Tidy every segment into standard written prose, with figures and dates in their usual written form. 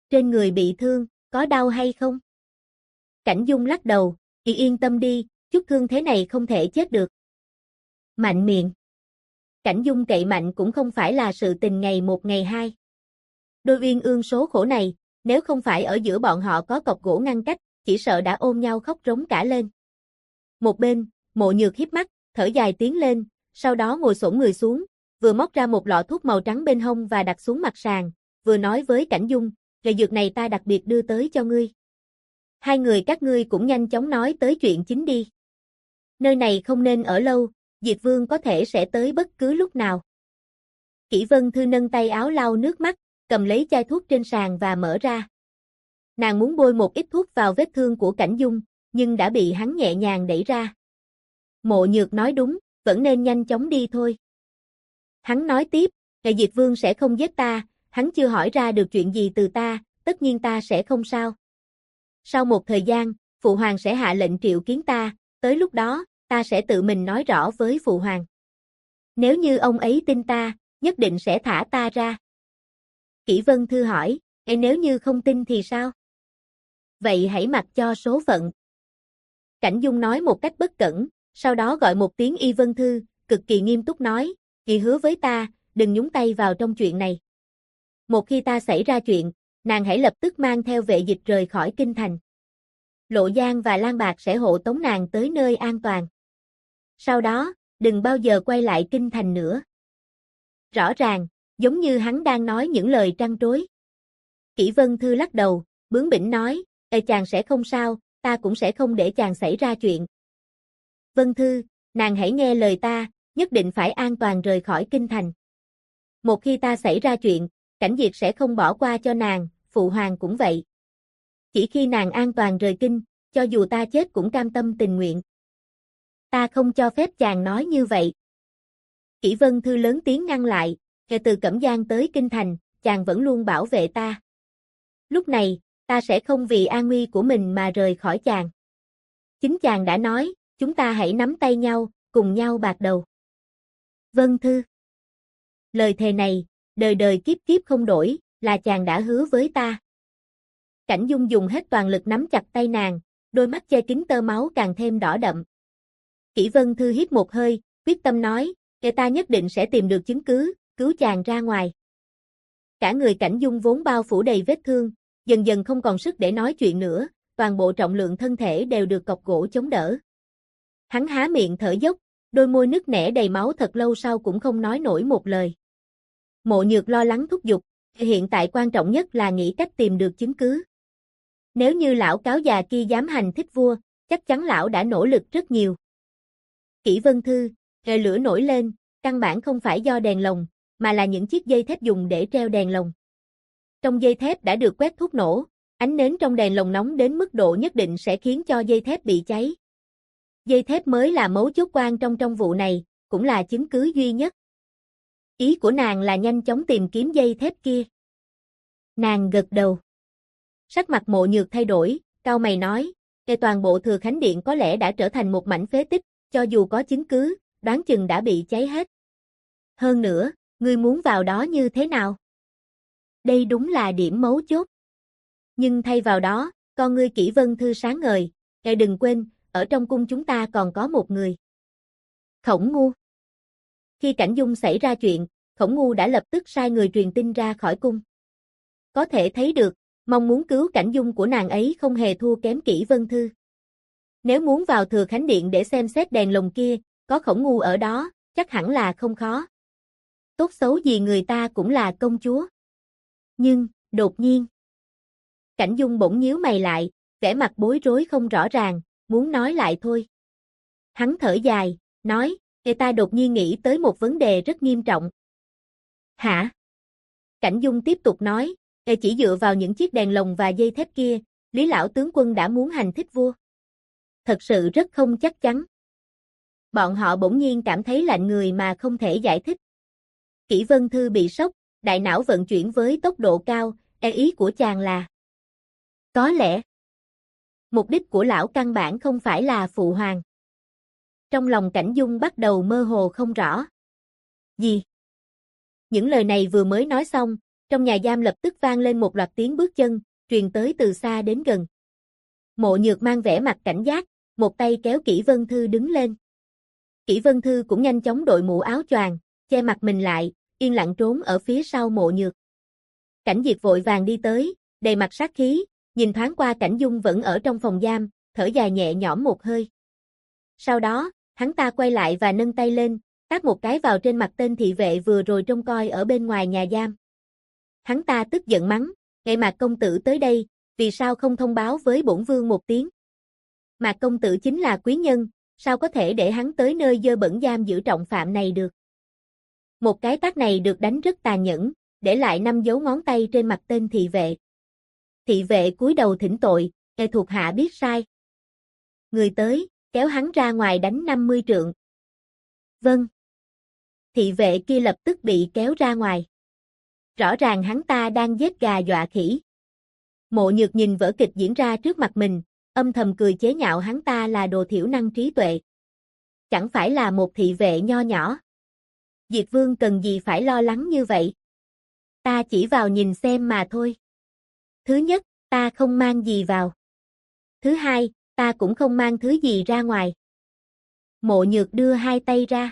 Trên người bị thương, có đau hay không? Cảnh Dung lắc đầu, yên tâm đi, chút thương thế này không thể chết được. Mạnh miệng. Cảnh Dung cậy mạnh cũng không phải là sự tình ngày một ngày hai. Đôi uyên ương số khổ này, nếu không phải ở giữa bọn họ có cọc gỗ ngăn cách, chỉ sợ đã ôm nhau khóc rống cả lên. Một bên, Mộ Nhược híp mắt, thở dài tiến lên, sau đó ngồi xổm người xuống, vừa móc ra một lọ thuốc màu trắng bên hông và đặt xuống mặt sàn, vừa nói với Cảnh Dung, "Loại dược này ta đặc biệt đưa tới cho ngươi. Hai người các ngươi cũng nhanh chóng nói tới chuyện chính đi. Nơi này không nên ở lâu, Diệt Vương có thể sẽ tới bất cứ lúc nào." Kỷ Vân Thư nâng tay áo lau nước mắt, cầm lấy chai thuốc trên sàn và mở ra. Nàng muốn bôi một ít thuốc vào vết thương của Cảnh Dung, nhưng đã bị hắn nhẹ nhàng đẩy ra. Mộ Nhược nói đúng, vẫn nên nhanh chóng đi thôi. Hắn nói tiếp, Diệt Vương sẽ không giết ta, hắn chưa hỏi ra được chuyện gì từ ta, tất nhiên ta sẽ không sao. Sau một thời gian, Phụ Hoàng sẽ hạ lệnh triệu kiến ta, tới lúc đó, ta sẽ tự mình nói rõ với Phụ Hoàng. Nếu như ông ấy tin ta, nhất định sẽ thả ta ra. Kỷ Vân Thư hỏi, nếu như không tin thì sao? Vậy hãy mặc cho số phận. Cảnh Dung nói một cách bất cẩn, sau đó gọi một tiếng Y Vân Thư, cực kỳ nghiêm túc nói, "Chị hứa với ta, đừng nhúng tay vào trong chuyện này. Một khi ta xảy ra chuyện, nàng hãy lập tức mang theo vệ dịch rời khỏi kinh thành. Lộ Giang và Lan Bạc sẽ hộ tống nàng tới nơi an toàn. Sau đó, đừng bao giờ quay lại kinh thành nữa." Rõ ràng, giống như hắn đang nói những lời trăn trối. Kỷ Vân Thư lắc đầu, bướng bỉnh nói, chàng sẽ không sao, ta cũng sẽ không để chàng xảy ra chuyện. Vân Thư, nàng hãy nghe lời ta, nhất định phải an toàn rời khỏi kinh thành. Một khi ta xảy ra chuyện, Cảnh Diệt sẽ không bỏ qua cho nàng, Phụ Hoàng cũng vậy. Chỉ khi nàng an toàn rời kinh, cho dù ta chết cũng cam tâm tình nguyện. Ta không cho phép chàng nói như vậy. Kỷ Vân Thư lớn tiếng ngăn lại, từ Cẩm Giang tới kinh thành, chàng vẫn luôn bảo vệ ta. Lúc này, ta sẽ không vì an nguy của mình mà rời khỏi chàng. Chính chàng đã nói, chúng ta hãy nắm tay nhau, cùng nhau bạc đầu. Vân Thư. Lời thề này, đời đời kiếp kiếp không đổi, là chàng đã hứa với ta. Cảnh Dung dùng hết toàn lực nắm chặt tay nàng, đôi mắt che kín tơ máu càng thêm đỏ đậm. Kỷ Vân Thư hít một hơi, quyết tâm nói, ta nhất định sẽ tìm được chứng cứ, cứu chàng ra ngoài. Cả người Cảnh Dung vốn bao phủ đầy vết thương, dần dần không còn sức để nói chuyện nữa, toàn bộ trọng lượng thân thể đều được cọc gỗ chống đỡ. Hắn há miệng thở dốc, đôi môi nứt nẻ đầy máu thật lâu sau cũng không nói nổi một lời. Mộ Nhược lo lắng thúc giục, hiện tại quan trọng nhất là nghĩ cách tìm được chứng cứ. Nếu như lão cáo già kia dám hành thích vua, chắc chắn lão đã nỗ lực rất nhiều. Kỷ Vân Thư, lửa nổi lên, căn bản không phải do đèn lồng, mà là những chiếc dây thép dùng để treo đèn lồng. Trong dây thép đã được quét thuốc nổ, ánh nến trong đèn lồng nóng đến mức độ nhất định sẽ khiến cho dây thép bị cháy. Dây thép mới là mấu chốt quan trong vụ này, cũng là chứng cứ duy nhất. Ý của nàng là nhanh chóng tìm kiếm dây thép kia. Nàng gật đầu. Sắc mặt Mộ Nhược thay đổi, cau mày nói, toàn bộ Thừa Khánh Điện có lẽ đã trở thành một mảnh phế tích, cho dù có chứng cứ, đoán chừng đã bị cháy hết. Hơn nữa, ngươi muốn vào đó như thế nào? Đây đúng là điểm mấu chốt. Nhưng thay vào đó, con ngươi Kỷ Vân Thư sáng ngời, đừng quên, ở trong cung chúng ta còn có một người. Khổng Ngu. Khi Cảnh Dung xảy ra chuyện, Khổng Ngu đã lập tức sai người truyền tin ra khỏi cung. Có thể thấy được, mong muốn cứu Cảnh Dung của nàng ấy không hề thua kém Kỷ Vân Thư. Nếu muốn vào Thừa Khánh Điện để xem xét đèn lồng kia, có Khổng Ngu ở đó, chắc hẳn là không khó. Tốt xấu gì người ta cũng là công chúa. Nhưng, đột nhiên, Cảnh Dung bỗng nhíu mày lại, vẻ mặt bối rối không rõ ràng, muốn nói lại thôi. Hắn thở dài, nói, ta đột nhiên nghĩ tới một vấn đề rất nghiêm trọng. Hả? Cảnh Dung tiếp tục nói, chỉ dựa vào những chiếc đèn lồng và dây thép kia, Lý lão tướng quân đã muốn hành thích vua. Thật sự rất không chắc chắn. Bọn họ bỗng nhiên cảm thấy lạnh người mà không thể giải thích. Kỷ Vân Thư bị sốc, đại não vận chuyển với tốc độ cao, ý của chàng là có lẽ mục đích của lão căn bản không phải là Phụ Hoàng. Trong lòng Cảnh Dung bắt đầu mơ hồ không rõ. Gì? Những lời này vừa mới nói xong, trong nhà giam lập tức vang lên một loạt tiếng bước chân, truyền tới từ xa đến gần. Mộ Nhược mang vẻ mặt cảnh giác, một tay kéo Kỷ Vân Thư đứng lên. Kỷ Vân Thư cũng nhanh chóng đội mũ áo choàng, che mặt mình lại, yên lặng trốn ở phía sau Mộ Nhược. Cảnh Diệt vội vàng đi tới, đầy mặt sát khí, nhìn thoáng qua Cảnh Dung vẫn ở trong phòng giam, thở dài nhẹ nhõm một hơi. Sau đó, hắn ta quay lại và nâng tay lên, tát một cái vào trên mặt tên thị vệ vừa rồi trông coi ở bên ngoài nhà giam. Hắn ta tức giận mắng, "Ngày Mạc công tử tới đây, vì sao không thông báo với bổn vương một tiếng? Mạc công tử chính là quý nhân, sao có thể để hắn tới nơi dơ bẩn giam giữ trọng phạm này được?" Một cái tát này được đánh rất tàn nhẫn, để lại 5 dấu ngón tay trên mặt tên thị vệ. Thị vệ cúi đầu thỉnh tội, thuộc hạ biết sai. Người tới, kéo hắn ra ngoài đánh 50 trượng. Vâng. Thị vệ kia lập tức bị kéo ra ngoài. Rõ ràng hắn ta đang giết gà dọa khỉ. Mộ Nhược nhìn vở kịch diễn ra trước mặt mình, âm thầm cười chế nhạo hắn ta là đồ thiểu năng trí tuệ. Chẳng phải là một thị vệ nho nhỏ. Diệt Vương cần gì phải lo lắng như vậy? Ta chỉ vào nhìn xem mà thôi. Thứ nhất, ta không mang gì vào. Thứ hai, ta cũng không mang thứ gì ra ngoài. Mộ Nhược đưa hai tay ra.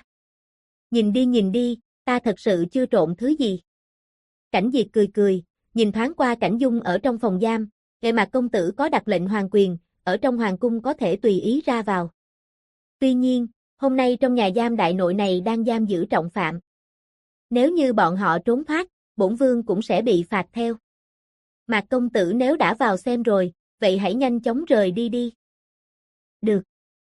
Nhìn đi, ta thật sự chưa trộn thứ gì. Cảnh Diệt cười cười, nhìn thoáng qua Cảnh Dung ở trong phòng giam, Ngày Mạc công tử có đặt lệnh hoàng quyền, ở trong hoàng cung có thể tùy ý ra vào. Tuy nhiên, hôm nay trong nhà giam đại nội này đang giam giữ trọng phạm. Nếu như bọn họ trốn thoát, bổn vương cũng sẽ bị phạt theo. Mạc công tử nếu đã vào xem rồi, vậy hãy nhanh chóng rời đi đi. Được.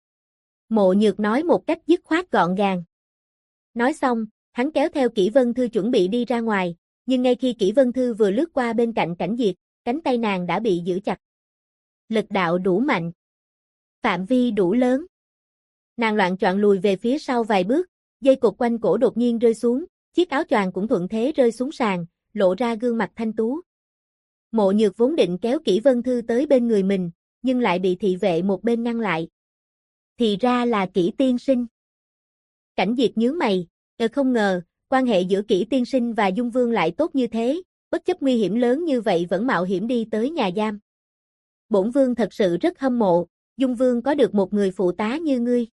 Mộ Nhược nói một cách dứt khoát gọn gàng. Nói xong, hắn kéo theo Kỷ Vân Thư chuẩn bị đi ra ngoài, nhưng ngay khi Kỷ Vân Thư vừa lướt qua bên cạnh Cảnh Diệt, cánh tay nàng đã bị giữ chặt. Lực đạo đủ mạnh. Phạm vi đủ lớn. Nàng loạng choạng lùi về phía sau vài bước, dây cột quanh cổ đột nhiên rơi xuống, chiếc áo choàng cũng thuận thế rơi xuống sàn, lộ ra gương mặt thanh tú. Mộ Nhược vốn định kéo Kỷ Vân Thư tới bên người mình, nhưng lại bị thị vệ một bên ngăn lại. Thì ra là Kỷ tiên sinh. Cảnh Diệt nhướng mày, không ngờ, quan hệ giữa Kỷ tiên sinh và Dung Vương lại tốt như thế, bất chấp nguy hiểm lớn như vậy vẫn mạo hiểm đi tới nhà giam. Bổn vương thật sự rất hâm mộ, Dung Vương có được một người phụ tá như ngươi.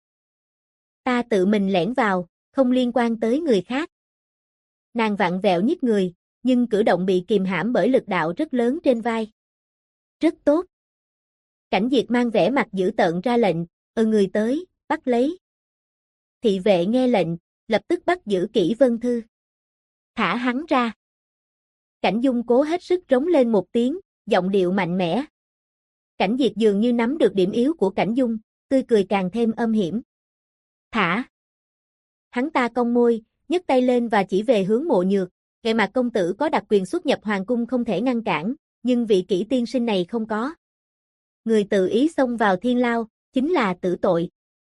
Ta tự mình lẻn vào, không liên quan tới người khác. Nàng vặn vẹo nhích người, nhưng cử động bị kìm hãm bởi lực đạo rất lớn trên vai. Rất tốt. Cảnh Diệt mang vẻ mặt dữ tợn ra lệnh, người tới, bắt lấy. Thị vệ nghe lệnh, lập tức bắt giữ Kỷ Vân Thư. Thả hắn ra. Cảnh Dung cố hết sức rống lên một tiếng, giọng điệu mạnh mẽ. Cảnh Diệt dường như nắm được điểm yếu của Cảnh Dung, tươi cười càng thêm âm hiểm. Thả. Hắn ta cong môi, nhấc tay lên và chỉ về hướng Mộ Nhược. Ngày Mạc công tử có đặc quyền xuất nhập hoàng cung không thể ngăn cản, nhưng vị Kỷ tiên sinh này không có. Người tự ý xông vào thiên lao, chính là tử tội.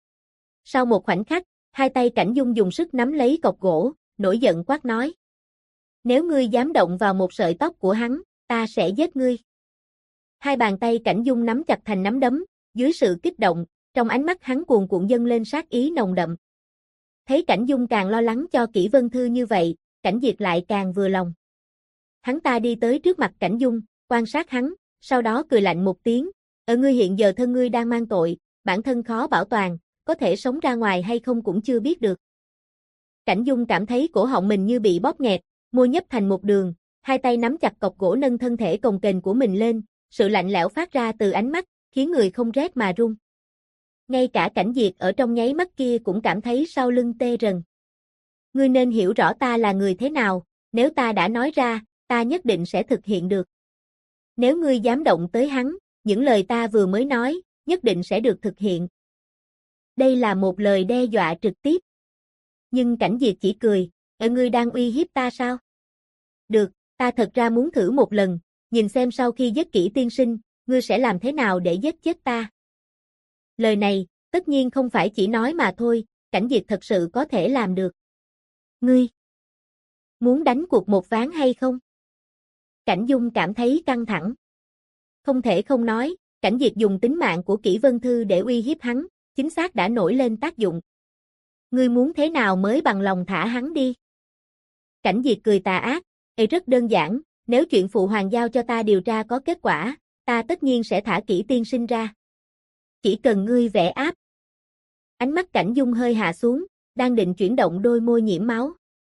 Sau một khoảnh khắc, hai tay Cảnh Dung dùng sức nắm lấy cọc gỗ, nổi giận quát nói. Nếu ngươi dám động vào một sợi tóc của hắn, ta sẽ giết ngươi. Hai bàn tay Cảnh Dung nắm chặt thành nắm đấm, dưới sự kích động, trong ánh mắt hắn cuồn cuộn dâng lên sát ý nồng đậm. Thấy Cảnh Dung càng lo lắng cho Kỷ Vân Thư như vậy, Cảnh Diệt lại càng vừa lòng. Hắn ta đi tới trước mặt Cảnh Dung, quan sát hắn, sau đó cười lạnh một tiếng, ngươi hiện giờ thân ngươi đang mang tội, bản thân khó bảo toàn, có thể sống ra ngoài hay không cũng chưa biết được. Cảnh Dung cảm thấy cổ họng mình như bị bóp nghẹt, môi nhấp thành một đường, hai tay nắm chặt cọc gỗ nâng thân thể cồng kềnh của mình lên, sự lạnh lẽo phát ra từ ánh mắt, khiến người không rét mà run. Ngay cả Cảnh Diệt ở trong nháy mắt kia cũng cảm thấy sau lưng tê rần. Ngươi nên hiểu rõ ta là người thế nào, nếu ta đã nói ra, ta nhất định sẽ thực hiện được. Nếu ngươi dám động tới hắn, những lời ta vừa mới nói, nhất định sẽ được thực hiện. Đây là một lời đe dọa trực tiếp. Nhưng Cảnh Diệt chỉ cười, ngươi đang uy hiếp ta sao? Được, ta thật ra muốn thử một lần, nhìn xem sau khi giết Kỷ tiên sinh, ngươi sẽ làm thế nào để giết chết ta. Lời này, tất nhiên không phải chỉ nói mà thôi, Cảnh Diệt thật sự có thể làm được. Ngươi muốn đánh cuộc một ván hay không? Cảnh Dung cảm thấy căng thẳng. Không thể không nói, Cảnh Diệt dùng tính mạng của Kỷ Vân Thư để uy hiếp hắn, chính xác đã nổi lên tác dụng. Ngươi muốn thế nào mới bằng lòng thả hắn đi? Cảnh Diệt cười tà ác, rất đơn giản, nếu chuyện phụ hoàng giao cho ta điều tra có kết quả, ta tất nhiên sẽ thả Kỷ tiên sinh ra. Chỉ cần ngươi vẽ áp. Ánh mắt Cảnh Dung hơi hạ xuống, đang định chuyển động đôi môi nhiễm máu.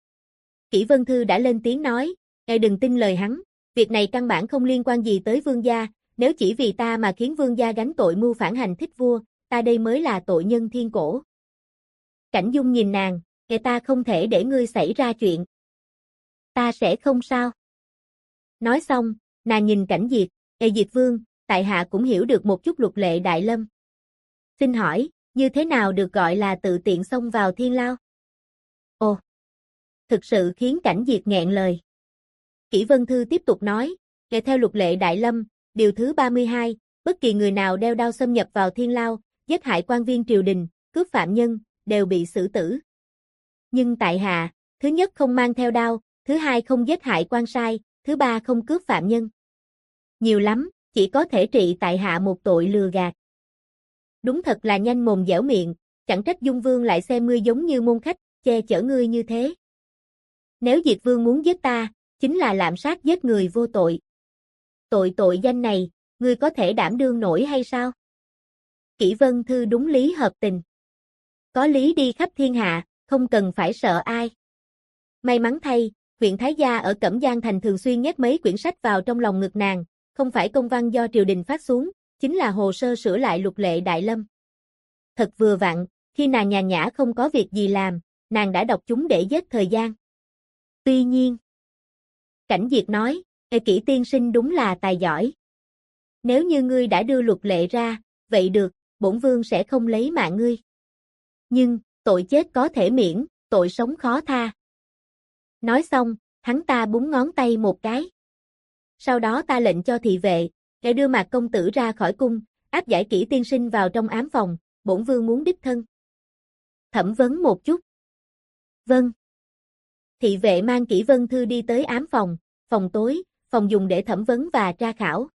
Kỷ Vân Thư đã lên tiếng nói, ngài đừng tin lời hắn, việc này căn bản không liên quan gì tới vương gia, nếu chỉ vì ta mà khiến vương gia gánh tội mưu phản hành thích vua, ta đây mới là tội nhân thiên cổ. Cảnh Dung nhìn nàng, ta không thể để ngươi xảy ra chuyện. Ta sẽ không sao. Nói xong, nàng nhìn Cảnh Diệt, Diệt Vương, tại hạ cũng hiểu được một chút luật lệ Đại Lâm. Xin hỏi, như thế nào được gọi là tự tiện xông vào thiên lao? Ồ, thực sự khiến Cảnh Diệt nghẹn lời. Kỷ Vân Thư tiếp tục nói, theo luật lệ Đại Lâm, điều thứ 32, bất kỳ người nào đeo đao xâm nhập vào thiên lao, giết hại quan viên triều đình, cướp phạm nhân, đều bị xử tử. Nhưng tại hạ, thứ nhất không mang theo đao, thứ hai không giết hại quan sai, thứ ba không cướp phạm nhân. Nhiều lắm, chỉ có thể trị tại hạ một tội lừa gạt. Đúng thật là nhanh mồm dẻo miệng, chẳng trách Dung Vương lại xem ngươi giống như môn khách, che chở ngươi như thế. Nếu Diệt Vương muốn giết ta, chính là lạm sát giết người vô tội. Tội danh này, ngươi có thể đảm đương nổi hay sao? Kỷ Vân Thư đúng lý hợp tình. Có lý đi khắp thiên hạ, không cần phải sợ ai. May mắn thay, huyện Thái Gia ở Cẩm Giang Thành thường xuyên nhét mấy quyển sách vào trong lòng ngực nàng, không phải công văn do triều đình phát xuống, chính là hồ sơ sửa lại luật lệ Đại Lâm. Thật vừa vặn, khi nàng nhàn nhã không có việc gì làm, nàng đã đọc chúng để giết thời gian. Tuy nhiên, Cảnh Diệt nói, Kỷ tiên sinh đúng là tài giỏi. Nếu như ngươi đã đưa luật lệ ra, vậy được, bổn vương sẽ không lấy mạng ngươi. Nhưng, tội chết có thể miễn, tội sống khó tha. Nói xong, hắn ta búng ngón tay một cái. Sau đó ta lệnh cho thị vệ, để đưa Mạc công tử ra khỏi cung, áp giải Kỷ tiên sinh vào trong ám phòng, bổn vương muốn đích thân thẩm vấn một chút. Vâng. Thị vệ mang Kỷ Vân Thư đi tới ám phòng, phòng tối, phòng dùng để thẩm vấn và tra khảo.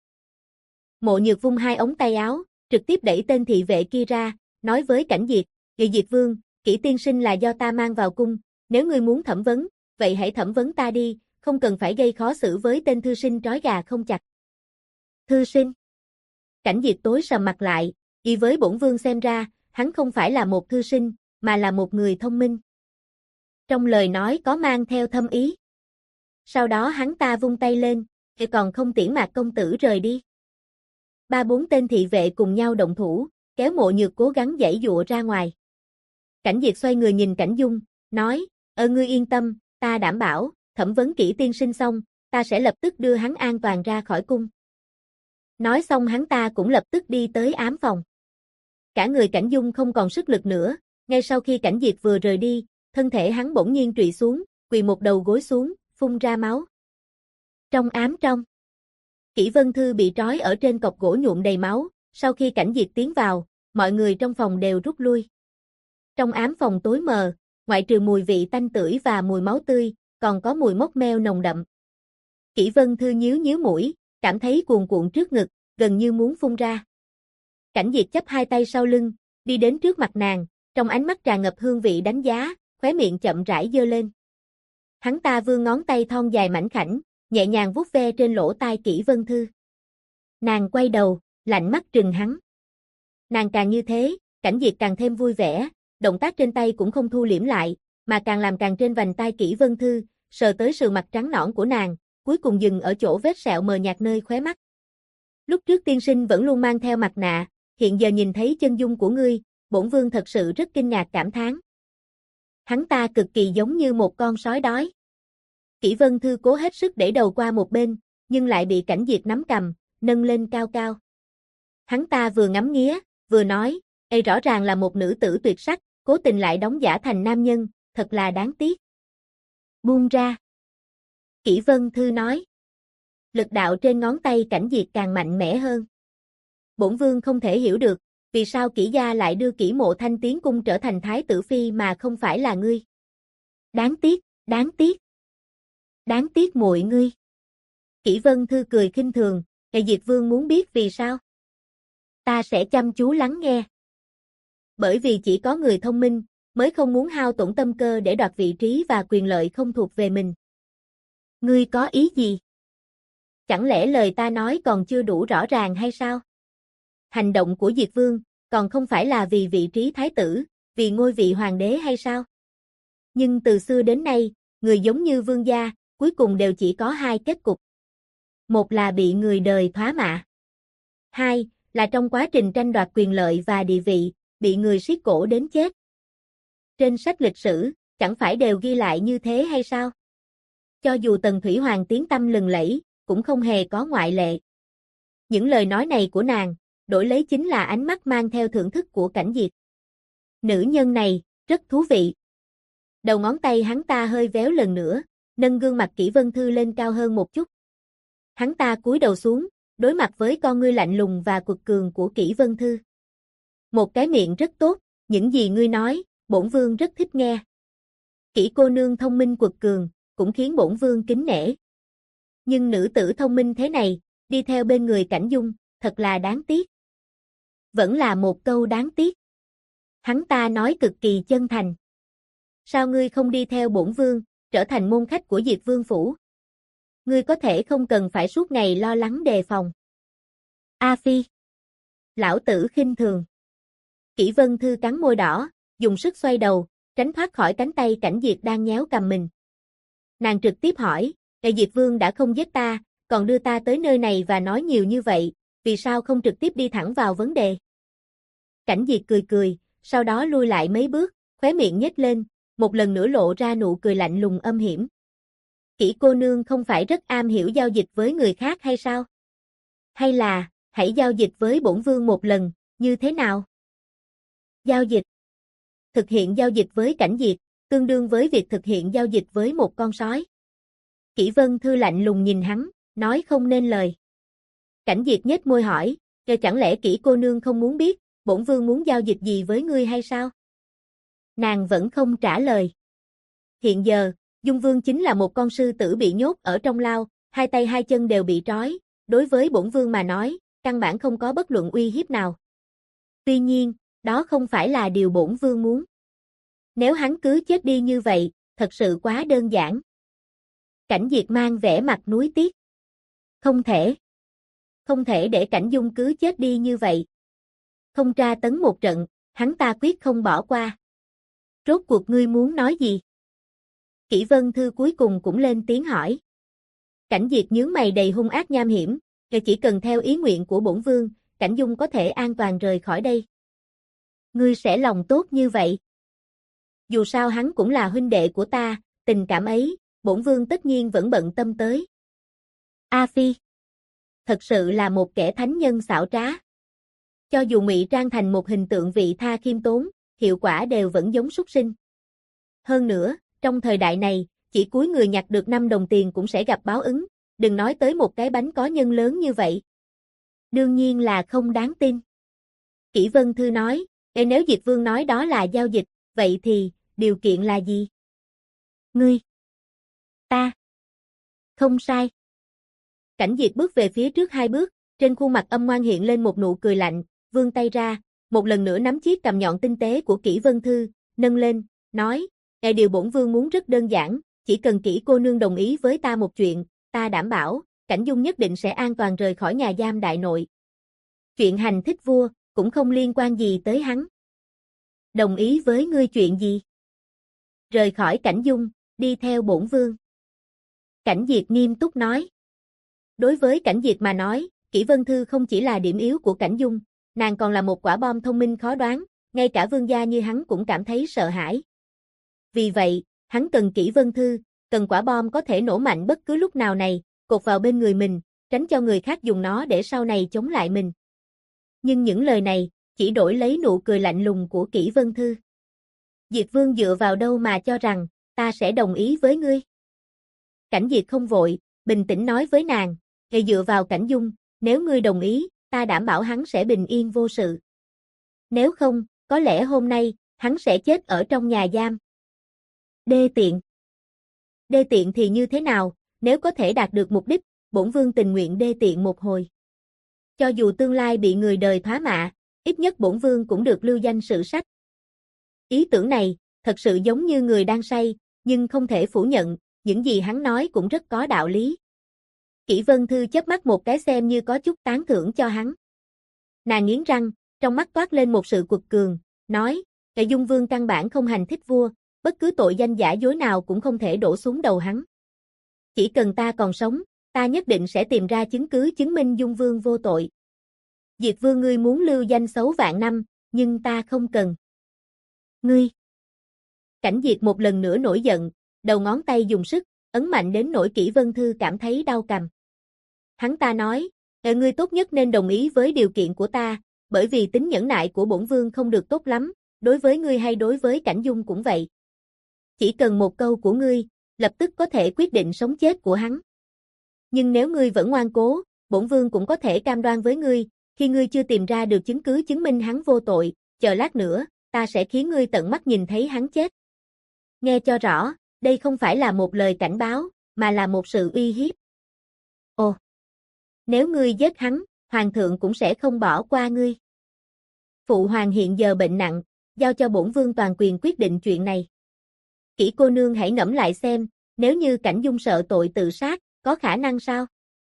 Mộ Nhược vung hai ống tay áo, trực tiếp đẩy tên thị vệ kia ra, nói với Cảnh Diệt, Diệt Vương, Kỷ tiên sinh là do ta mang vào cung, nếu ngươi muốn thẩm vấn, vậy hãy thẩm vấn ta đi, không cần phải gây khó xử với tên thư sinh trói gà không chặt. Thư sinh? Cảnh Diệt tối sầm mặt lại, với bổn vương xem ra, hắn không phải là một thư sinh, mà là một người thông minh. Trong lời nói có mang theo thâm ý. Sau đó hắn ta vung tay lên, còn không tiễn Mạc công tử rời đi. Ba bốn tên thị vệ cùng nhau động thủ, kéo Mộ Nhược cố gắng giãy giụa ra ngoài. Cảnh Diệt xoay người nhìn Cảnh Dung, nói, ngươi yên tâm, ta đảm bảo, thẩm vấn Kỷ tiên sinh xong, ta sẽ lập tức đưa hắn an toàn ra khỏi cung. Nói xong hắn ta cũng lập tức đi tới ám phòng. Cả người Cảnh Dung không còn sức lực nữa, ngay sau khi Cảnh Diệt vừa rời đi, thân thể hắn bỗng nhiên trụy xuống, quỳ một đầu gối xuống, phun ra máu. Trong ám trong, Kỷ Vân Thư bị trói ở trên cọc gỗ nhuộm đầy máu, sau khi Cảnh Diệt tiến vào, mọi người trong phòng đều rút lui. Trong ám phòng tối mờ, ngoại trừ mùi vị tanh tưởi và mùi máu tươi, còn có mùi mốc meo nồng đậm. Kỷ Vân Thư nhíu nhíu mũi, cảm thấy cuồn cuộn trước ngực, gần như muốn phun ra. Cảnh Diệt chắp hai tay sau lưng, đi đến trước mặt nàng, trong ánh mắt tràn ngập hương vị đánh giá, khóe miệng chậm rãi giơ lên. Hắn ta vươn ngón tay thon dài mảnh khảnh, nhẹ nhàng vuốt ve trên lỗ tai Kỷ Vân Thư. Nàng quay đầu, lạnh mắt trừng hắn. Nàng càng như thế, Cảnh Diệt càng thêm vui vẻ, động tác trên tay cũng không thu liễm lại, mà càng làm càng trên vành tai Kỷ Vân Thư, sờ tới sườn mặt trắng nõn của nàng, cuối cùng dừng ở chỗ vết sẹo mờ nhạt nơi khóe mắt. Lúc trước tiên sinh vẫn luôn mang theo mặt nạ, hiện giờ nhìn thấy chân dung của ngươi, bổn vương thật sự rất kinh ngạc cảm thán. Hắn ta cực kỳ giống như một con sói đói. Kỷ Vân Thư cố hết sức để đầu qua một bên, nhưng lại bị Cảnh Diệt nắm cầm, nâng lên cao cao. Hắn ta vừa ngắm nghía, vừa nói, rõ ràng là một nữ tử tuyệt sắc, cố tình lại đóng giả thành nam nhân, thật là đáng tiếc. Buông ra. Kỷ Vân Thư nói. Lực đạo trên ngón tay Cảnh Diệt càng mạnh mẽ hơn. Bổn vương không thể hiểu được, vì sao Kỷ gia lại đưa Kỷ Mộ Thanh tiến cung trở thành thái tử phi mà không phải là ngươi. Đáng tiếc, đáng tiếc. Đáng tiếc muội ngươi. Kỷ Vân Thư cười khinh thường, Diệt Vương muốn biết vì sao? Ta sẽ chăm chú lắng nghe. Bởi vì chỉ có người thông minh, mới không muốn hao tổn tâm cơ để đoạt vị trí và quyền lợi không thuộc về mình. Ngươi có ý gì? Chẳng lẽ lời ta nói còn chưa đủ rõ ràng hay sao? Hành động của Diệt Vương, còn không phải là vì vị trí thái tử, vì ngôi vị hoàng đế hay sao? Nhưng từ xưa đến nay, người giống như vương gia, cuối cùng đều chỉ có hai kết cục. Một là bị người đời thoá mạ. Hai, là trong quá trình tranh đoạt quyền lợi và địa vị, bị người siết cổ đến chết. Trên sách lịch sử, chẳng phải đều ghi lại như thế hay sao? Cho dù Tần Thủy Hoàng tiếng tăm lừng lẫy, cũng không hề có ngoại lệ. Những lời nói này của nàng, đổi lấy chính là ánh mắt mang theo thưởng thức của Cảnh Diệt. Nữ nhân này, rất thú vị. Đầu ngón tay hắn ta hơi véo lần nữa, nâng gương mặt Kỷ Vân Thư lên cao hơn một chút. Hắn ta cúi đầu xuống, đối mặt với con ngươi lạnh lùng và quật cường của Kỷ Vân Thư. Một cái miệng rất tốt, những gì ngươi nói, bổn vương rất thích nghe. Kỷ cô nương thông minh quật cường, cũng khiến bổn vương kính nể. Nhưng nữ tử thông minh thế này, đi theo bên người Cảnh Dung, thật là đáng tiếc. Vẫn là một câu đáng tiếc. Hắn ta nói cực kỳ chân thành. Sao ngươi không đi theo bổn vương, trở thành môn khách của Diệt Vương phủ? Ngươi có thể không cần phải suốt ngày lo lắng đề phòng. A Phi. Lão tử khinh thường. Kỷ Vân Thư cắn môi đỏ, dùng sức xoay đầu, tránh thoát khỏi cánh tay Cảnh Diệt đang nhéo cầm mình. Nàng trực tiếp hỏi, Diệt Vương đã không giết ta, còn đưa ta tới nơi này và nói nhiều như vậy, vì sao không trực tiếp đi thẳng vào vấn đề? Cảnh Diệt cười cười, sau đó lui lại mấy bước, khóe miệng nhếch lên, một lần nữa lộ ra nụ cười lạnh lùng âm hiểm. Kỷ cô nương không phải rất am hiểu giao dịch với người khác hay sao? Hay là, hãy giao dịch với bổn vương một lần, như thế nào? Giao dịch. Thực hiện giao dịch với Cảnh Diệt, tương đương với việc thực hiện giao dịch với một con sói. Kỷ Vân Thư lạnh lùng nhìn hắn, nói không nên lời. Cảnh Diệt nhếch môi hỏi, chẳng lẽ Kỷ cô nương không muốn biết, bổn vương muốn giao dịch gì với ngươi hay sao? Nàng vẫn không trả lời. Hiện giờ, Dung Vương chính là một con sư tử bị nhốt ở trong lao, hai tay hai chân đều bị trói, đối với bổn vương mà nói, căn bản không có bất luận uy hiếp nào. Tuy nhiên, đó không phải là điều bổn vương muốn. Nếu hắn cứ chết đi như vậy, thật sự quá đơn giản. Cảnh Diệt mang vẻ mặt nuối tiếc. Không thể. Không thể để Cảnh Dung cứ chết đi như vậy. Không tra tấn một trận, hắn ta quyết không bỏ qua. Rốt cuộc ngươi muốn nói gì? Kỷ Vân Thư cuối cùng cũng lên tiếng hỏi. Cảnh Diệt nhướng mày đầy hung ác nham hiểm, chỉ cần theo ý nguyện của bổn vương, Cảnh Dung có thể an toàn rời khỏi đây. Ngươi sẽ lòng tốt như vậy? Dù sao hắn cũng là huynh đệ của ta, tình cảm ấy, bổn vương tất nhiên vẫn bận tâm tới. A Phi. Thật sự là một kẻ thánh nhân xảo trá. Cho dù ngụy trang thành một hình tượng vị tha khiêm tốn, hiệu quả đều vẫn giống súc sinh. Hơn nữa, trong thời đại này, chỉ cúi người nhặt được 5 đồng tiền cũng sẽ gặp báo ứng, đừng nói tới một cái bánh có nhân lớn như vậy. Đương nhiên là không đáng tin. Kỷ Vân Thư nói, nếu Diệt Vương nói đó là giao dịch, vậy thì, điều kiện là gì? Ngươi. Ta. Không sai. Cảnh Diệt bước về phía trước 2 bước, trên khuôn mặt âm ngoan hiện lên một nụ cười lạnh, vươn tay ra, một lần nữa nắm chiếc cầm nhọn tinh tế của Kỷ Vân Thư, nâng lên, nói, điều bổn vương muốn rất đơn giản, chỉ cần Kỷ cô nương đồng ý với ta một chuyện, ta đảm bảo, Cảnh Dung nhất định sẽ an toàn rời khỏi nhà giam đại nội. Chuyện hành thích vua, cũng không liên quan gì tới hắn. Đồng ý với ngươi chuyện gì? Rời khỏi Cảnh Dung, đi theo bổn vương. Cảnh Diệt nghiêm túc nói. Đối với Cảnh Diệt mà nói, Kỷ Vân Thư không chỉ là điểm yếu của Cảnh Dung, nàng còn là một quả bom thông minh khó đoán, ngay cả vương gia như hắn cũng cảm thấy sợ hãi. Vì vậy, hắn cần Kỷ Vân Thư, cần quả bom có thể nổ mạnh bất cứ lúc nào này, cột vào bên người mình, tránh cho người khác dùng nó để sau này chống lại mình. Nhưng những lời này, chỉ đổi lấy nụ cười lạnh lùng của Kỷ Vân Thư. Diệt Vương dựa vào đâu mà cho rằng, ta sẽ đồng ý với ngươi? Cảnh Diệt không vội, bình tĩnh nói với nàng, dựa vào Cảnh Dung, nếu ngươi đồng ý, ta đảm bảo hắn sẽ bình yên vô sự. Nếu không, có lẽ hôm nay, hắn sẽ chết ở trong nhà giam. Đê tiện. Đê tiện thì như thế nào, nếu có thể đạt được mục đích, bổn vương tình nguyện đê tiện một hồi. Cho dù tương lai bị người đời thoá mạ, ít nhất bổn vương cũng được lưu danh sử sách. Ý tưởng này, thật sự giống như người đang say, nhưng không thể phủ nhận, những gì hắn nói cũng rất có đạo lý. Kỷ Vân Thư chớp mắt một cái xem như có chút tán thưởng cho hắn. Nàng nghiến răng, trong mắt toát lên một sự quật cường, nói, Nghệ Dung Vương căn bản không hành thích vua, bất cứ tội danh giả dối nào cũng không thể đổ xuống đầu hắn. Chỉ cần ta còn sống, ta nhất định sẽ tìm ra chứng cứ chứng minh Dung Vương vô tội. Diệt Vương ngươi muốn lưu danh xấu vạn năm, nhưng ta không cần. Ngươi! Cảnh Diệt một lần nữa nổi giận, đầu ngón tay dùng sức, ấn mạnh đến nỗi Kỷ Vân Thư cảm thấy đau cằm. Hắn ta nói, ngươi tốt nhất nên đồng ý với điều kiện của ta, bởi vì tính nhẫn nại của bổn vương không được tốt lắm, đối với ngươi hay đối với Cảnh Dung cũng vậy. Chỉ cần một câu của ngươi, lập tức có thể quyết định sống chết của hắn. Nhưng nếu ngươi vẫn ngoan cố, bổn vương cũng có thể cam đoan với ngươi, khi ngươi chưa tìm ra được chứng cứ chứng minh hắn vô tội, chờ lát nữa, ta sẽ khiến ngươi tận mắt nhìn thấy hắn chết. Nghe cho rõ, đây không phải là một lời cảnh báo, mà là một sự uy hiếp. Ồ! Nếu ngươi giết hắn, hoàng thượng cũng sẽ không bỏ qua ngươi. Phụ hoàng hiện giờ bệnh nặng, giao cho bổn vương toàn quyền quyết định chuyện này. Kỷ cô nương hãy ngẫm lại xem, nếu như Cảnh Dung sợ tội tự sát, có khả năng sao?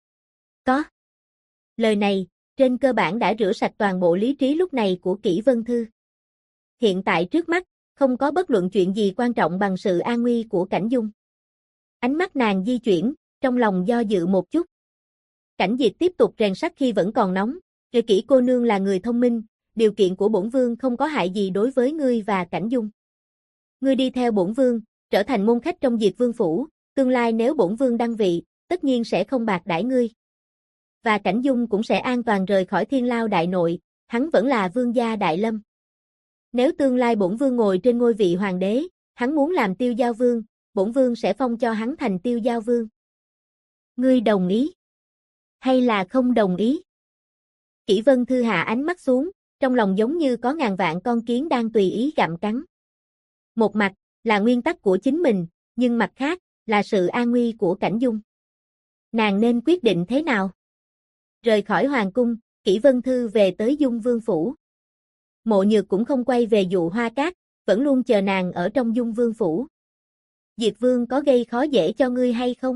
Có. Lời này, trên cơ bản đã rửa sạch toàn bộ lý trí lúc này của Kỷ Vân Thư. Hiện tại trước mắt, không có bất luận chuyện gì quan trọng bằng sự an nguy của Cảnh Dung. Ánh mắt nàng di chuyển, trong lòng do dự một chút. Cảnh Diệt tiếp tục rèn sắt khi vẫn còn nóng, Kỷ cô nương là người thông minh, điều kiện của bổn vương không có hại gì đối với ngươi và Cảnh Dung. Ngươi đi theo bổn vương, trở thành môn khách trong Diệt Vương phủ, tương lai nếu bổn vương đăng vị, tất nhiên sẽ không bạc đãi ngươi. Và Cảnh Dung cũng sẽ an toàn rời khỏi Thiên Lao đại nội, hắn vẫn là vương gia đại lâm. Nếu tương lai bổn vương ngồi trên ngôi vị hoàng đế, hắn muốn làm Tiêu Giao Vương, bổn vương sẽ phong cho hắn thành Tiêu Giao Vương. Ngươi đồng ý? Hay là không đồng ý? Kỷ Vân Thư hạ ánh mắt xuống, trong lòng giống như có ngàn vạn con kiến đang tùy ý gặm cắn. Một mặt, là nguyên tắc của chính mình, nhưng mặt khác, là sự an nguy của Cảnh Dung. Nàng nên quyết định thế nào? Rời khỏi hoàng cung, Kỷ Vân Thư về tới Dung Vương phủ. Mộ Nhược cũng không quay về Dụ Hoa Cát, vẫn luôn chờ nàng ở trong Dung Vương phủ. Diệt Vương có gây khó dễ cho ngươi hay không?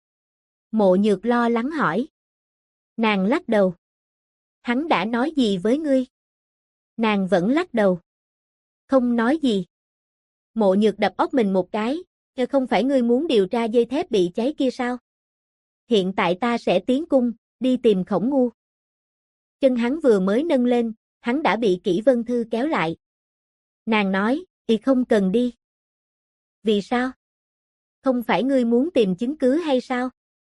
Mộ Nhược lo lắng hỏi. Nàng lắc đầu. Hắn đã nói gì với ngươi? Nàng vẫn lắc đầu. Không nói gì. Mộ Nhược đập óc mình một cái, không phải ngươi muốn điều tra dây thép bị cháy kia sao? Hiện tại ta sẽ tiến cung, đi tìm Khổng Ngu. Chân hắn vừa mới nâng lên, hắn đã bị Kỷ Vân Thư kéo lại. Nàng nói, không cần đi. Vì sao? Không phải ngươi muốn tìm chứng cứ hay sao?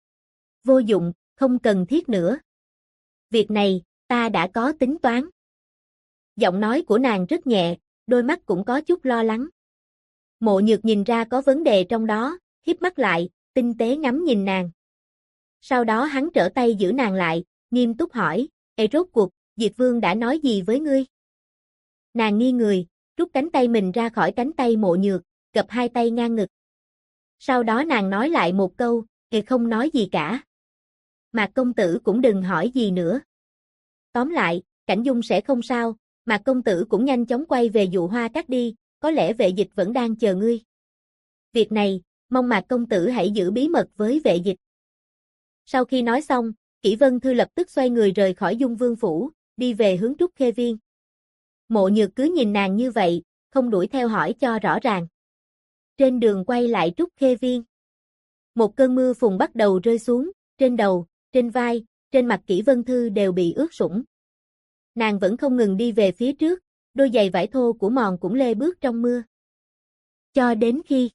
Vô dụng, không cần thiết nữa. Việc này, ta đã có tính toán. Giọng nói của nàng rất nhẹ, đôi mắt cũng có chút lo lắng. Mộ Nhược nhìn ra có vấn đề trong đó, híp mắt lại, tinh tế ngắm nhìn nàng. Sau đó hắn trở tay giữ nàng lại, nghiêm túc hỏi, rốt cuộc, Diệt Vương đã nói gì với ngươi? Nàng nghiêng người, rút cánh tay mình ra khỏi cánh tay Mộ Nhược, gập hai tay ngang ngực. Sau đó nàng nói lại một câu, không nói gì cả. Mạc công tử cũng đừng hỏi gì nữa. Tóm lại, Cảnh Dung sẽ không sao, Mạc công tử cũng nhanh chóng quay về Dụ Hoa Cát đi, có lẽ Vệ Dịch vẫn đang chờ ngươi. Việc này, mong Mạc công tử hãy giữ bí mật với Vệ Dịch. Sau khi nói xong, Kỷ Vân Thư lập tức xoay người rời khỏi Dung Vương phủ, đi về hướng Trúc Khê Viên. Mộ Nhược cứ nhìn nàng như vậy, không đuổi theo hỏi cho rõ ràng. Trên đường quay lại Trúc Khê Viên, một cơn mưa phùn bắt đầu rơi xuống, trên đầu, trên vai, trên mặt Kỷ Vân Thư đều bị ướt sũng. Nàng vẫn không ngừng đi về phía trước, đôi giày vải thô của mòn cũng lê bước trong mưa. Cho đến khi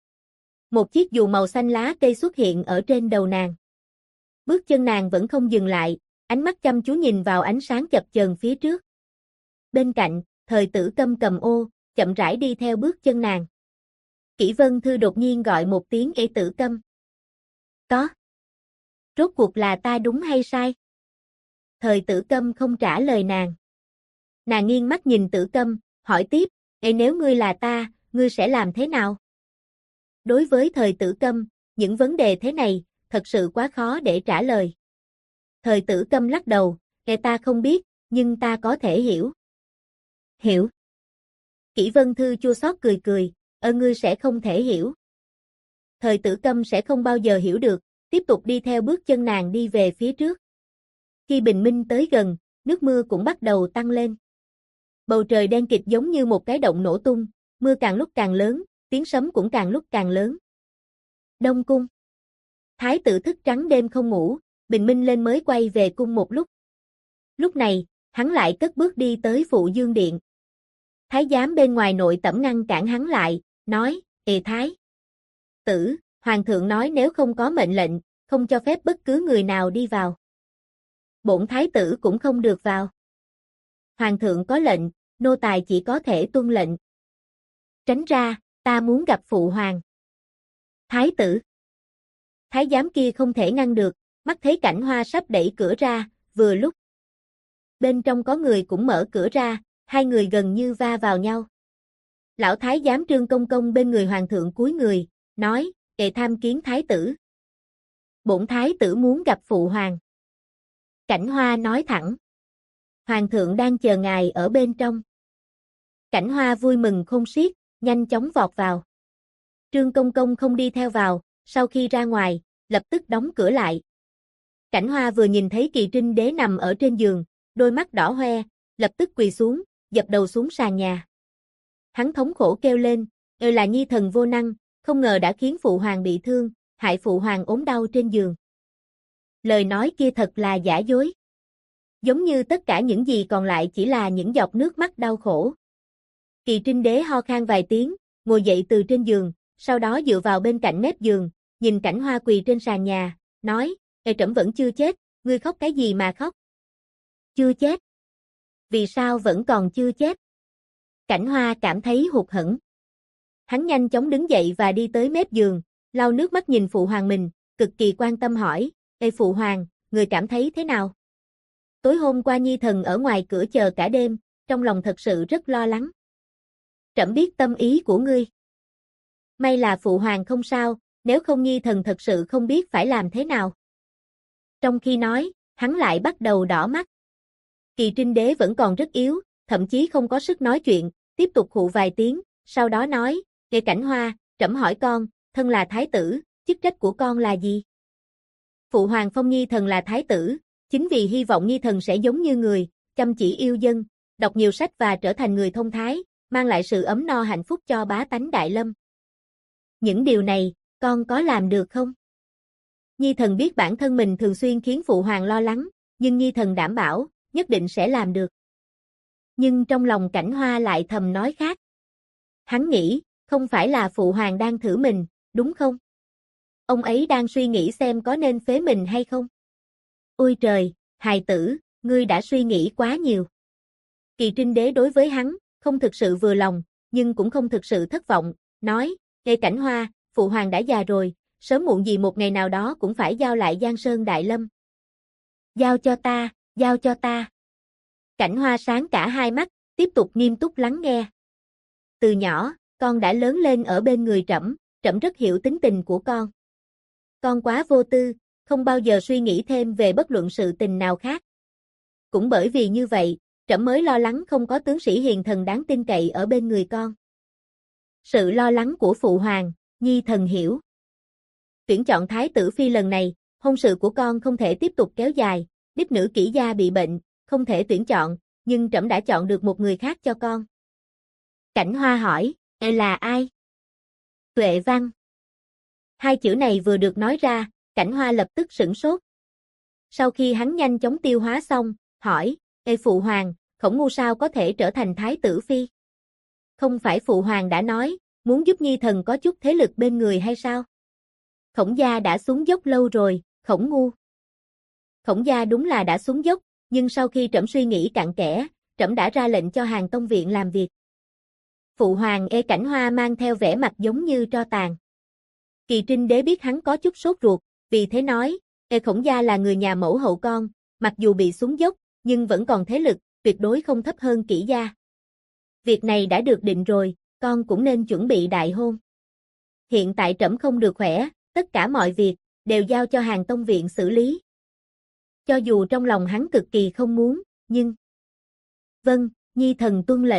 một chiếc dù màu xanh lá cây xuất hiện ở trên đầu nàng. Bước chân nàng vẫn không dừng lại, ánh mắt chăm chú nhìn vào ánh sáng chập chờn phía trước. Bên cạnh, Thời Tử Câm cầm ô, chậm rãi đi theo bước chân nàng. Kỷ Vân Thư đột nhiên gọi một tiếng Tử Câm. Có. Rốt cuộc là ta đúng hay sai? Thời Tử Câm không trả lời nàng. Nàng nghiêng mắt nhìn Tử Câm, hỏi tiếp, nếu ngươi là ta, ngươi sẽ làm thế nào? Đối với Thời Tử Câm, những vấn đề thế này, thật sự quá khó để trả lời. Thời Tử Câm lắc đầu, ta không biết, nhưng ta có thể hiểu. Hiểu. Kỷ Vân Thư chua xót cười cười, ngươi sẽ không thể hiểu. Thời Tử Câm sẽ không bao giờ hiểu được, tiếp tục đi theo bước chân nàng đi về phía trước. Khi bình minh tới gần, nước mưa cũng bắt đầu tăng lên. Bầu trời đen kịt giống như một cái động nổ tung, mưa càng lúc càng lớn, tiếng sấm cũng càng lúc càng lớn. Đông cung. Thái tử thức trắng đêm không ngủ, bình minh lên mới quay về cung một lúc. Lúc này, hắn lại cất bước đi tới Phụ Dương Điện. Thái giám bên ngoài nội tẩm ngăn cản hắn lại, nói, Thái tử, hoàng thượng nói nếu không có mệnh lệnh, không cho phép bất cứ người nào đi vào. Bổn thái tử cũng không được vào. Hoàng thượng có lệnh, nô tài chỉ có thể tuân lệnh. Tránh ra, ta muốn gặp phụ hoàng. Thái tử. Thái giám kia không thể ngăn được, mắt thấy Cảnh Hoa sắp đẩy cửa ra, vừa lúc. Bên trong có người cũng mở cửa ra, hai người gần như va vào nhau. Lão thái giám Trương Công Công bên người hoàng thượng cúi người, nói, tham kiến thái tử. Bổn thái tử muốn gặp phụ hoàng. Cảnh Hoa nói thẳng. Hoàng thượng đang chờ ngài ở bên trong. Cảnh Hoa vui mừng khôn xiết, nhanh chóng vọt vào. Trương Công Công không đi theo vào, sau khi ra ngoài, lập tức đóng cửa lại. Cảnh Hoa vừa nhìn thấy Kỳ Trinh Đế nằm ở trên giường, đôi mắt đỏ hoe, lập tức quỳ xuống, dập đầu xuống sàn nhà. Hắn thống khổ kêu lên, là nhi thần vô năng, không ngờ đã khiến phụ hoàng bị thương, hại phụ hoàng ốm đau trên giường. Lời nói kia thật là giả dối. Giống như tất cả những gì còn lại chỉ là những giọt nước mắt đau khổ. Kỳ Trinh Đế ho khan vài tiếng, ngồi dậy từ trên giường, sau đó dựa vào bên cạnh mép giường, nhìn Cảnh Hoa quỳ trên sàn nhà, nói, trẫm vẫn chưa chết, ngươi khóc cái gì mà khóc? Chưa chết. Vì sao vẫn còn chưa chết? Cảnh Hoa cảm thấy hụt hẫng. Hắn nhanh chóng đứng dậy và đi tới mép giường, lau nước mắt nhìn phụ hoàng mình, cực kỳ quan tâm hỏi, phụ hoàng, người cảm thấy thế nào? Tối hôm qua nhi thần ở ngoài cửa chờ cả đêm, trong lòng thật sự rất lo lắng. Trẫm biết tâm ý của ngươi. May là phụ hoàng không sao, nếu không nhi thần thật sự không biết phải làm thế nào. Trong khi nói, hắn lại bắt đầu đỏ mắt. Kỳ Trinh Đế vẫn còn rất yếu, thậm chí không có sức nói chuyện, tiếp tục khụ vài tiếng, sau đó nói, Cảnh Hoa, trẫm hỏi con, thân là thái tử, chức trách của con là gì? Phụ hoàng phong nhi thần là thái tử, chính vì hy vọng nhi thần sẽ giống như người, chăm chỉ yêu dân, đọc nhiều sách và trở thành người thông thái, mang lại sự ấm no hạnh phúc cho bá tánh Đại Lâm. Những điều này, con có làm được không? Nhi thần biết bản thân mình thường xuyên khiến phụ hoàng lo lắng, nhưng nhi thần đảm bảo, nhất định sẽ làm được. Nhưng trong lòng Cảnh Hoa lại thầm nói khác. Hắn nghĩ, không phải là phụ hoàng đang thử mình, đúng không? Ông ấy đang suy nghĩ xem có nên phế mình hay không? Ôi trời, hài tử, ngươi đã suy nghĩ quá nhiều. Kỳ Trinh Đế đối với hắn, không thực sự vừa lòng, nhưng cũng không thực sự thất vọng, nói, Cảnh Hoa, phụ hoàng đã già rồi, sớm muộn gì một ngày nào đó cũng phải giao lại Giang Sơn Đại Lâm. Giao cho ta, giao cho ta. Cảnh Hoa sáng cả hai mắt, tiếp tục nghiêm túc lắng nghe. Từ nhỏ, con đã lớn lên ở bên người trẫm, trẫm rất hiểu tính tình của con. Con quá vô tư, không bao giờ suy nghĩ thêm về bất luận sự tình nào khác. Cũng bởi vì như vậy, trẫm mới lo lắng không có tướng sĩ hiền thần đáng tin cậy ở bên người con. Sự lo lắng của phụ hoàng, nhi thần hiểu. Tuyển chọn thái tử phi lần này, hôn sự của con không thể tiếp tục kéo dài, đích nữ kỷ gia bị bệnh, không thể tuyển chọn, nhưng trẫm đã chọn được một người khác cho con. Cảnh Hoa hỏi, là ai? Tuệ Văn. Hai chữ này vừa được nói ra, Cảnh Hoa lập tức sửng sốt. Sau khi hắn nhanh chóng tiêu hóa xong, hỏi, phụ hoàng, Khổng Ngu sao có thể trở thành thái tử phi? Không phải phụ hoàng đã nói, muốn giúp nhi thần có chút thế lực bên người hay sao? Khổng gia đã xuống dốc lâu rồi, Khổng Ngu. Khổng gia đúng là đã xuống dốc, nhưng sau khi trẫm suy nghĩ cặn kẽ, trẫm đã ra lệnh cho Hàn Tông Viện làm việc. Phụ hoàng Cảnh Hoa mang theo vẻ mặt giống như tro tàn. Kỳ Trinh Đế biết hắn có chút sốt ruột, vì thế nói, Khổng gia là người nhà mẫu hậu con, mặc dù bị xuống dốc, nhưng vẫn còn thế lực, tuyệt đối không thấp hơn Kỷ gia. Việc này đã được định rồi, con cũng nên chuẩn bị đại hôn. Hiện tại trẫm không được khỏe, tất cả mọi việc, đều giao cho Hàn Tông Viện xử lý. Cho dù trong lòng hắn cực kỳ không muốn, nhưng... Vâng, nhi thần tuân lệnh.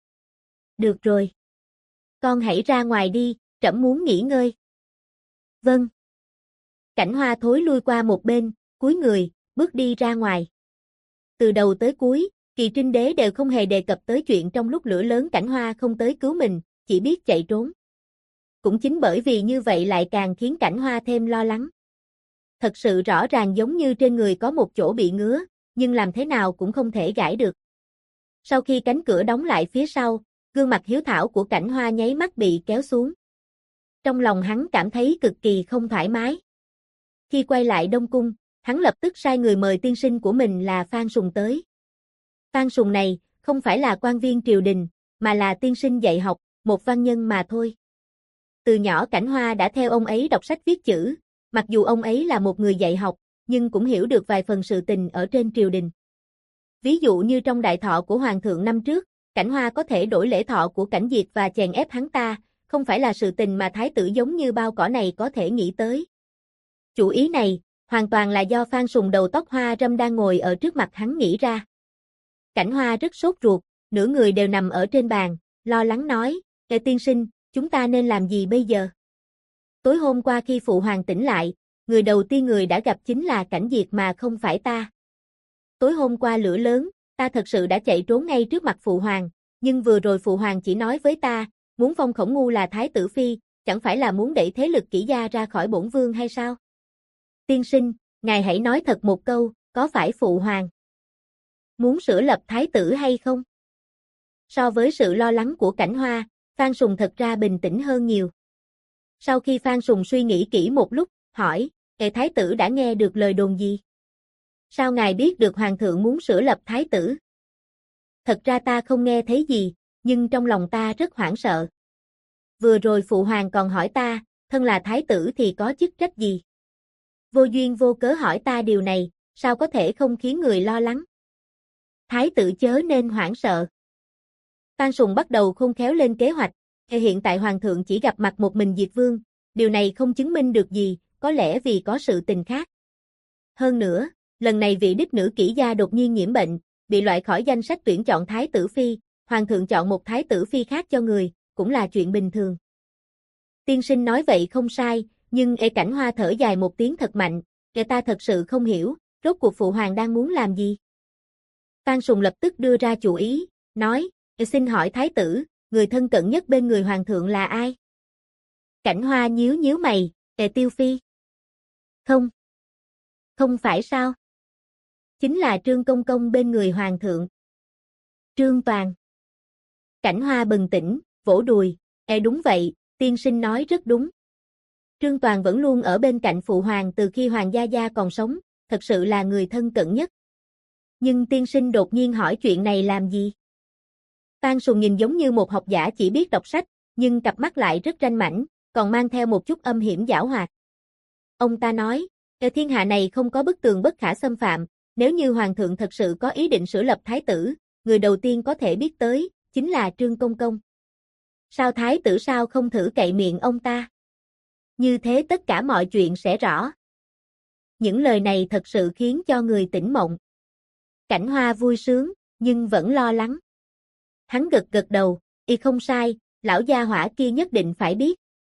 Được rồi. Con hãy ra ngoài đi, trẫm muốn nghỉ ngơi. Vâng. Cảnh Hoa thối lui qua một bên, cúi người, bước đi ra ngoài. Từ đầu tới cuối, Kỳ Trinh Đế đều không hề đề cập tới chuyện trong lúc lửa lớn Cảnh Hoa không tới cứu mình, chỉ biết chạy trốn. Cũng chính bởi vì như vậy lại càng khiến Cảnh Hoa thêm lo lắng. Thật sự rõ ràng giống như trên người có một chỗ bị ngứa, nhưng làm thế nào cũng không thể gãi được. Sau khi cánh cửa đóng lại phía sau, gương mặt hiếu thảo của Cảnh Hoa nháy mắt bị kéo xuống. Trong lòng hắn cảm thấy cực kỳ không thoải mái. Khi quay lại Đông Cung, hắn lập tức sai người mời tiên sinh của mình là Phan Sùng tới. Phan Sùng này, không phải là quan viên triều đình, mà là tiên sinh dạy học, một văn nhân mà thôi. Từ nhỏ Cảnh Hoa đã theo ông ấy đọc sách viết chữ, mặc dù ông ấy là một người dạy học, nhưng cũng hiểu được vài phần sự tình ở trên triều đình. Ví dụ như trong đại thọ của Hoàng thượng năm trước, Cảnh Hoa có thể đổi lễ thọ của Cảnh Diệt và chèn ép hắn ta, không phải là sự tình mà thái tử giống như bao cỏ này có thể nghĩ tới. Chủ ý này, hoàn toàn là do Phan Sùng đầu tóc hoa râm đang ngồi ở trước mặt hắn nghĩ ra. Cảnh Hoa rất sốt ruột, nửa người đều nằm ở trên bàn, lo lắng nói, "Ê tiên sinh, chúng ta nên làm gì bây giờ?" Tối hôm qua khi phụ hoàng tỉnh lại, người đầu tiên người đã gặp chính là Cảnh Diệt mà không phải ta. Tối hôm qua lửa lớn, ta thật sự đã chạy trốn ngay trước mặt phụ hoàng, nhưng vừa rồi phụ hoàng chỉ nói với ta, muốn phong Khổng Ngu là thái tử phi, chẳng phải là muốn đẩy thế lực Kỷ gia ra khỏi bổn vương hay sao? Tiên sinh, ngài hãy nói thật một câu, có phải phụ hoàng muốn sửa lập thái tử hay không? So với sự lo lắng của Cảnh Hoa, Phan Sùng thật ra bình tĩnh hơn nhiều. Sau khi Phan Sùng suy nghĩ kỹ một lúc, hỏi, thái tử đã nghe được lời đồn gì? Sao ngài biết được hoàng thượng muốn sửa lập thái tử? Thật ra ta không nghe thấy gì, nhưng trong lòng ta rất hoảng sợ. Vừa rồi phụ hoàng còn hỏi ta, thân là thái tử thì có chức trách gì? Vô duyên vô cớ hỏi ta điều này, sao có thể không khiến người lo lắng? Thái tử chớ nên hoảng sợ. Phan Sùng bắt đầu khôn khéo lên kế hoạch, hiện tại hoàng thượng chỉ gặp mặt một mình Diệt Vương, điều này không chứng minh được gì, có lẽ vì có sự tình khác. Hơn nữa, lần này vị đích nữ Kỷ gia đột nhiên nhiễm bệnh, bị loại khỏi danh sách tuyển chọn thái tử phi, hoàng thượng chọn một thái tử phi khác cho người, cũng là chuyện bình thường. Tiên sinh nói vậy không sai, nhưng Cảnh Hoa thở dài một tiếng thật mạnh, ta thật sự không hiểu, rốt cuộc phụ hoàng đang muốn làm gì? Phan Sùng lập tức đưa ra chủ ý, nói, xin hỏi thái tử, người thân cận nhất bên người hoàng thượng là ai? Cảnh Hoa nhíu nhíu mày, Tiêu Phi. Không. Không phải sao? Chính là Trương Công Công bên người hoàng thượng. Trương Toàn. Cảnh Hoa bừng tỉnh, vỗ đùi, đúng vậy, tiên sinh nói rất đúng. Trương Toàn vẫn luôn ở bên cạnh phụ hoàng từ khi hoàng gia gia còn sống, thật sự là người thân cận nhất. Nhưng tiên sinh đột nhiên hỏi chuyện này làm gì? Phan Sùng nhìn giống như một học giả chỉ biết đọc sách, nhưng cặp mắt lại rất ranh mãnh, còn mang theo một chút âm hiểm giảo hoạt. Ông ta nói, thiên hạ này không có bức tường bất khả xâm phạm, nếu như hoàng thượng thật sự có ý định sửa lập thái tử, người đầu tiên có thể biết tới, chính là Trương Công Công. Sao thái tử sao không thử cậy miệng ông ta? Như thế tất cả mọi chuyện sẽ rõ. Những lời này thật sự khiến cho người tỉnh mộng. Cảnh Hoa vui sướng, nhưng vẫn lo lắng. Hắn gật gật đầu, không sai, lão gia hỏa kia nhất định phải biết.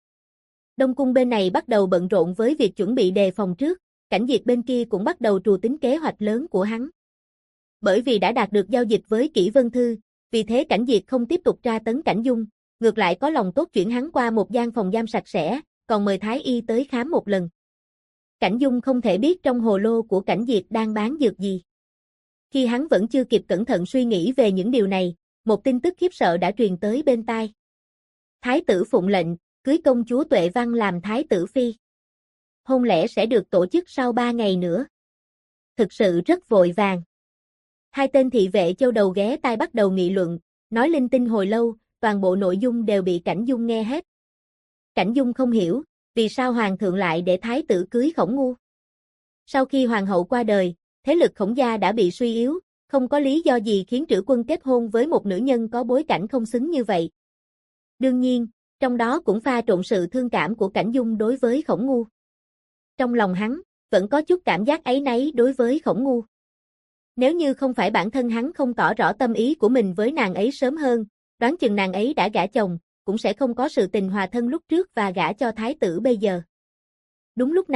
Đông cung bên này bắt đầu bận rộn với việc chuẩn bị đề phòng trước, Cảnh Diệt bên kia cũng bắt đầu trù tính kế hoạch lớn của hắn. Bởi vì đã đạt được giao dịch với Kỷ Vân Thư, vì thế Cảnh Diệt không tiếp tục tra tấn Cảnh Dung, ngược lại có lòng tốt chuyển hắn qua một gian phòng giam sạch sẽ, còn mời Thái Y tới khám một lần. Cảnh Dung không thể biết trong hồ lô của Cảnh Diệt đang bán dược gì. Khi hắn vẫn chưa kịp cẩn thận suy nghĩ về những điều này, một tin tức khiếp sợ đã truyền tới bên tai. Thái tử phụng lệnh, cưới công chúa Tuệ Văn làm thái tử phi. Hôn lễ sẽ được tổ chức sau 3 ngày nữa. Thực sự rất vội vàng. Hai tên thị vệ châu đầu ghé tai bắt đầu nghị luận, nói linh tinh hồi lâu, toàn bộ nội dung đều bị Cảnh Dung nghe hết. Cảnh Dung không hiểu, vì sao hoàng thượng lại để thái tử cưới Khổng Ngu. Sau khi hoàng hậu qua đời, thế lực Khổng gia đã bị suy yếu, không có lý do gì khiến Trữ Quân kết hôn với một nữ nhân có bối cảnh không xứng như vậy. Đương nhiên, trong đó cũng pha trộn sự thương cảm của Cảnh Dung đối với Khổng Ngu. Trong lòng hắn, vẫn có chút cảm giác áy náy đối với Khổng Ngu. Nếu như không phải bản thân hắn không tỏ rõ tâm ý của mình với nàng ấy sớm hơn, đoán chừng nàng ấy đã gả chồng, cũng sẽ không có sự tình hòa thân lúc trước và gả cho thái tử bây giờ. Đúng lúc này,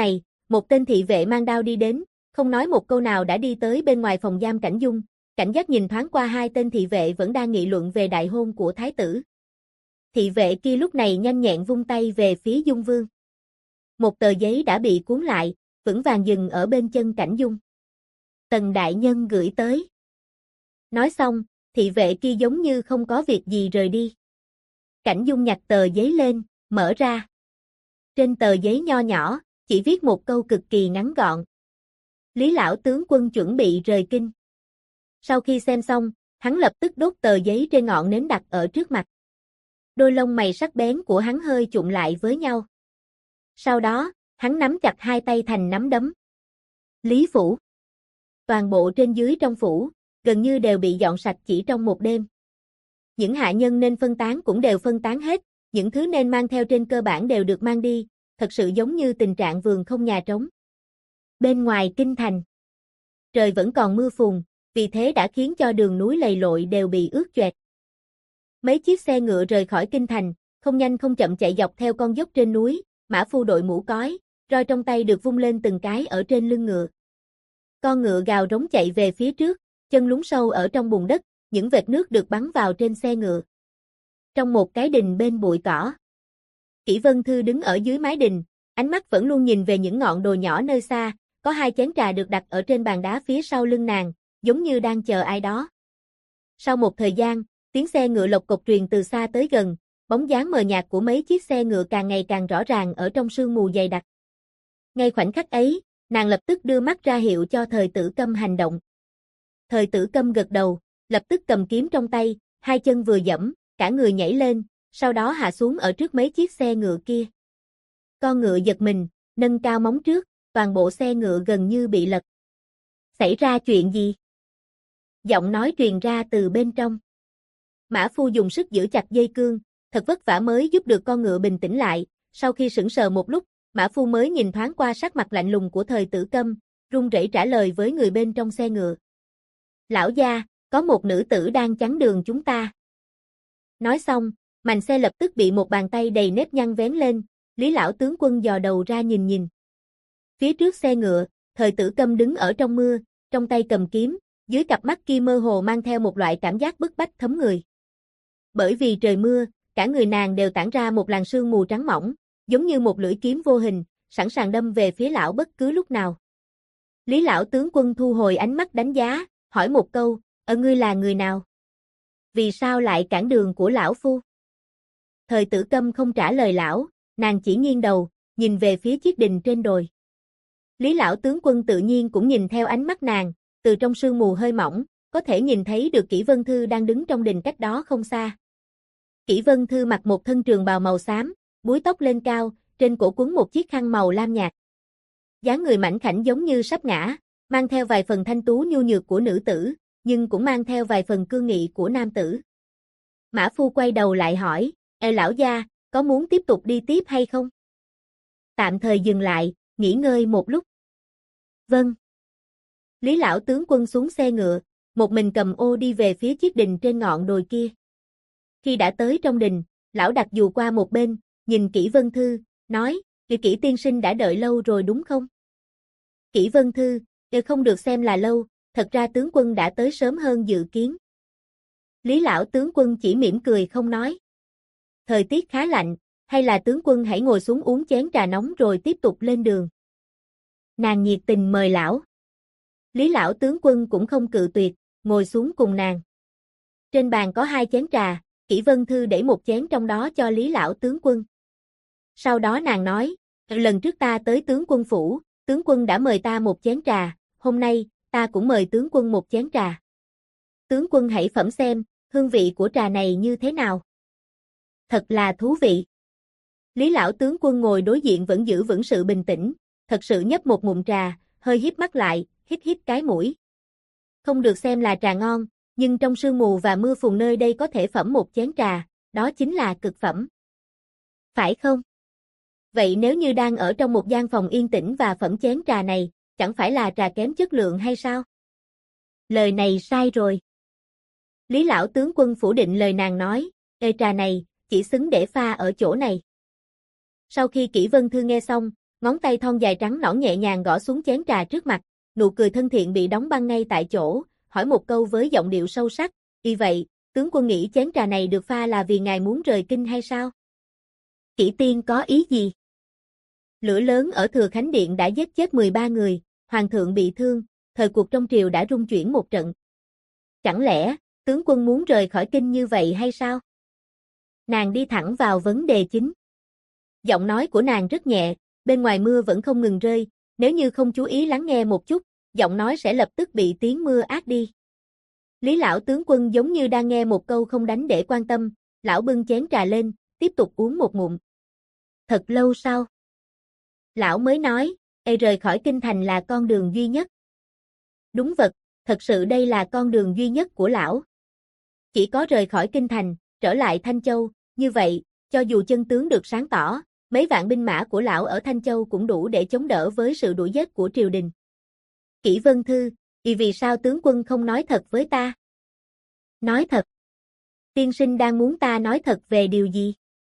Một tên thị vệ mang đao đi đến, không nói một câu nào đã đi tới bên ngoài phòng giam Cảnh Dung, cảnh giác nhìn thoáng qua hai tên thị vệ vẫn đang nghị luận về đại hôn của thái tử. Thị vệ kia lúc này nhanh nhẹn vung tay về phía Dung Vương. Một tờ giấy đã bị cuốn lại, vững vàng dừng ở bên chân Cảnh Dung. Tần đại nhân gửi tới. Nói xong, thị vệ kia giống như không có việc gì rời đi. Cảnh Dung nhặt tờ giấy lên, mở ra. Trên tờ giấy nho nhỏ, chỉ viết một câu cực kỳ ngắn gọn. Lý lão tướng quân chuẩn bị rời kinh. Sau khi xem xong, hắn lập tức đốt tờ giấy trên ngọn nến đặt ở trước mặt. Đôi lông mày sắc bén của hắn hơi chụm lại với nhau. Sau đó, hắn nắm chặt hai tay thành nắm đấm. Lý phủ. Toàn bộ trên dưới trong phủ, gần như đều bị dọn sạch chỉ trong một đêm. Những hạ nhân nên phân tán cũng đều phân tán hết, những thứ nên mang theo trên cơ bản đều được mang đi, thật sự giống như tình trạng vườn không nhà trống. Bên ngoài kinh thành, trời vẫn còn mưa phùn, vì thế đã khiến cho đường núi lầy lội đều bị ướt choẹt. Mấy chiếc xe ngựa rời khỏi kinh thành, không nhanh không chậm chạy dọc theo con dốc trên núi, mã phu đội mũ cói, roi trong tay được vung lên từng cái ở trên lưng ngựa. Con ngựa gào rống chạy về phía trước, chân lún sâu ở trong bùn đất, những vệt nước được bắn vào trên xe ngựa. Trong một cái đình bên bụi cỏ, Kỷ Vân Thư đứng ở dưới mái đình, ánh mắt vẫn luôn nhìn về những ngọn đồi nhỏ nơi xa, có hai chén trà được đặt ở trên bàn đá phía sau lưng nàng, giống như đang chờ ai đó. Sau một thời gian, tiếng xe ngựa lộc cộc truyền từ xa tới gần, bóng dáng mờ nhạt của mấy chiếc xe ngựa càng ngày càng rõ ràng ở trong sương mù dày đặc. Ngay khoảnh khắc ấy, nàng lập tức đưa mắt ra hiệu cho Thời Tử Câm hành động. Thời Tử Câm gật đầu, lập tức cầm kiếm trong tay, hai chân vừa giẫm, cả người nhảy lên, sau đó hạ xuống ở trước mấy chiếc xe ngựa kia. Con ngựa giật mình, nâng cao móng trước, toàn bộ xe ngựa gần như bị lật. Xảy ra chuyện gì? Giọng nói truyền ra từ bên trong. Mã phu dùng sức giữ chặt dây cương, thật vất vả mới giúp được con ngựa bình tĩnh lại, sau khi sững sờ một lúc, mã phu mới nhìn thoáng qua sắc mặt lạnh lùng của Thời Tử Câm, run rẩy trả lời với người bên trong xe ngựa. Lão gia, có một nữ tử đang chắn đường chúng ta. Nói xong, mành xe lập tức bị một bàn tay đầy nếp nhăn vén lên, Lý lão tướng quân dò đầu ra nhìn. Phía trước xe ngựa, Thời Tử Câm đứng ở trong mưa, trong tay cầm kiếm, dưới cặp mắt kia mơ hồ mang theo một loại cảm giác bức bách thấm người. Bởi vì trời mưa, cả người nàng đều tản ra một làn sương mù trắng mỏng, giống như một lưỡi kiếm vô hình, sẵn sàng đâm về phía lão bất cứ lúc nào. Lý lão tướng quân thu hồi ánh mắt đánh giá, hỏi một câu, ngươi là người nào? Vì sao lại cản đường của lão phu? Thời Tử Câm không trả lời lão, nàng chỉ nghiêng đầu, nhìn về phía chiếc đình trên đồi. Lý lão tướng quân tự nhiên cũng nhìn theo ánh mắt nàng, từ trong sương mù hơi mỏng, có thể nhìn thấy được Kỷ Vân Thư đang đứng trong đình cách đó không xa. Kỷ Vân Thư mặc một thân trường bào màu xám, búi tóc lên cao, trên cổ quấn một chiếc khăn màu lam nhạt. Dáng người mảnh khảnh giống như sắp ngã, mang theo vài phần thanh tú nhu nhược của nữ tử, nhưng cũng mang theo vài phần cương nghị của nam tử. Mã phu quay đầu lại hỏi, lão gia, có muốn tiếp tục đi tiếp hay không? Tạm thời dừng lại, nghỉ ngơi một lúc. Vâng. Lý lão tướng quân xuống xe ngựa, một mình cầm ô đi về phía chiếc đình trên ngọn đồi kia. Khi đã tới trong đình, lão đặt dù qua một bên, nhìn Kỷ Vân Thư, nói, Kỷ tiên sinh đã đợi lâu rồi đúng không? Kỷ Vân Thư, không được xem là lâu, thật ra tướng quân đã tới sớm hơn dự kiến. Lý lão tướng quân chỉ mỉm cười không nói. Thời tiết khá lạnh, hay là tướng quân hãy ngồi xuống uống chén trà nóng rồi tiếp tục lên đường. Nàng nhiệt tình mời lão. Lý lão tướng quân cũng không cự tuyệt, ngồi xuống cùng nàng. Trên bàn có hai chén trà, Kỷ Vân Thư để một chén trong đó cho Lý lão tướng quân. Sau đó nàng nói, lần trước ta tới tướng quân phủ, tướng quân đã mời ta một chén trà, hôm nay, ta cũng mời tướng quân một chén trà. Tướng quân hãy phẩm xem, hương vị của trà này như thế nào. Thật là thú vị. Lý lão tướng quân ngồi đối diện vẫn giữ vững sự bình tĩnh, thật sự nhấp một ngụm trà, hơi híp mắt lại, hít cái mũi. Không được xem là trà ngon, nhưng trong sương mù và mưa phùn nơi đây có thể phẩm một chén trà, đó chính là cực phẩm. Phải không? Vậy nếu như đang ở trong một gian phòng yên tĩnh và phẩm chén trà này, chẳng phải là trà kém chất lượng hay sao? Lời này sai rồi. Lý lão tướng quân phủ định lời nàng nói, trà này, chỉ xứng để pha ở chỗ này. Sau khi Kỷ Vân Thư nghe xong, ngón tay thon dài trắng nõn nhẹ nhàng gõ xuống chén trà trước mặt, nụ cười thân thiện bị đóng băng ngay tại chỗ, hỏi một câu với giọng điệu sâu sắc, "Y vậy, tướng quân nghĩ chén trà này được pha là vì ngài muốn rời kinh hay sao? Kỷ tiên có ý gì?" Lửa lớn ở Thừa Khánh Điện đã giết chết 13 người, hoàng thượng bị thương, thời cuộc trong triều đã rung chuyển một trận. Chẳng lẽ, tướng quân muốn rời khỏi kinh như vậy hay sao? Nàng đi thẳng vào vấn đề chính. Giọng nói của nàng rất nhẹ, bên ngoài mưa vẫn không ngừng rơi, nếu như không chú ý lắng nghe một chút, giọng nói sẽ lập tức bị tiếng mưa át đi. Lý lão tướng quân giống như đang nghe một câu không đánh để quan tâm, lão bưng chén trà lên, tiếp tục uống một ngụm. Thật lâu sau, lão mới nói, rời khỏi kinh thành là con đường duy nhất. Đúng vật, thật sự đây là con đường duy nhất của lão. Chỉ có rời khỏi kinh thành, trở lại Thanh Châu, như vậy, cho dù chân tướng được sáng tỏ, mấy vạn binh mã của lão ở Thanh Châu cũng đủ để chống đỡ với sự đuổi giết của triều đình. Kỷ Vân Thư, vì sao tướng quân không nói thật với ta? Nói thật. Tiên sinh đang muốn ta nói thật về điều gì?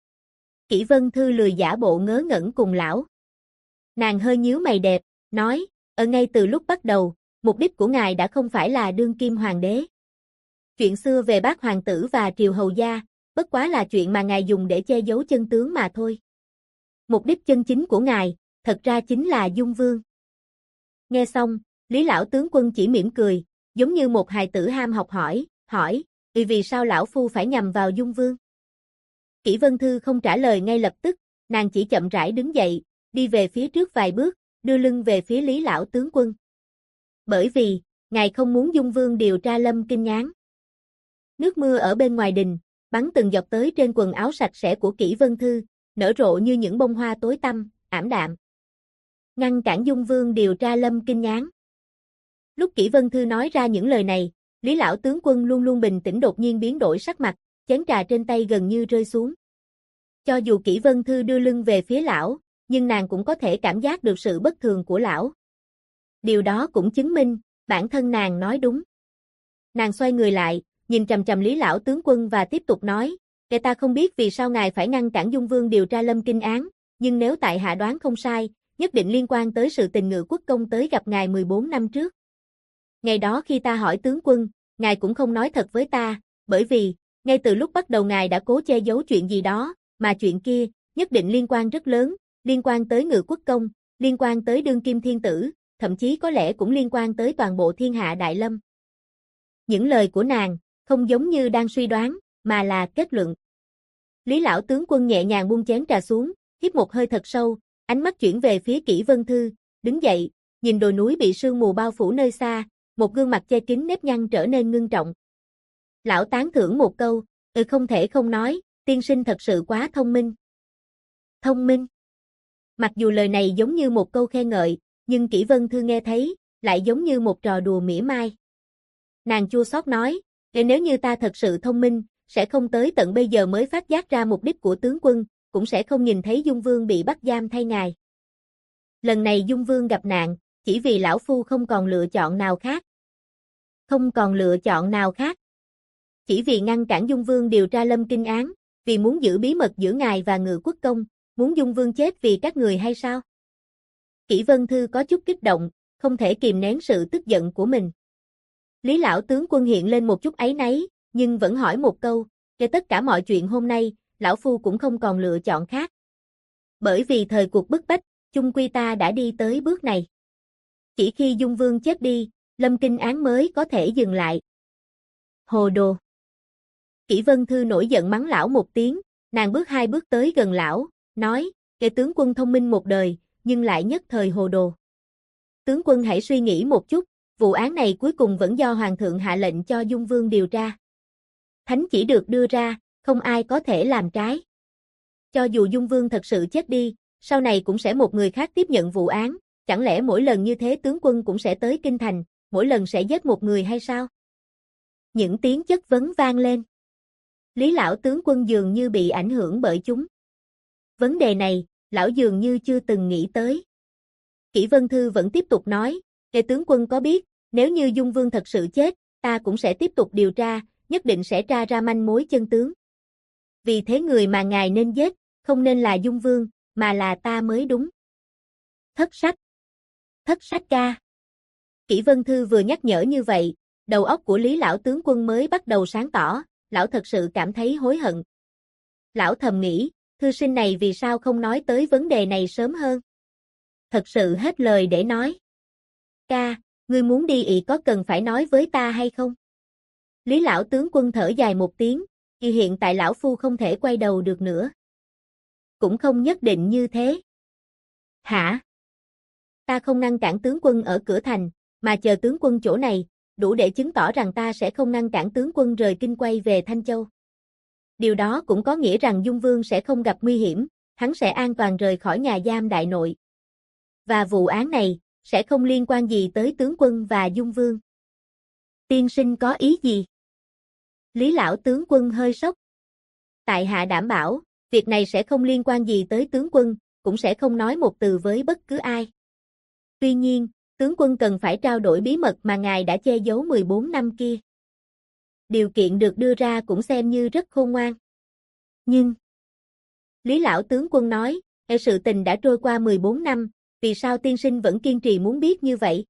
Kỷ Vân Thư lười giả bộ ngớ ngẩn cùng lão. Nàng hơi nhíu mày đẹp, nói, ở ngay từ lúc bắt đầu, mục đích của ngài đã không phải là đương kim hoàng đế. Chuyện xưa về bác hoàng tử và triều hầu gia, bất quá là chuyện mà ngài dùng để che giấu chân tướng mà thôi. Mục đích chân chính của ngài, thật ra chính là Dung Vương. Nghe xong, Lý lão tướng quân chỉ mỉm cười, giống như một hài tử ham học hỏi, vì sao lão phu phải nhằm vào Dung Vương? Kỷ Vân Thư không trả lời ngay lập tức, nàng chỉ chậm rãi đứng dậy, đi về phía trước vài bước, đưa lưng về phía Lý lão tướng quân. Bởi vì, ngài không muốn Dung Vương điều tra Lâm Kinh Ngán. Nước mưa ở bên ngoài đình, bắn từng giọt tới trên quần áo sạch sẽ của Kỷ Vân Thư, nở rộ như những bông hoa tối tăm, ảm đạm. Ngăn cản Dung Vương điều tra Lâm Kinh Ngán. Lúc Kỷ Vân Thư nói ra những lời này, Lý lão tướng quân luôn luôn bình tĩnh đột nhiên biến đổi sắc mặt, chén trà trên tay gần như rơi xuống. Cho dù Kỷ Vân Thư đưa lưng về phía lão, nhưng nàng cũng có thể cảm giác được sự bất thường của lão. Điều đó cũng chứng minh, bản thân nàng nói đúng. Nàng xoay người lại, nhìn chằm chằm Lý lão tướng quân và tiếp tục nói, ta không biết vì sao ngài phải ngăn cản Dung Vương điều tra Lâm Kinh án, nhưng nếu tại hạ đoán không sai, nhất định liên quan tới sự tình Ngự Quốc công tới gặp ngài 14 năm trước. Ngày đó khi ta hỏi tướng quân, ngài cũng không nói thật với ta, bởi vì, ngay từ lúc bắt đầu ngài đã cố che giấu chuyện gì đó, mà chuyện kia, nhất định liên quan rất lớn, liên quan tới Ngự Quốc công, liên quan tới đương kim thiên tử, thậm chí có lẽ cũng liên quan tới toàn bộ thiên hạ đại lâm. Những lời của nàng, không giống như đang suy đoán, mà là kết luận. Lý lão tướng quân nhẹ nhàng buông chén trà xuống, hít một hơi thật sâu, ánh mắt chuyển về phía Kỷ Vân Thư, đứng dậy, nhìn đồi núi bị sương mù bao phủ nơi xa, một gương mặt che kín nếp nhăn trở nên ngưng trọng. Lão tán thưởng một câu, không thể không nói, tiên sinh thật sự quá thông minh. Thông minh. Mặc dù lời này giống như một câu khen ngợi, nhưng Kỷ Vân Thư nghe thấy, lại giống như một trò đùa mỉa mai. Nàng chua xót nói, nếu như ta thật sự thông minh, sẽ không tới tận bây giờ mới phát giác ra mục đích của tướng quân, cũng sẽ không nhìn thấy Dung Vương bị bắt giam thay ngài. Lần này Dung Vương gặp nạn, chỉ vì lão phu không còn lựa chọn nào khác. Không còn lựa chọn nào khác. Chỉ vì ngăn cản Dung Vương điều tra Lâm Kinh án, vì muốn giữ bí mật giữa ngài và Ngự Quốc công, muốn Dung Vương chết vì các người hay sao? Kỷ Vân Thư có chút kích động, không thể kìm nén sự tức giận của mình. Lý lão tướng quân hiện lên một chút áy náy, nhưng vẫn hỏi một câu, cho tất cả mọi chuyện hôm nay, lão phu cũng không còn lựa chọn khác. Bởi vì thời cuộc bức bách, chung quy ta đã đi tới bước này. Chỉ khi Dung Vương chết đi, Lâm Kinh án mới có thể dừng lại. Hồ đồ. Kỷ Vân Thư nổi giận mắng lão một tiếng, nàng bước hai bước tới gần lão, nói, tướng quân thông minh một đời, nhưng lại nhất thời hồ đồ. Tướng quân hãy suy nghĩ một chút, vụ án này cuối cùng vẫn do Hoàng thượng hạ lệnh cho Dung Vương điều tra. Thánh chỉ được đưa ra, không ai có thể làm trái. Cho dù Dung Vương thật sự chết đi, sau này cũng sẽ một người khác tiếp nhận vụ án, chẳng lẽ mỗi lần như thế tướng quân cũng sẽ tới kinh thành, mỗi lần sẽ giết một người hay sao? Những tiếng chất vấn vang lên. Lý lão tướng quân dường như bị ảnh hưởng bởi chúng. Vấn đề này, lão dường như chưa từng nghĩ tới. Kỷ Vân Thư vẫn tiếp tục nói, tướng quân có biết, nếu như Dung Vương thật sự chết, ta cũng sẽ tiếp tục điều tra, nhất định sẽ tra ra manh mối chân tướng. Vì thế người mà ngài nên giết, không nên là Dung Vương, mà là ta mới đúng. Thất sách. Thất sách ca. Kỷ Vân Thư vừa nhắc nhở như vậy, đầu óc của Lý lão tướng quân mới bắt đầu sáng tỏ, lão thật sự cảm thấy hối hận. Lão thầm nghĩ, thư sinh này vì sao không nói tới vấn đề này sớm hơn? Thật sự hết lời để nói. Ca, ngươi muốn đi ị có cần phải nói với ta hay không? Lý lão tướng quân thở dài một tiếng, thì hiện tại lão phu không thể quay đầu được nữa. Cũng không nhất định như thế. Hả? Ta không ngăn cản tướng quân ở cửa thành, mà chờ tướng quân chỗ này, đủ để chứng tỏ rằng ta sẽ không ngăn cản tướng quân rời kinh quay về Thanh Châu. Điều đó cũng có nghĩa rằng Dung Vương sẽ không gặp nguy hiểm, hắn sẽ an toàn rời khỏi nhà giam đại nội. Và vụ án này, sẽ không liên quan gì tới tướng quân và Dung Vương. Tiên sinh có ý gì? Lý lão tướng quân hơi sốc. Tại hạ đảm bảo, việc này sẽ không liên quan gì tới tướng quân, cũng sẽ không nói một từ với bất cứ ai. Tuy nhiên, tướng quân cần phải trao đổi bí mật mà ngài đã che giấu 14 năm kia. Điều kiện được đưa ra cũng xem như rất khôn ngoan. Nhưng, Lý lão tướng quân nói, sự tình đã trôi qua 14 năm, vì sao tiên sinh vẫn kiên trì muốn biết như vậy?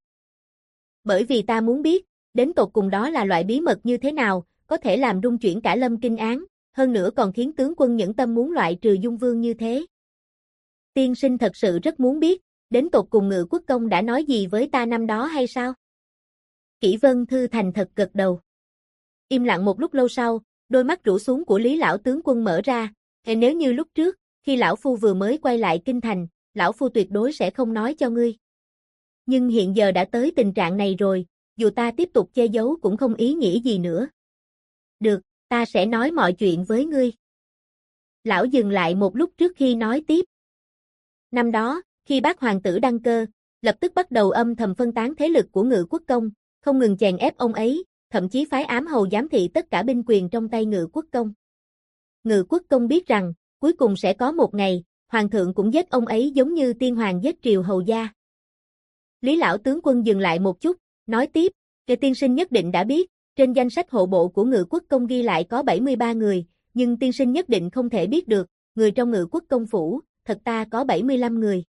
Bởi vì ta muốn biết, đến tột cùng đó là loại bí mật như thế nào, có thể làm rung chuyển cả Lâm Kinh Án, hơn nữa còn khiến tướng quân nhẫn tâm muốn loại trừ Dung Vương như thế. Tiên sinh thật sự rất muốn biết, đến tột cùng Ngự Quốc Công đã nói gì với ta năm đó hay sao? Kỷ Vân Thư thành thật gật đầu. Im lặng một lúc lâu sau, đôi mắt rũ xuống của Lý lão tướng quân mở ra, nếu như lúc trước, khi lão phu vừa mới quay lại kinh thành, lão phu tuyệt đối sẽ không nói cho ngươi. Nhưng hiện giờ đã tới tình trạng này rồi, dù ta tiếp tục che giấu cũng không ý nghĩa gì nữa. Được, ta sẽ nói mọi chuyện với ngươi. Lão dừng lại một lúc trước khi nói tiếp. Năm đó, khi bác hoàng tử đăng cơ, lập tức bắt đầu âm thầm phân tán thế lực của Ngự Quốc Công, không ngừng chèn ép ông ấy, thậm chí phái ám hầu giám thị tất cả binh quyền trong tay Ngự Quốc Công. Ngự Quốc Công biết rằng, cuối cùng sẽ có một ngày, hoàng thượng cũng giết ông ấy giống như tiên hoàng giết triều hầu gia. Lý lão tướng quân dừng lại một chút, nói tiếp, Kẻ tiên sinh nhất định đã biết, trên danh sách hộ bộ của Ngự Quốc Công ghi lại có 73 người, nhưng tiên sinh nhất định không thể biết được, người trong Ngự Quốc Công phủ, thật ta có 75 người.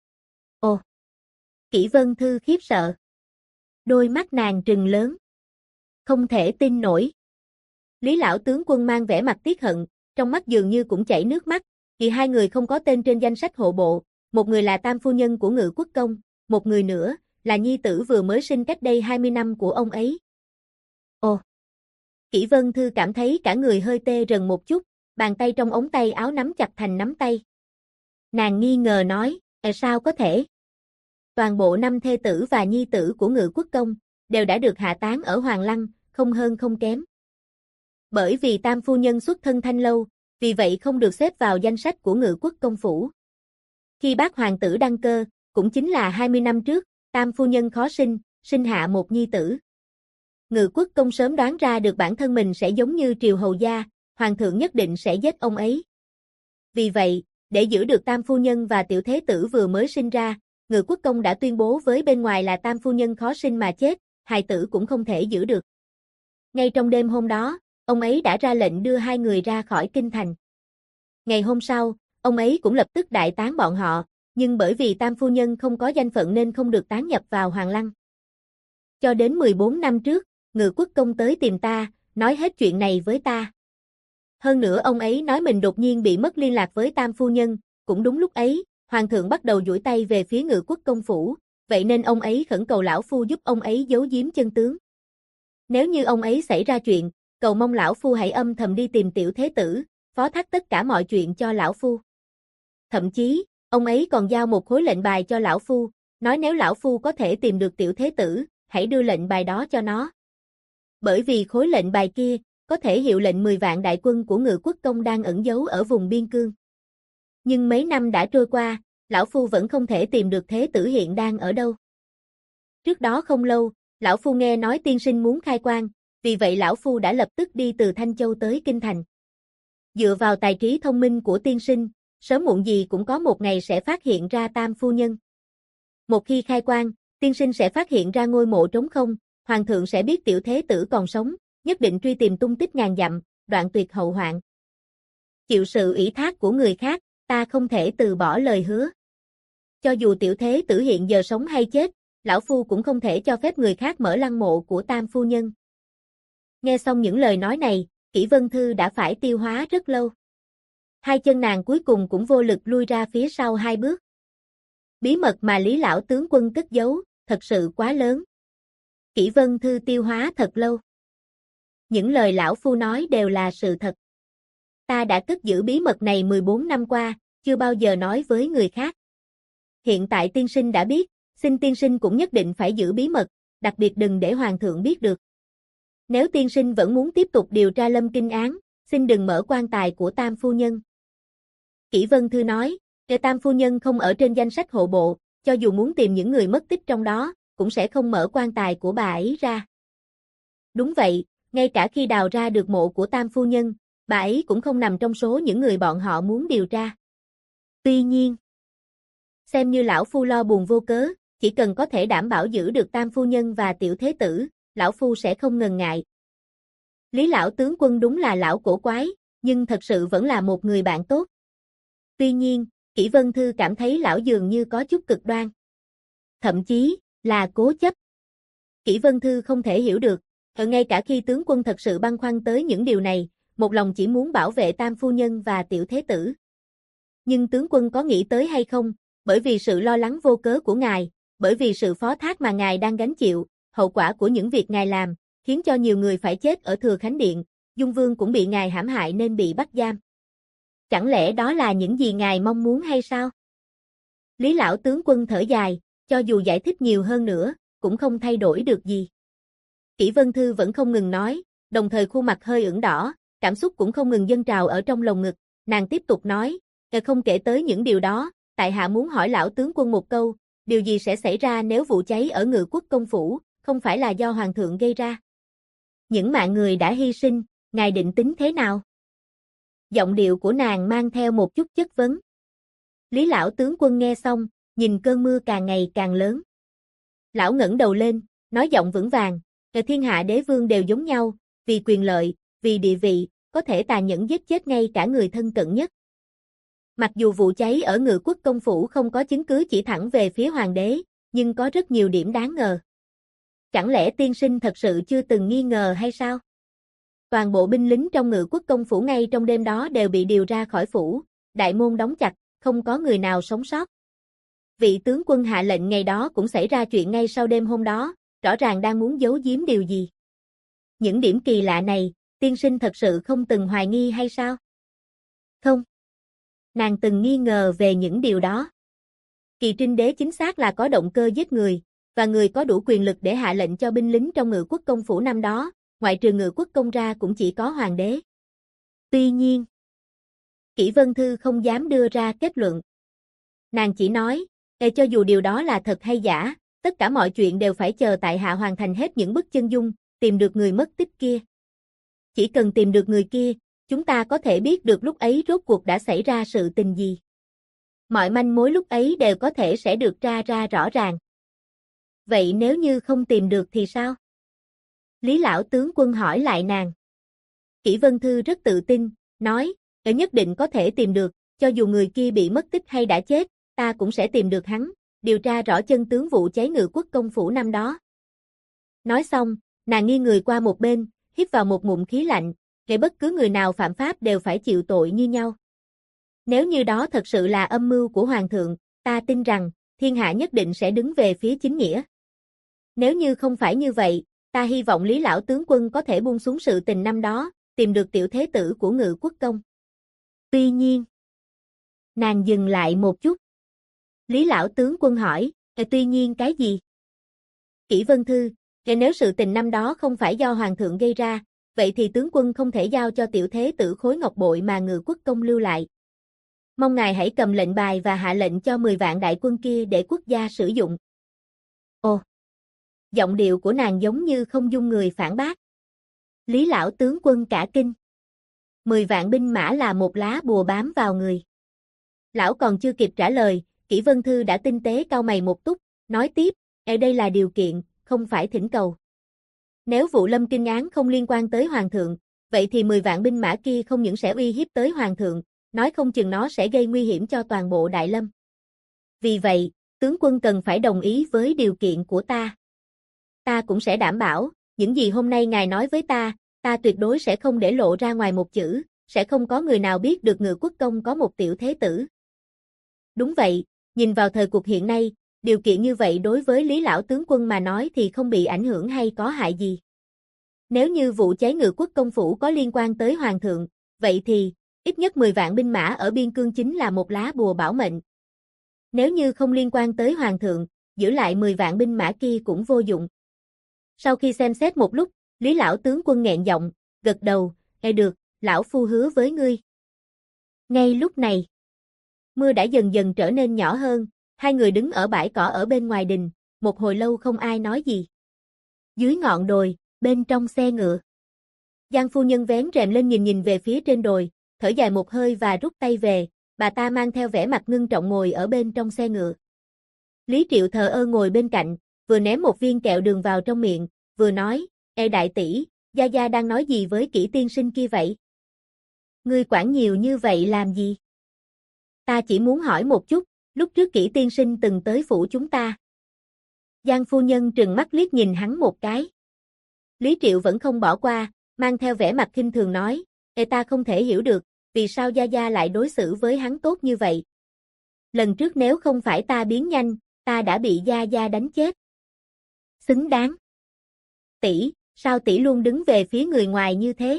Ồ! Kỷ Vân Thư khiếp sợ. Đôi mắt nàng trừng lớn. Không thể tin nổi. Lý lão tướng quân mang vẻ mặt tiếc hận, trong mắt dường như cũng chảy nước mắt, vì hai người không có tên trên danh sách hộ bộ, một người là tam phu nhân của Ngự Quốc Công, một người nữa là nhi tử vừa mới sinh cách đây 20 năm của ông ấy. Ồ! Kỷ Vân Thư cảm thấy cả người hơi tê rần một chút, bàn tay trong ống tay áo nắm chặt thành nắm tay. Nàng nghi ngờ nói, sao có thể? Toàn bộ 5 thê tử và nhi tử của Ngự Quốc Công đều đã được hạ táng ở Hoàng Lăng, không hơn không kém. Bởi vì tam phu nhân xuất thân Thanh Lâu, vì vậy không được xếp vào danh sách của Ngự Quốc Công phủ. Khi bác hoàng tử đăng cơ, cũng chính là 20 năm trước, tam phu nhân khó sinh, sinh hạ một nhi tử. Ngự Quốc Công sớm đoán ra được bản thân mình sẽ giống như triều hầu gia, hoàng thượng nhất định sẽ giết ông ấy. Vì vậy, để giữ được tam phu nhân và tiểu thế tử vừa mới sinh ra, Ngự Quốc Công đã tuyên bố với bên ngoài là tam phu nhân khó sinh mà chết, hài tử cũng không thể giữ được. Ngay trong đêm hôm đó, ông ấy đã ra lệnh đưa hai người ra khỏi kinh thành. Ngày hôm sau, ông ấy cũng lập tức đại táng bọn họ, nhưng bởi vì tam phu nhân không có danh phận nên không được táng nhập vào Hoàng Lăng. Cho đến 14 năm trước, Ngự Quốc Công tới tìm ta, nói hết chuyện này với ta. Hơn nữa ông ấy nói mình đột nhiên bị mất liên lạc với tam phu nhân, cũng đúng lúc ấy, hoàng thượng bắt đầu duỗi tay về phía Ngự Quốc Công phủ, vậy nên ông ấy khẩn cầu lão phu giúp ông ấy giấu giếm chân tướng. Nếu như ông ấy xảy ra chuyện, cầu mong lão phu hãy âm thầm đi tìm tiểu thế tử, phó thác tất cả mọi chuyện cho lão phu. Thậm chí, ông ấy còn giao một khối lệnh bài cho lão phu, nói nếu lão phu có thể tìm được tiểu thế tử, hãy đưa lệnh bài đó cho nó. Bởi vì khối lệnh bài kia, có thể hiệu lệnh 10 vạn đại quân của Ngự Quốc Công đang ẩn giấu ở vùng biên cương. Nhưng mấy năm đã trôi qua, lão phu vẫn không thể tìm được thế tử hiện đang ở đâu. Trước đó không lâu, lão phu nghe nói tiên sinh muốn khai quan, vì vậy lão phu đã lập tức đi từ Thanh Châu tới Kinh Thành. Dựa vào tài trí thông minh của tiên sinh, sớm muộn gì cũng có một ngày sẽ phát hiện ra tam phu nhân. Một khi khai quan, tiên sinh sẽ phát hiện ra ngôi mộ trống không, hoàng thượng sẽ biết tiểu thế tử còn sống, nhất định truy tìm tung tích ngàn dặm, đoạn tuyệt hậu hoạn. Chịu sự ủy thác của người khác, ta không thể từ bỏ lời hứa. cho dù tiểu thế tử hiện giờ sống hay chết, lão phu cũng không thể cho phép người khác mở lăng mộ của Tam phu nhân. Nghe xong những lời nói này, Kỷ Vân Thư đã phải tiêu hóa rất lâu. Hai chân nàng cuối cùng cũng vô lực lui ra phía sau 2 bước. Bí mật mà Lý lão tướng quân cất giấu, thật sự quá lớn. Kỷ Vân Thư tiêu hóa thật lâu. Những lời lão phu nói đều là sự thật. Ta đã cất giữ bí mật này 14 năm qua, chưa bao giờ nói với người khác. Hiện tại tiên sinh đã biết, xin tiên sinh cũng nhất định phải giữ bí mật, đặc biệt đừng để hoàng thượng biết được. Nếu tiên sinh vẫn muốn tiếp tục điều tra Lâm Kinh án, xin đừng mở quan tài của Tam phu nhân. Kỷ Vân Thư nói, Tam phu nhân không ở trên danh sách hộ bộ, cho dù muốn tìm những người mất tích trong đó, cũng sẽ không mở quan tài của bà ấy ra. Đúng vậy, ngay cả khi đào ra được mộ của Tam phu nhân, bà ấy cũng không nằm trong số những người bọn họ muốn điều tra. Tuy nhiên, xem như lão phu lo buồn vô cớ, chỉ cần có thể đảm bảo giữ được Tam phu nhân và tiểu thế tử, lão phu sẽ không ngần ngại. Lý lão tướng quân đúng là lão cổ quái, nhưng thật sự vẫn là một người bạn tốt. Tuy nhiên, Kỷ Vân Thư cảm thấy lão dường như có chút cực đoan. Thậm chí, là cố chấp. Kỷ Vân Thư không thể hiểu được, ngay cả khi tướng quân thật sự băn khoăn tới những điều này, một lòng chỉ muốn bảo vệ Tam phu nhân và tiểu thế tử. Nhưng tướng quân có nghĩ tới hay không, bởi vì sự lo lắng vô cớ của ngài, bởi vì sự phó thác mà ngài đang gánh chịu, hậu quả của những việc ngài làm, khiến cho nhiều người phải chết ở Thừa Khánh Điện, Dung Vương cũng bị ngài hãm hại nên bị bắt giam. Chẳng lẽ đó là những gì ngài mong muốn hay sao? Lý lão tướng quân thở dài, cho dù giải thích nhiều hơn nữa, cũng không thay đổi được gì. Kỷ Vân Thư vẫn không ngừng nói, đồng thời khuôn mặt hơi ửng đỏ, cảm xúc cũng không ngừng dâng trào ở trong lồng ngực, nàng tiếp tục nói, không kể tới những điều đó, tại hạ muốn hỏi lão tướng quân một câu, điều gì sẽ xảy ra nếu vụ cháy ở Ngự Quốc công phủ, không phải là do hoàng thượng gây ra? Những mạng người đã hy sinh, ngài định tính thế nào? Giọng điệu của nàng mang theo một chút chất vấn. Lý lão tướng quân nghe xong, nhìn cơn mưa càng ngày càng lớn. Lão ngẩng đầu lên, nói giọng vững vàng, thiên hạ đế vương đều giống nhau, vì quyền lợi, vì địa vị, có thể tàn nhẫn giết chết ngay cả người thân cận nhất. Mặc dù vụ cháy ở Ngự Quốc công phủ không có chứng cứ chỉ thẳng về phía hoàng đế, nhưng có rất nhiều điểm đáng ngờ. Chẳng lẽ tiên sinh thật sự chưa từng nghi ngờ hay sao? Toàn bộ binh lính trong Ngự Quốc công phủ ngay trong đêm đó đều bị điều ra khỏi phủ, đại môn đóng chặt, không có người nào sống sót. Vị tướng quân hạ lệnh ngày đó cũng xảy ra chuyện ngay sau đêm hôm đó, rõ ràng đang muốn giấu giếm điều gì. Những điểm kỳ lạ này, tiên sinh thật sự không từng hoài nghi hay sao? Không. Nàng từng nghi ngờ về những điều đó. Kỳ Trinh đế chính xác là có động cơ giết người, và người có đủ quyền lực để hạ lệnh cho binh lính trong Ngự Quốc công phủ năm đó, ngoại trừ Ngự Quốc công ra cũng chỉ có hoàng đế. Tuy nhiên, Kỷ Vân Thư không dám đưa ra kết luận. Nàng chỉ nói, cho dù điều đó là thật hay giả, tất cả mọi chuyện đều phải chờ tại hạ hoàn thành hết những bức chân dung, tìm được người mất tích kia. Chỉ cần tìm được người kia, chúng ta có thể biết được lúc ấy rốt cuộc đã xảy ra sự tình gì. Mọi manh mối lúc ấy đều có thể sẽ được tra ra rõ ràng. Vậy nếu như không tìm được thì sao? Lý lão tướng quân hỏi lại nàng. Kỷ Vân Thư rất tự tin, nói, nhất định có thể tìm được, cho dù người kia bị mất tích hay đã chết, ta cũng sẽ tìm được hắn, điều tra rõ chân tướng vụ cháy Ngự Quốc công phủ năm đó. Nói xong, nàng nghiêng người qua một bên, hít vào một ngụm khí lạnh, để bất cứ người nào phạm pháp đều phải chịu tội như nhau. Nếu như đó thật sự là âm mưu của hoàng thượng, ta tin rằng, thiên hạ nhất định sẽ đứng về phía chính nghĩa. Nếu như không phải như vậy, ta hy vọng Lý lão tướng quân có thể buông xuống sự tình năm đó, tìm được tiểu thế tử của Ngự Quốc công. Tuy nhiên, nàng dừng lại một chút. Lý lão tướng quân hỏi, tuy nhiên cái gì? Kỷ Vân Thư, nếu sự tình năm đó không phải do hoàng thượng gây ra, vậy thì tướng quân không thể giao cho tiểu thế tử khối ngọc bội mà Ngự Quốc công lưu lại. Mong ngài hãy cầm lệnh bài và hạ lệnh cho 10 vạn đại quân kia để quốc gia sử dụng. Ồ! Giọng điệu của nàng giống như không dung người phản bác. Lý lão tướng quân cả kinh. 10 vạn binh mã là một lá bùa bám vào người. Lão còn chưa kịp trả lời, Kỷ Vân Thư đã tinh tế cau mày một túc, nói tiếp, ở đây là điều kiện, không phải thỉnh cầu. Nếu vụ Lâm Kinh án không liên quan tới hoàng thượng, vậy thì 10 vạn binh mã kia không những sẽ uy hiếp tới hoàng thượng, nói không chừng nó sẽ gây nguy hiểm cho toàn bộ Đại Lâm. Vì vậy, tướng quân cần phải đồng ý với điều kiện của ta. Ta cũng sẽ đảm bảo, những gì hôm nay ngài nói với ta tuyệt đối sẽ không để lộ ra ngoài một chữ, sẽ không có người nào biết được Ngự Quốc công có một tiểu thế tử. Đúng vậy, nhìn vào thời cuộc hiện nay, điều kiện như vậy đối với Lý lão tướng quân mà nói thì không bị ảnh hưởng hay có hại gì. Nếu như vụ cháy Ngự Quốc công phủ có liên quan tới hoàng thượng, vậy thì, ít nhất 10 vạn binh mã ở biên cương chính là một lá bùa bảo mệnh. Nếu như không liên quan tới hoàng thượng, giữ lại 10 vạn binh mã kia cũng vô dụng. Sau khi xem xét một lúc, Lý lão tướng quân nghẹn giọng, gật đầu, được, lão phu hứa với ngươi. Ngay lúc này, mưa đã dần dần trở nên nhỏ hơn, hai người đứng ở bãi cỏ ở bên ngoài đình, một hồi lâu không ai nói gì. Dưới ngọn đồi, bên trong xe ngựa, Giang phu nhân vén rèm lên nhìn về phía trên đồi, thở dài một hơi và rút tay về, bà ta mang theo vẻ mặt ngưng trọng ngồi ở bên trong xe ngựa. Lý Triệu thờ ơ ngồi bên cạnh, vừa ném một viên kẹo đường vào trong miệng, vừa nói, đại tỷ, Gia Gia đang nói gì với Kỷ tiên sinh kia vậy? Ngươi quản nhiều như vậy làm gì? Ta chỉ muốn hỏi một chút, lúc trước Kỷ tiên sinh từng tới phủ chúng ta. Giang phu nhân trừng mắt liếc nhìn hắn một cái. Lý Triệu vẫn không bỏ qua, mang theo vẻ mặt khinh thường nói, ta không thể hiểu được, vì sao Gia Gia lại đối xử với hắn tốt như vậy. Lần trước nếu không phải ta biến nhanh, ta đã bị Gia Gia đánh chết. Xứng đáng. Tỷ, sao tỷ luôn đứng về phía người ngoài như thế?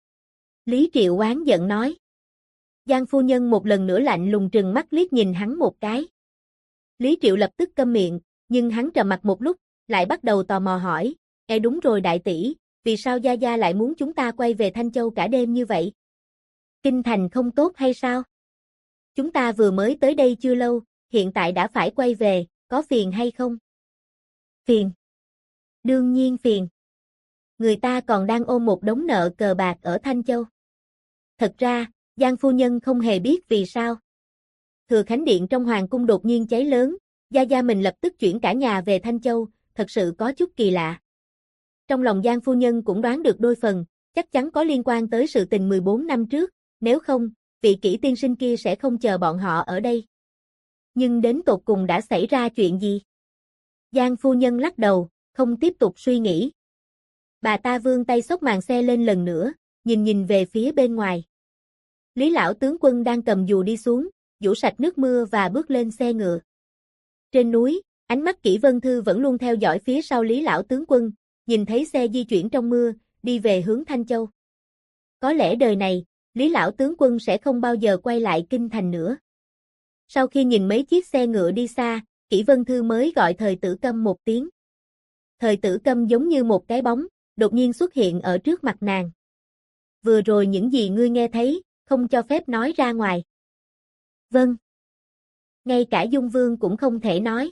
Lý Triệu oán giận nói. Giang phu nhân một lần nữa lạnh lùng trừng mắt liếc nhìn hắn một cái. Lý Triệu lập tức câm miệng, nhưng hắn trầm mặt một lúc, lại bắt đầu tò mò hỏi, đúng rồi đại tỷ, vì sao Gia Gia lại muốn chúng ta quay về Thanh Châu cả đêm như vậy? Kinh thành không tốt hay sao? Chúng ta vừa mới tới đây chưa lâu, hiện tại đã phải quay về, có phiền hay không? Phiền. Đương nhiên phiền. Người ta còn đang ôm một đống nợ cờ bạc ở Thanh Châu. Thật ra, Giang phu nhân không hề biết vì sao. Thừa Khánh Điện trong hoàng cung đột nhiên cháy lớn, Gia Gia mình lập tức chuyển cả nhà về Thanh Châu, thật sự có chút kỳ lạ. Trong lòng Giang phu nhân cũng đoán được đôi phần, chắc chắn có liên quan tới sự tình 14 năm trước, nếu không, vị Kỷ tiên sinh kia sẽ không chờ bọn họ ở đây. Nhưng đến tột cùng đã xảy ra chuyện gì? Giang phu nhân lắc đầu, không tiếp tục suy nghĩ. Bà ta vươn tay xốc màn xe lên lần nữa, nhìn về phía bên ngoài. Lý lão tướng quân đang cầm dù đi xuống, vũ sạch nước mưa và bước lên xe ngựa. Trên núi, ánh mắt Kỷ Vân Thư vẫn luôn theo dõi phía sau Lý lão tướng quân, nhìn thấy xe di chuyển trong mưa, đi về hướng Thanh Châu. Có lẽ đời này, Lý lão tướng quân sẽ không bao giờ quay lại kinh thành nữa. Sau khi nhìn mấy chiếc xe ngựa đi xa, Kỷ Vân Thư mới gọi Thời Tử Câm một tiếng. Thời Tử Câm giống như một cái bóng, đột nhiên xuất hiện ở trước mặt nàng. Vừa rồi những gì ngươi nghe thấy, không cho phép nói ra ngoài. Vâng. Ngay cả Dung Vương cũng không thể nói.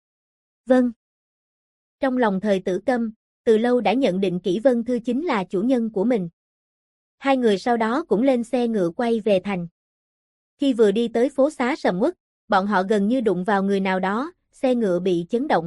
Vâng. Trong lòng Thời Tử Câm, từ lâu đã nhận định Kỷ Vân Thư chính là chủ nhân của mình. Hai người sau đó cũng lên xe ngựa quay về thành. Khi vừa đi tới phố xá sầm uất, bọn họ gần như đụng vào người nào đó, xe ngựa bị chấn động.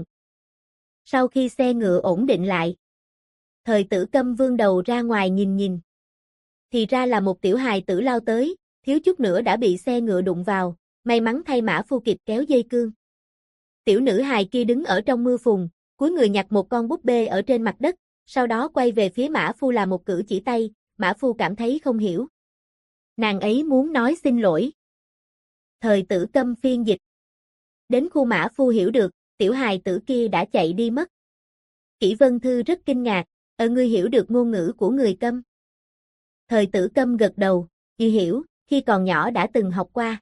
Sau khi xe ngựa ổn định lại, Thời Tử Câm vươn đầu ra ngoài nhìn. Thì ra là một tiểu hài tử lao tới, thiếu chút nữa đã bị xe ngựa đụng vào, may mắn thay mã phu kịp kéo dây cương. Tiểu nữ hài kia đứng ở trong mưa phùn, cúi người nhặt một con búp bê ở trên mặt đất, sau đó quay về phía mã phu là một cử chỉ tay, mã phu cảm thấy không hiểu. Nàng ấy muốn nói xin lỗi. Thời Tử Câm phiên dịch. Đến khu mã phu hiểu được, tiểu hài tử kia đã chạy đi mất. Kỷ Vân Thư rất kinh ngạc, ngươi hiểu được ngôn ngữ của người Câm. Thời Tử Câm gật đầu, hiểu, khi còn nhỏ đã từng học qua.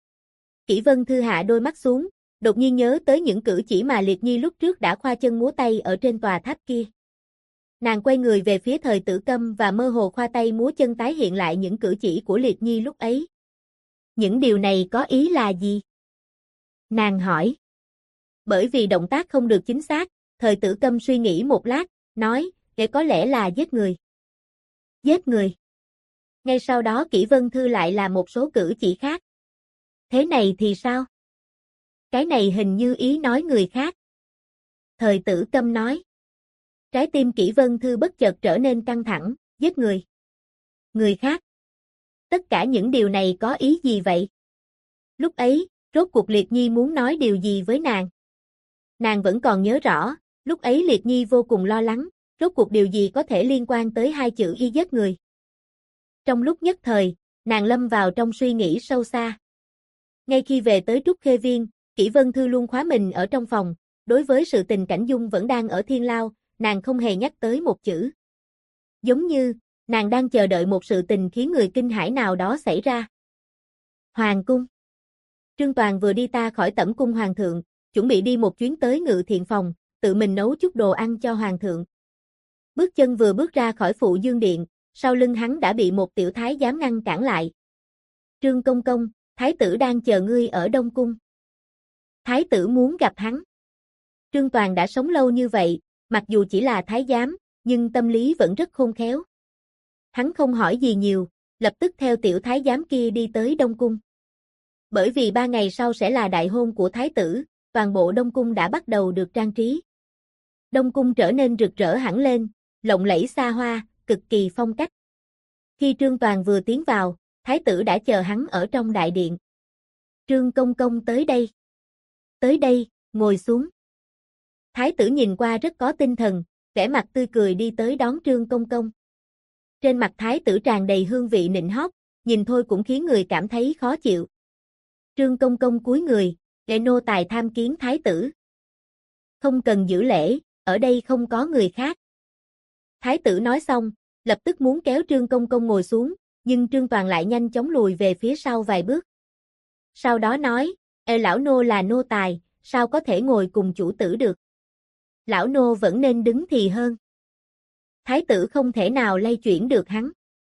Kỷ Vân Thư hạ đôi mắt xuống, đột nhiên nhớ tới những cử chỉ mà Liệt Nhi lúc trước đã khoa chân múa tay ở trên tòa tháp kia. Nàng quay người về phía Thời Tử Câm và mơ hồ khoa tay múa chân tái hiện lại những cử chỉ của Liệt Nhi lúc ấy. Những điều này có ý là gì? Nàng hỏi. Bởi vì động tác không được chính xác, Thời Tử Câm suy nghĩ một lát, nói, có lẽ là giết người. Giết người. Ngay sau đó Kỷ Vân Thư lại là một số cử chỉ khác. Thế này thì sao? Cái này hình như ý nói người khác. Thời Tử Câm nói. Trái tim Kỷ Vân Thư bất chợt trở nên căng thẳng, giết người. Người khác. Tất cả những điều này có ý gì vậy? Lúc ấy, Rốt cuộc Liệt Nhi muốn nói điều gì với nàng? Nàng vẫn còn nhớ rõ, lúc ấy Liệt Nhi vô cùng lo lắng, rốt cuộc điều gì có thể liên quan tới hai chữ y giết người. Trong lúc nhất thời, nàng lâm vào trong suy nghĩ sâu xa. Ngay khi về tới Trúc Khê Viên, Kỷ Vân Thư luôn khóa mình ở trong phòng, đối với sự tình Cảnh Dung vẫn đang ở Thiên Lao, nàng không hề nhắc tới một chữ. Giống như, nàng đang chờ đợi một sự tình khiến người kinh hãi nào đó xảy ra. Hoàng cung. Trương Toàn vừa đi ta khỏi Tẩm cung hoàng thượng, chuẩn bị đi một chuyến tới Ngự Thiện phòng, tự mình nấu chút đồ ăn cho hoàng thượng. Bước chân vừa bước ra khỏi Phụ Dương điện, sau lưng hắn đã bị một tiểu thái giám ngăn cản lại. Trương công công, thái tử đang chờ ngươi ở Đông cung. Thái tử muốn gặp hắn. Trương Toàn đã sống lâu như vậy, mặc dù chỉ là thái giám, nhưng tâm lý vẫn rất khôn khéo. Hắn không hỏi gì nhiều, lập tức theo tiểu thái giám kia đi tới Đông cung. Bởi vì 3 ngày sau sẽ là đại hôn của thái tử, toàn bộ Đông cung đã bắt đầu được trang trí. Đông cung trở nên rực rỡ hẳn lên, lộng lẫy xa hoa, cực kỳ phong cách. Khi Trương Toàn vừa tiến vào, thái tử đã chờ hắn ở trong đại điện. Trương công công tới đây. Tới đây, ngồi xuống. Thái tử nhìn qua rất có tinh thần, vẻ mặt tươi cười đi tới đón Trương công công. Trên mặt thái tử tràn đầy hương vị nịnh hót, nhìn thôi cũng khiến người cảm thấy khó chịu. Trương công công cúi người, để nô tài tham kiến thái tử. Không cần giữ lễ, ở đây không có người khác. Thái tử nói xong, lập tức muốn kéo Trương công công ngồi xuống, nhưng Trương Toàn lại nhanh chóng lùi về phía sau vài bước. Sau đó nói, lão nô là nô tài, sao có thể ngồi cùng chủ tử được? Lão nô vẫn nên đứng thì hơn. Thái tử không thể nào lay chuyển được hắn.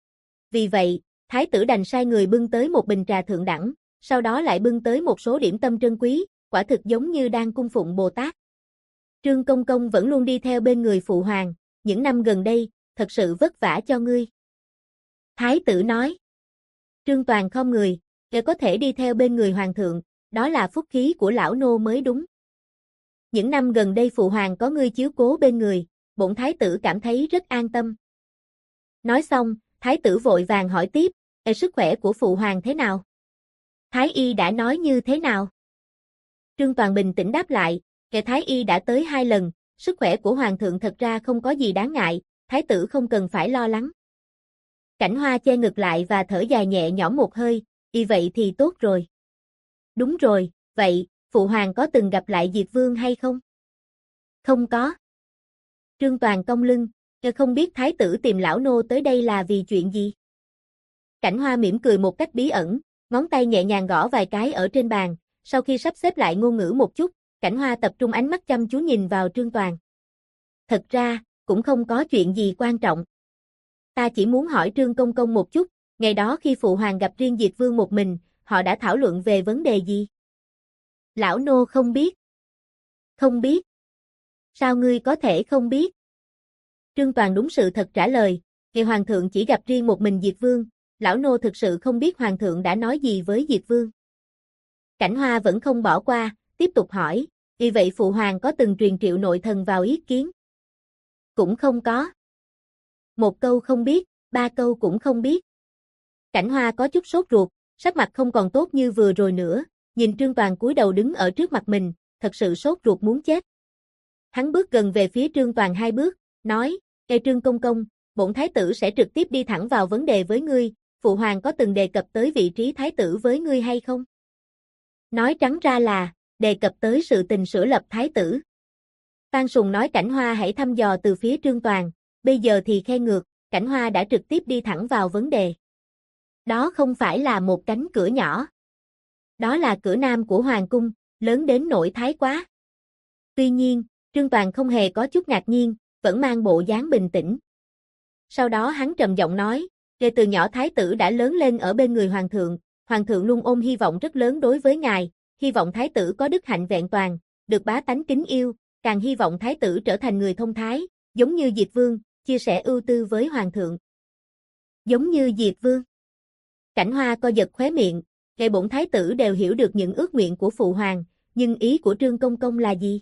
Vì vậy, thái tử đành sai người bưng tới một bình trà thượng đẳng, sau đó lại bưng tới một số điểm tâm trân quý, quả thực giống như đang cung phụng Bồ Tát. Trương công công vẫn luôn đi theo bên người phụ hoàng, những năm gần đây, thật sự vất vả cho ngươi. Thái tử nói. Trương Toàn khom người, để có thể đi theo bên người hoàng thượng, đó là phúc khí của lão nô mới đúng. Những năm gần đây phụ hoàng có ngươi chiếu cố bên người, bổn thái tử cảm thấy rất an tâm. Nói xong, thái tử vội vàng hỏi tiếp, sức khỏe của phụ hoàng thế nào? Thái y đã nói như thế nào? Trương Toàn bình tĩnh đáp lại, Thái y đã tới 2 lần, sức khỏe của hoàng thượng thật ra không có gì đáng ngại, thái tử không cần phải lo lắng. Cảnh Hoa che ngực lại và thở dài nhẹ nhõm một hơi, vậy thì tốt rồi. Đúng rồi, vậy, phụ hoàng có từng gặp lại Diệt Vương hay không? Không có. Trương Toàn cong lưng, không biết thái tử tìm lão nô tới đây là vì chuyện gì? Cảnh Hoa mỉm cười một cách bí ẩn, ngón tay nhẹ nhàng gõ vài cái ở trên bàn, sau khi sắp xếp lại ngôn ngữ một chút, Cảnh Hoa tập trung ánh mắt chăm chú nhìn vào Trương Toàn. Thật ra, cũng không có chuyện gì quan trọng. Ta chỉ muốn hỏi Trương công công một chút, ngày đó khi phụ hoàng gặp riêng Diệt Vương một mình, họ đã thảo luận về vấn đề gì? Lão nô không biết. Không biết. Sao ngươi có thể không biết? Trương Toàn đúng sự thật trả lời, ngày hoàng thượng chỉ gặp riêng một mình Diệt Vương, lão nô thực sự không biết hoàng thượng đã nói gì với Diệt Vương. Cảnh Hoa vẫn không bỏ qua, tiếp tục hỏi, vì vậy phụ hoàng có từng truyền triệu nội thần vào ý kiến? Cũng không có. Một câu không biết, 3 câu cũng không biết. Cảnh Hoa có chút sốt ruột, sắc mặt không còn tốt như vừa rồi nữa, nhìn Trương Toàn cúi đầu đứng ở trước mặt mình, thật sự sốt ruột muốn chết. Hắn bước gần về phía Trương Toàn 2 bước, nói, Trương công công, bổn thái tử sẽ trực tiếp đi thẳng vào vấn đề với ngươi, phụ hoàng có từng đề cập tới vị trí thái tử với ngươi hay không? Nói trắng ra là, đề cập tới sự tình sửa lập thái tử. Phan Sùng nói Cảnh Hoa hãy thăm dò từ phía Trương Toàn, bây giờ thì khen ngược, Cảnh Hoa đã trực tiếp đi thẳng vào vấn đề. Đó không phải là một cánh cửa nhỏ. Đó là cửa nam của hoàng cung, lớn đến nỗi thái quá. Tuy nhiên, Trương Toàn không hề có chút ngạc nhiên, vẫn mang bộ dáng bình tĩnh. Sau đó hắn trầm giọng nói, từ nhỏ thái tử đã lớn lên ở bên người hoàng thượng luôn ôm hy vọng rất lớn đối với ngài, hy vọng thái tử có đức hạnh vẹn toàn, được bá tánh kính yêu, càng hy vọng thái tử trở thành người thông thái, giống như Diệt Vương, chia sẻ ưu tư với hoàng thượng. Giống như Diệt Vương. Cảnh Hoa co giật khóe miệng, bổn thái tử đều hiểu được những ước nguyện của phụ hoàng, nhưng ý của Trương công công là gì?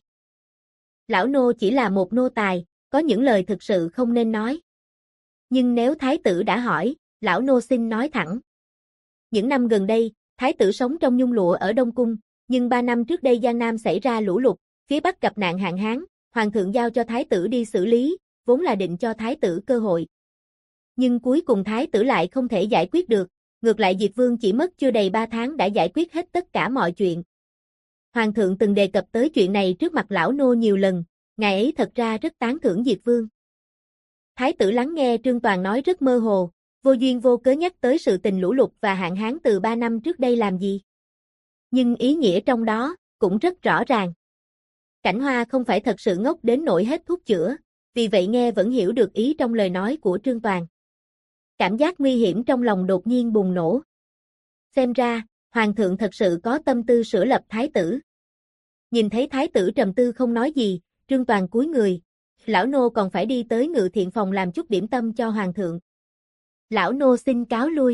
Lão nô chỉ là một nô tài, có những lời thực sự không nên nói. Nhưng nếu thái tử đã hỏi, lão nô xin nói thẳng. Những năm gần đây, thái tử sống trong nhung lụa ở Đông Cung, nhưng 3 năm trước đây Giang Nam xảy ra lũ lụt, phía Bắc gặp nạn hạn hán, hoàng thượng giao cho thái tử đi xử lý, vốn là định cho thái tử cơ hội. Nhưng cuối cùng thái tử lại không thể giải quyết được, ngược lại Diệt Vương chỉ mất chưa đầy 3 tháng đã giải quyết hết tất cả mọi chuyện. Hoàng thượng từng đề cập tới chuyện này trước mặt lão nô nhiều lần, ngài ấy thật ra rất tán thưởng Diệt Vương. Thái tử lắng nghe Trương Toàn nói rất mơ hồ, vô duyên vô cớ nhắc tới sự tình lũ lụt và hạn hán từ 3 năm trước đây làm gì. Nhưng ý nghĩa trong đó cũng rất rõ ràng. Cảnh Hoa không phải thật sự ngốc đến nỗi hết thuốc chữa, vì vậy nghe vẫn hiểu được ý trong lời nói của Trương Toàn. Cảm giác nguy hiểm trong lòng đột nhiên bùng nổ. Xem ra, Hoàng thượng thật sự có tâm tư sửa lập thái tử. Nhìn thấy thái tử trầm tư không nói gì, Trương Toàn cúi người. Lão nô còn phải đi tới ngự thiện phòng làm chút điểm tâm cho Hoàng thượng. Lão nô xin cáo lui.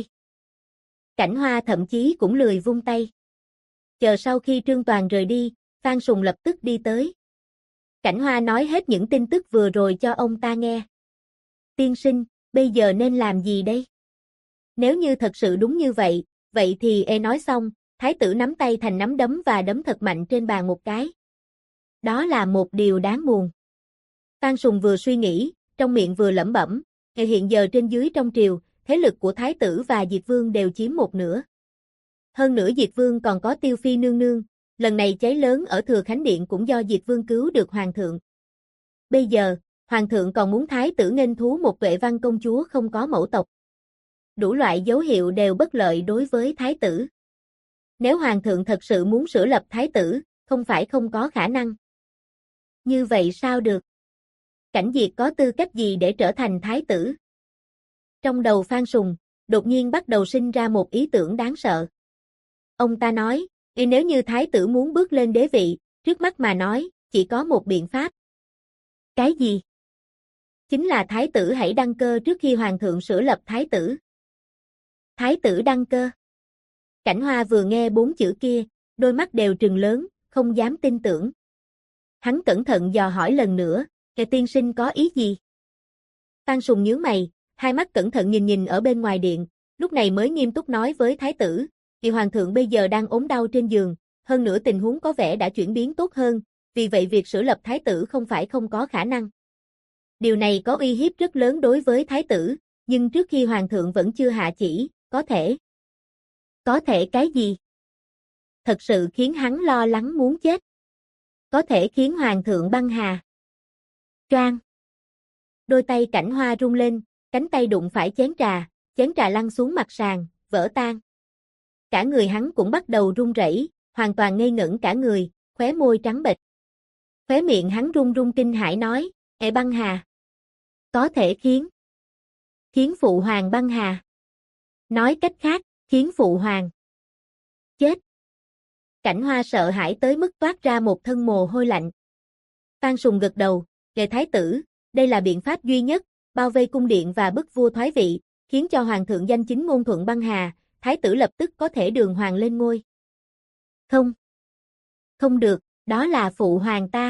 Cảnh Hoa thậm chí cũng lười vung tay. Chờ sau khi Trương Toàn rời đi, Phan Sùng lập tức đi tới. Cảnh Hoa nói hết những tin tức vừa rồi cho ông ta nghe. Tiên sinh, bây giờ nên làm gì đây? Nếu như thật sự đúng như vậy, vậy thì nói xong, thái tử nắm tay thành nắm đấm và đấm thật mạnh trên bàn một cái. Đó là một điều đáng buồn. Phan Sùng vừa suy nghĩ, trong miệng vừa lẩm bẩm, hiện giờ trên dưới trong triều, thế lực của thái tử và Diệt Vương đều chiếm một nửa. Hơn nữa Diệt Vương còn có Tiêu Phi nương nương, lần này cháy lớn ở Thừa Khánh Điện cũng do Diệt Vương cứu được Hoàng thượng. Bây giờ, Hoàng thượng còn muốn thái tử nghênh thú một Tuệ Văn công chúa không có mẫu tộc. Đủ loại dấu hiệu đều bất lợi đối với thái tử. Nếu Hoàng thượng thật sự muốn sửa lập thái tử, không phải không có khả năng. Như vậy sao được? Cảnh Diệt có tư cách gì để trở thành thái tử? Trong đầu Phan Sùng, đột nhiên bắt đầu sinh ra một ý tưởng đáng sợ. Ông ta nói, nếu như thái tử muốn bước lên đế vị, trước mắt mà nói, chỉ có một biện pháp. Cái gì? Chính là thái tử hãy đăng cơ trước khi Hoàng thượng sửa lập thái tử. Thái tử đăng cơ. Cảnh Hoa vừa nghe 4 chữ kia, đôi mắt đều trừng lớn, không dám tin tưởng. Hắn cẩn thận dò hỏi lần nữa, tiên sinh có ý gì? Phan Sùng nhướng mày, hai mắt cẩn thận nhìn ở bên ngoài điện, lúc này mới nghiêm túc nói với thái tử, vì Hoàng thượng bây giờ đang ốm đau trên giường, hơn nữa tình huống có vẻ đã chuyển biến tốt hơn, vì vậy việc sửa lập thái tử không phải không có khả năng. Điều này có uy hiếp rất lớn đối với thái tử, nhưng trước khi Hoàng thượng vẫn chưa hạ chỉ, có thể. Có thể cái gì? Thật sự khiến hắn lo lắng muốn chết. Có thể khiến Hoàng thượng băng hà. Choang. Đôi tay Cảnh Hoa rung lên, cánh tay đụng phải chén trà lăn xuống mặt sàn, vỡ tan. Cả người hắn cũng bắt đầu run rẩy, hoàn toàn ngây ngẩn cả người, khóe môi trắng bệch. Khóe miệng hắn run run kinh hãi nói, băng hà. Có thể khiến phụ hoàng băng hà. Nói cách khác, khiến phụ hoàng chết. Cảnh Hoa sợ hãi tới mức toát ra một thân mồ hôi lạnh. Phan Sùng gật đầu, thái tử, đây là biện pháp duy nhất, bao vây cung điện và bức vua thoái vị, khiến cho Hoàng thượng danh chính ngôn thuận băng hà, thái tử lập tức có thể đường hoàng lên ngôi. Không. Không được, đó là phụ hoàng ta.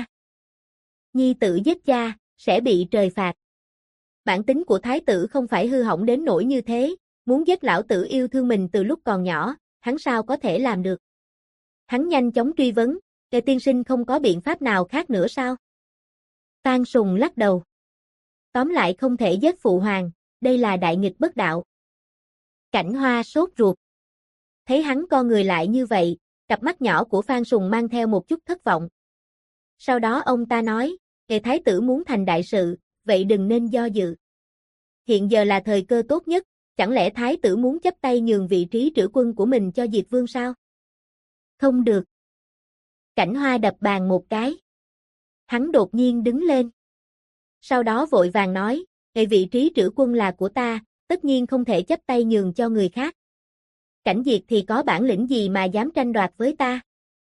Nhi tử giết cha, sẽ bị trời phạt. Bản tính của thái tử không phải hư hỏng đến nỗi như thế, muốn giết lão tử yêu thương mình từ lúc còn nhỏ, hắn sao có thể làm được. Hắn nhanh chóng truy vấn, tiên sinh không có biện pháp nào khác nữa sao? Phan Sùng lắc đầu. Tóm lại không thể giết phụ hoàng, đây là đại nghịch bất đạo. Cảnh Hoa sốt ruột. Thấy hắn con người lại như vậy, cặp mắt nhỏ của Phan Sùng mang theo một chút thất vọng. Sau đó ông ta nói, thái tử muốn thành đại sự, vậy đừng nên do dự. Hiện giờ là thời cơ tốt nhất, chẳng lẽ thái tử muốn chấp tay nhường vị trí trữ quân của mình cho Diệt Vương sao? Không được. Cảnh Hoa đập bàn một cái. Hắn đột nhiên đứng lên. Sau đó vội vàng nói, vị trí trữ quân là của ta, tất nhiên không thể chấp tay nhường cho người khác. Cảnh Diệt thì có bản lĩnh gì mà dám tranh đoạt với ta?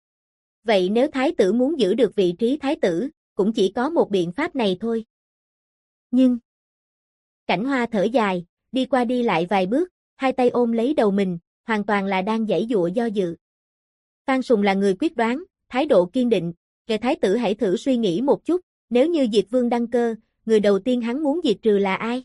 Vậy nếu thái tử muốn giữ được vị trí thái tử, cũng chỉ có một biện pháp này thôi. Nhưng Cảnh Hoa thở dài, đi qua đi lại vài bước, hai tay ôm lấy đầu mình, hoàn toàn là đang giãy giụa do dự. Phan Sùng là người quyết đoán, thái độ kiên định, thái tử hãy thử suy nghĩ một chút, nếu như Diệt Vương đăng cơ, người đầu tiên hắn muốn diệt trừ là ai?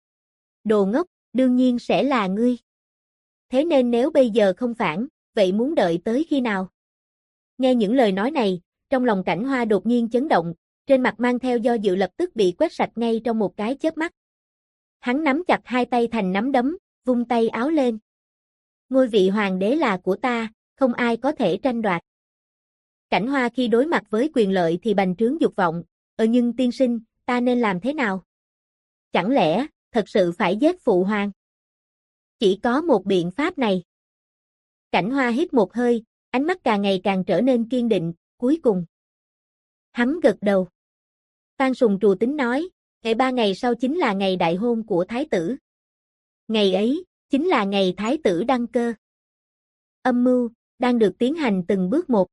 Đồ ngốc, đương nhiên sẽ là ngươi. Thế nên nếu bây giờ không phản, vậy muốn đợi tới khi nào? Nghe những lời nói này, trong lòng Cảnh Hoa đột nhiên chấn động, trên mặt mang theo do dự lập tức bị quét sạch ngay trong một cái chớp mắt. Hắn nắm chặt hai tay thành nắm đấm, vung tay áo lên. Ngôi vị hoàng đế là của ta, không ai có thể tranh đoạt. Cảnh Hoa khi đối mặt với quyền lợi thì bành trướng dục vọng, nhưng tiên sinh, ta nên làm thế nào? Chẳng lẽ, thật sự phải giết phụ hoàng? Chỉ có một biện pháp này. Cảnh Hoa hít một hơi, ánh mắt càng ngày càng trở nên kiên định, cuối cùng. Hắn gật đầu. Phan Sùng trù tính nói, ngày 3 ngày sau chính là ngày đại hôn của thái tử. Ngày ấy, chính là ngày thái tử đăng cơ. Âm mưu, đang được tiến hành từng bước một.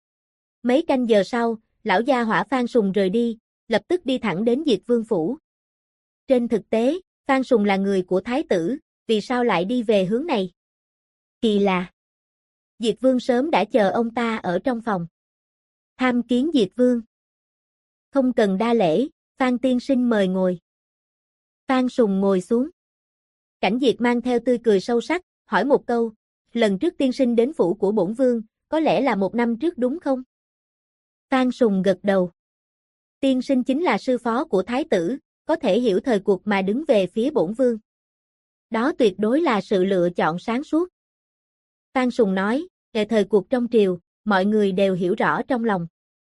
Mấy canh giờ sau, lão gia hỏa Phan Sùng rời đi, lập tức đi thẳng đến Diệt Vương phủ. Trên thực tế, Phan Sùng là người của thái tử, vì sao lại đi về hướng này? Kỳ lạ. Diệt Vương sớm đã chờ ông ta ở trong phòng. Tham kiến Diệt Vương. Không cần đa lễ, Phan tiên sinh mời ngồi. Phan Sùng ngồi xuống. Cảnh Diệt mang theo tươi cười sâu sắc, hỏi một câu, lần trước tiên sinh đến phủ của bổn vương, có lẽ là 1 năm trước đúng không? Phan Sùng gật đầu. Tiên sinh chính là sư phó của thái tử, có thể hiểu thời cuộc mà đứng về phía bổn vương. Đó tuyệt đối là sự lựa chọn sáng suốt. Phan Sùng nói, về thời cuộc trong triều, mọi người đều hiểu rõ trong lòng.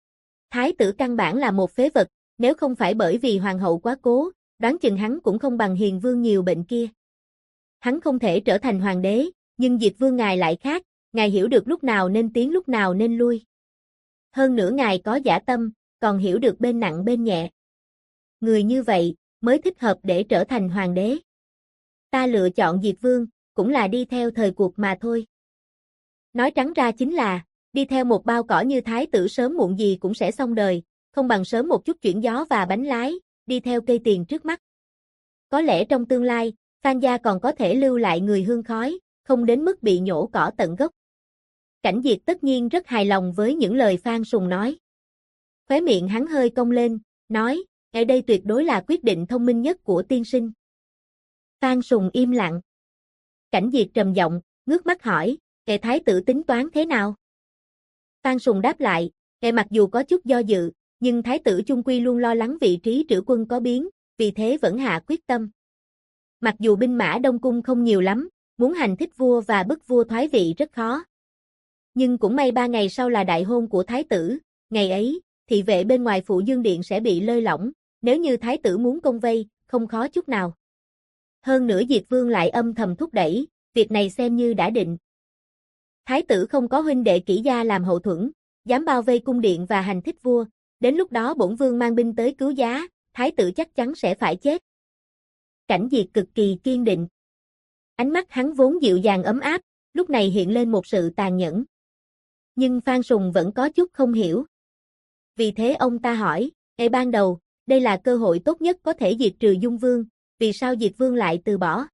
Thái tử căn bản là một phế vật, nếu không phải bởi vì hoàng hậu quá cố, đoán chừng hắn cũng không bằng Hiền Vương nhiều bệnh kia. Hắn không thể trở thành hoàng đế, nhưng Diệt Vương ngài lại khác, ngài hiểu được lúc nào nên tiến lúc nào nên lui. Hơn nữa ngài có dã tâm, còn hiểu được bên nặng bên nhẹ. Người như vậy, mới thích hợp để trở thành hoàng đế. Ta lựa chọn Diệt Vương, cũng là đi theo thời cuộc mà thôi. Nói trắng ra chính là, đi theo một bao cỏ như thái tử sớm muộn gì cũng sẽ xong đời, không bằng sớm một chút chuyển gió và bánh lái, đi theo cây tiền trước mắt. Có lẽ trong tương lai, Phan gia còn có thể lưu lại người hương khói, không đến mức bị nhổ cỏ tận gốc. Cảnh Diệt tất nhiên rất hài lòng với những lời Phan Sùng nói. Khóe miệng hắn hơi cong lên, nói, ở đây tuyệt đối là quyết định thông minh nhất của tiên sinh. Phan Sùng im lặng. Cảnh Diệt trầm giọng, ngước mắt hỏi, kẻ thái tử tính toán thế nào? Phan Sùng đáp lại, kẻ mặc dù có chút do dự, nhưng thái tử chung quy luôn lo lắng vị trí trữ quân có biến, vì thế vẫn hạ quyết tâm. Mặc dù binh mã Đông Cung không nhiều lắm, muốn hành thích vua và bức vua thoái vị rất khó. Nhưng cũng may 3 ngày sau là đại hôn của thái tử, ngày ấy, thị vệ bên ngoài Phụ Dương Điện sẽ bị lơi lỏng, nếu như thái tử muốn công vây, không khó chút nào. Hơn nữa Diệt Vương lại âm thầm thúc đẩy, việc này xem như đã định. Thái tử không có huynh đệ Kỷ gia làm hậu thuẫn, dám bao vây cung điện và hành thích vua, đến lúc đó bổn vương mang binh tới cứu giá, thái tử chắc chắn sẽ phải chết. Cảnh Diệt cực kỳ kiên định. Ánh mắt hắn vốn dịu dàng ấm áp, lúc này hiện lên một sự tàn nhẫn. Nhưng Phan Sùng vẫn có chút không hiểu. Vì thế ông ta hỏi, ban đầu, đây là cơ hội tốt nhất có thể diệt trừ Dung Vương, vì sao Diệt Vương lại từ bỏ?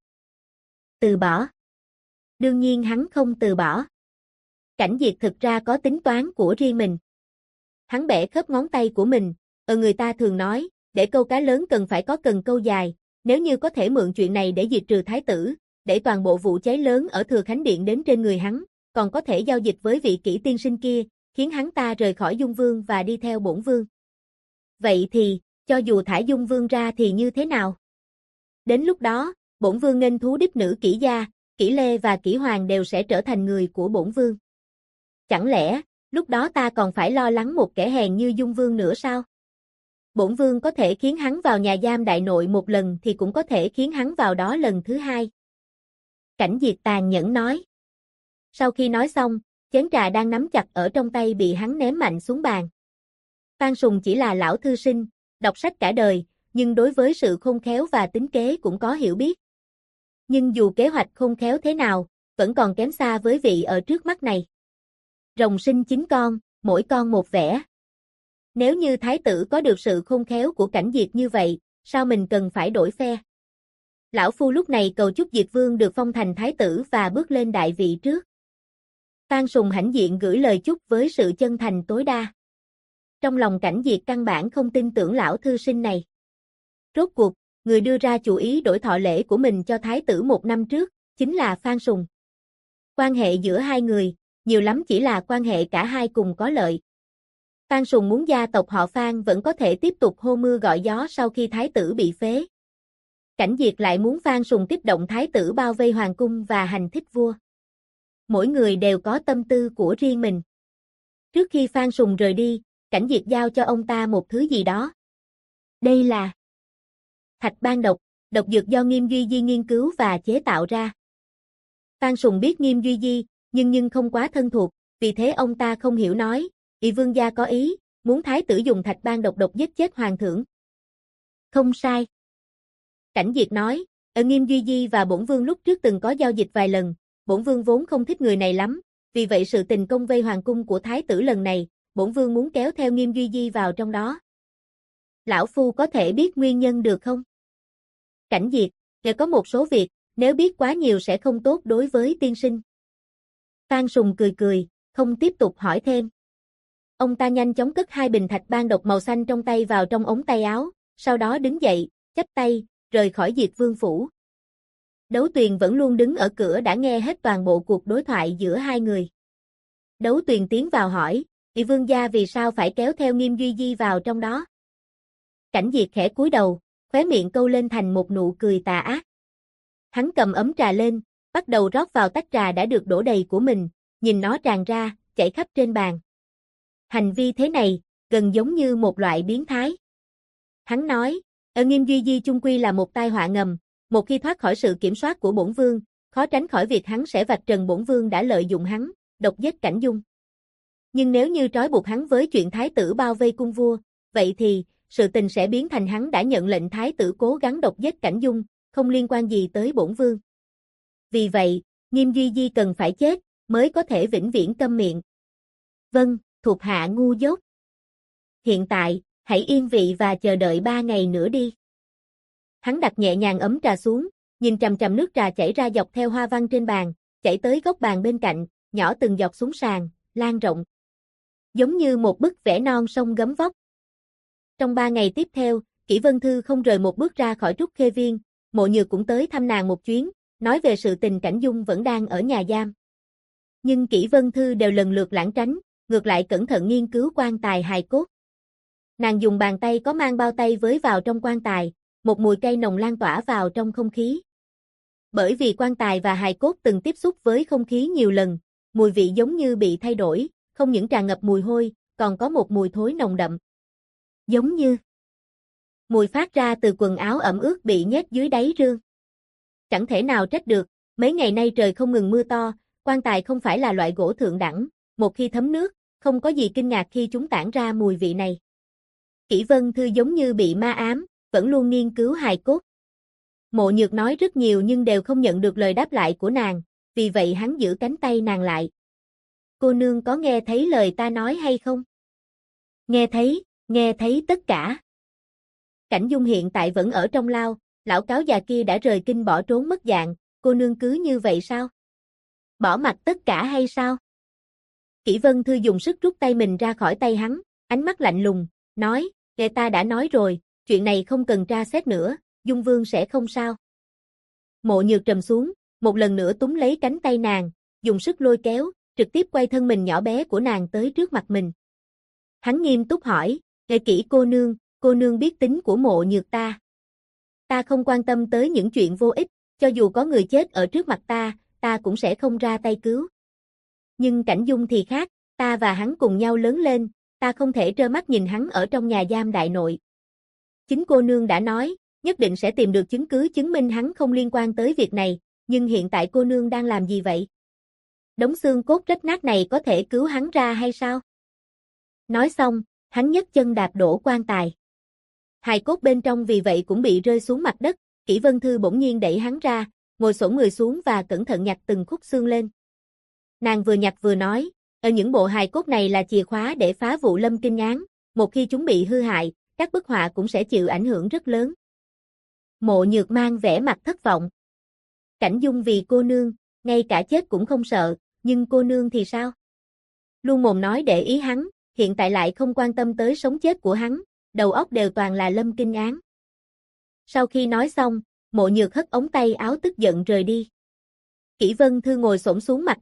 Từ bỏ? Đương nhiên hắn không từ bỏ. Cảnh Diệt thực ra có tính toán của riêng mình. Hắn bẻ khớp ngón tay của mình, người ta thường nói, để câu cá lớn cần phải có cần câu dài, nếu như có thể mượn chuyện này để diệt trừ thái tử, để toàn bộ vụ cháy lớn ở Thừa Khánh Điện đến trên người hắn, còn có thể giao dịch với vị Kỷ tiên sinh kia, khiến hắn ta rời khỏi Dung Vương và đi theo bổn vương. Vậy thì, cho dù thả Dung Vương ra thì như thế nào? Đến lúc đó, bổn vương nghênh thú đích nữ Kỷ gia, Kỷ Lê và Kỷ Hoàng đều sẽ trở thành người của bổn vương. Chẳng lẽ, lúc đó ta còn phải lo lắng một kẻ hèn như Dung Vương nữa sao? Bổn vương có thể khiến hắn vào nhà giam đại nội một lần thì cũng có thể khiến hắn vào đó lần thứ hai. Cảnh Diệt tàn nhẫn nói. Sau khi nói xong, chén trà đang nắm chặt ở trong tay bị hắn ném mạnh xuống bàn. Phan Sùng chỉ là lão thư sinh, đọc sách cả đời, nhưng đối với sự khôn khéo và tính kế cũng có hiểu biết. Nhưng dù kế hoạch khôn khéo thế nào, vẫn còn kém xa với vị ở trước mắt này. Rồng sinh 9 con, mỗi con một vẻ. Nếu như thái tử có được sự khôn khéo của Cảnh Diệt như vậy, sao mình cần phải đổi phe? Lão phu lúc này cầu chúc Diệt Vương được phong thành thái tử và bước lên đại vị trước. Phan Sùng hãnh diện gửi lời chúc với sự chân thành tối đa. Trong lòng Cảnh Diệt căn bản không tin tưởng lão thư sinh này. Rốt cuộc, người đưa ra chủ ý đổi thọ lễ của mình cho thái tử 1 năm trước, chính là Phan Sùng. Quan hệ giữa hai người, nhiều lắm chỉ là quan hệ cả hai cùng có lợi. Phan Sùng muốn gia tộc họ Phan vẫn có thể tiếp tục hô mưa gọi gió sau khi thái tử bị phế. Cảnh Diệt lại muốn Phan Sùng tiếp động thái tử bao vây hoàng cung và hành thích vua. Mỗi người đều có tâm tư của riêng mình. Trước khi Phan Sùng rời đi, Cảnh Diệt giao cho ông ta một thứ gì đó. Đây là thạch ban độc, độc dược do Nghiêm Duy Di nghiên cứu và chế tạo ra. Phan Sùng biết Nghiêm Duy Di, nhưng không quá thân thuộc, vì thế ông ta không hiểu nói, "Ỷ vương gia có ý, muốn thái tử dùng thạch ban độc độc giết chết hoàng thượng." Không sai. Cảnh Diệt nói, "Ở Nghiêm Duy Di và bổn vương lúc trước từng có giao dịch vài lần, bổn vương vốn không thích người này lắm, vì vậy sự tình công vây hoàng cung của thái tử lần này, bổn vương muốn kéo theo Nghiêm Duy Di vào trong đó. Lão phu có thể biết nguyên nhân được không?" Cảnh Diệt, có một số việc, nếu biết quá nhiều sẽ không tốt đối với tiên sinh. Phan Sùng cười cười, không tiếp tục hỏi thêm. Ông ta nhanh chóng cất hai bình thạch ban độc màu xanh trong tay vào trong ống tay áo, sau đó đứng dậy, chắp tay, rời khỏi Diệt Vương phủ. Đấu Tuyền vẫn luôn đứng ở cửa đã nghe hết toàn bộ cuộc đối thoại giữa hai người. Đấu Tuyền tiến vào hỏi, "Ỷ vương gia vì sao phải kéo theo Nghiêm Duy Di vào trong đó?" Cảnh Diệt khẽ cúi đầu, khóe miệng câu lên thành một nụ cười tà ác. Hắn cầm ấm trà lên, bắt đầu rót vào tách trà đã được đổ đầy của mình, nhìn nó tràn ra, chảy khắp trên bàn. Hành vi thế này, gần giống như một loại biến thái. Hắn nói, "Ở Nghiêm Duy Di chung quy là một tai họa ngầm, một khi thoát khỏi sự kiểm soát của bổn vương, khó tránh khỏi việc hắn sẽ vạch trần bổn vương đã lợi dụng hắn, độc giết Cảnh Dung. Nhưng nếu như trói buộc hắn với chuyện thái tử bao vây cung vua, vậy thì, sự tình sẽ biến thành hắn đã nhận lệnh thái tử cố gắng độc giết Cảnh Dung, không liên quan gì tới bổn vương. Vì vậy, Nghiêm Duy Di cần phải chết, mới có thể vĩnh viễn câm miệng." "Vâng, thuộc hạ ngu dốt. Hiện tại, hãy yên vị và chờ đợi 3 ngày nữa đi." Hắn đặt nhẹ nhàng ấm trà xuống, nhìn chằm chằm nước trà chảy ra dọc theo hoa văn trên bàn, chảy tới góc bàn bên cạnh, nhỏ từng giọt xuống sàn, lan rộng. Giống như một bức vẽ non sông gấm vóc. Trong 3 ngày tiếp theo, Kỷ Vân Thư không rời một bước ra khỏi Trúc Khê Viên, Mộ Nhược cũng tới thăm nàng một chuyến, nói về sự tình Cảnh Dung vẫn đang ở nhà giam. Nhưng Kỷ Vân Thư đều lần lượt lảng tránh, ngược lại cẩn thận nghiên cứu quan tài hài cốt. Nàng dùng bàn tay có mang bao tay với vào trong quan tài, một mùi cây nồng lan tỏa vào trong không khí. Bởi vì quan tài và hài cốt từng tiếp xúc với không khí nhiều lần, mùi vị giống như bị thay đổi, không những tràn ngập mùi hôi, còn có một mùi thối nồng đậm. Giống như mùi phát ra từ quần áo ẩm ướt bị nhét dưới đáy rương. Chẳng thể nào trách được, mấy ngày nay trời không ngừng mưa to, quan tài không phải là loại gỗ thượng đẳng, một khi thấm nước, không có gì kinh ngạc khi chúng tản ra mùi vị này. Kỷ Vân Thư giống như bị ma ám, vẫn luôn nghiên cứu hài cốt. Mộ Nhược nói rất nhiều nhưng đều không nhận được lời đáp lại của nàng, vì vậy hắn giữ cánh tay nàng lại. "Cô nương có nghe thấy lời ta nói hay không?" Nghe thấy tất cả." Cảnh Dung hiện tại vẫn ở trong lao, lão cáo già kia đã rời kinh bỏ trốn mất dạng, cô nương cứ như vậy sao? Bỏ mặc tất cả hay sao? Kỷ Vân Thư dùng sức rút tay mình ra khỏi tay hắn, ánh mắt lạnh lùng, nói, ta đã nói rồi, chuyện này không cần tra xét nữa, Dung Vương sẽ không sao. Mộ Nhược trầm xuống, một lần nữa túm lấy cánh tay nàng, dùng sức lôi kéo, trực tiếp quay thân mình nhỏ bé của nàng tới trước mặt mình. Hắn nghiêm túc hỏi, Kỷ cô nương biết tính của Mộ Nhược ta. Ta không quan tâm tới những chuyện vô ích, cho dù có người chết ở trước mặt ta cũng sẽ không ra tay cứu. Nhưng Cảnh Dung thì khác, ta và hắn cùng nhau lớn lên, ta không thể trơ mắt nhìn hắn ở trong nhà giam đại nội. Chính cô nương đã nói, nhất định sẽ tìm được chứng cứ chứng minh hắn không liên quan tới việc này, nhưng hiện tại cô nương đang làm gì vậy? Đống xương cốt rách nát này có thể cứu hắn ra hay sao? Nói xong, hắn nhấc chân đạp đổ quan tài. Hài cốt bên trong vì vậy cũng bị rơi xuống mặt đất, Kỷ Vân Thư bỗng nhiên đẩy hắn ra, ngồi xổm người xuống và cẩn thận nhặt từng khúc xương lên. Nàng vừa nhặt vừa nói, ở những bộ hài cốt này là chìa khóa để phá vụ Lâm Kinh án, một khi chúng bị hư hại, các bức họa cũng sẽ chịu ảnh hưởng rất lớn. Mộ Nhược mang vẻ mặt thất vọng. Cảnh Dung vì cô nương, ngay cả chết cũng không sợ, nhưng cô nương thì sao? Luôn mồm nói để ý hắn, hiện tại lại không quan tâm tới sống chết của hắn, đầu óc đều toàn là Lâm Kinh án. Sau khi nói xong, Mộ Nhược hất ống tay áo tức giận rời đi. Kỷ Vân Thư ngồi xổm xuống mặt đất,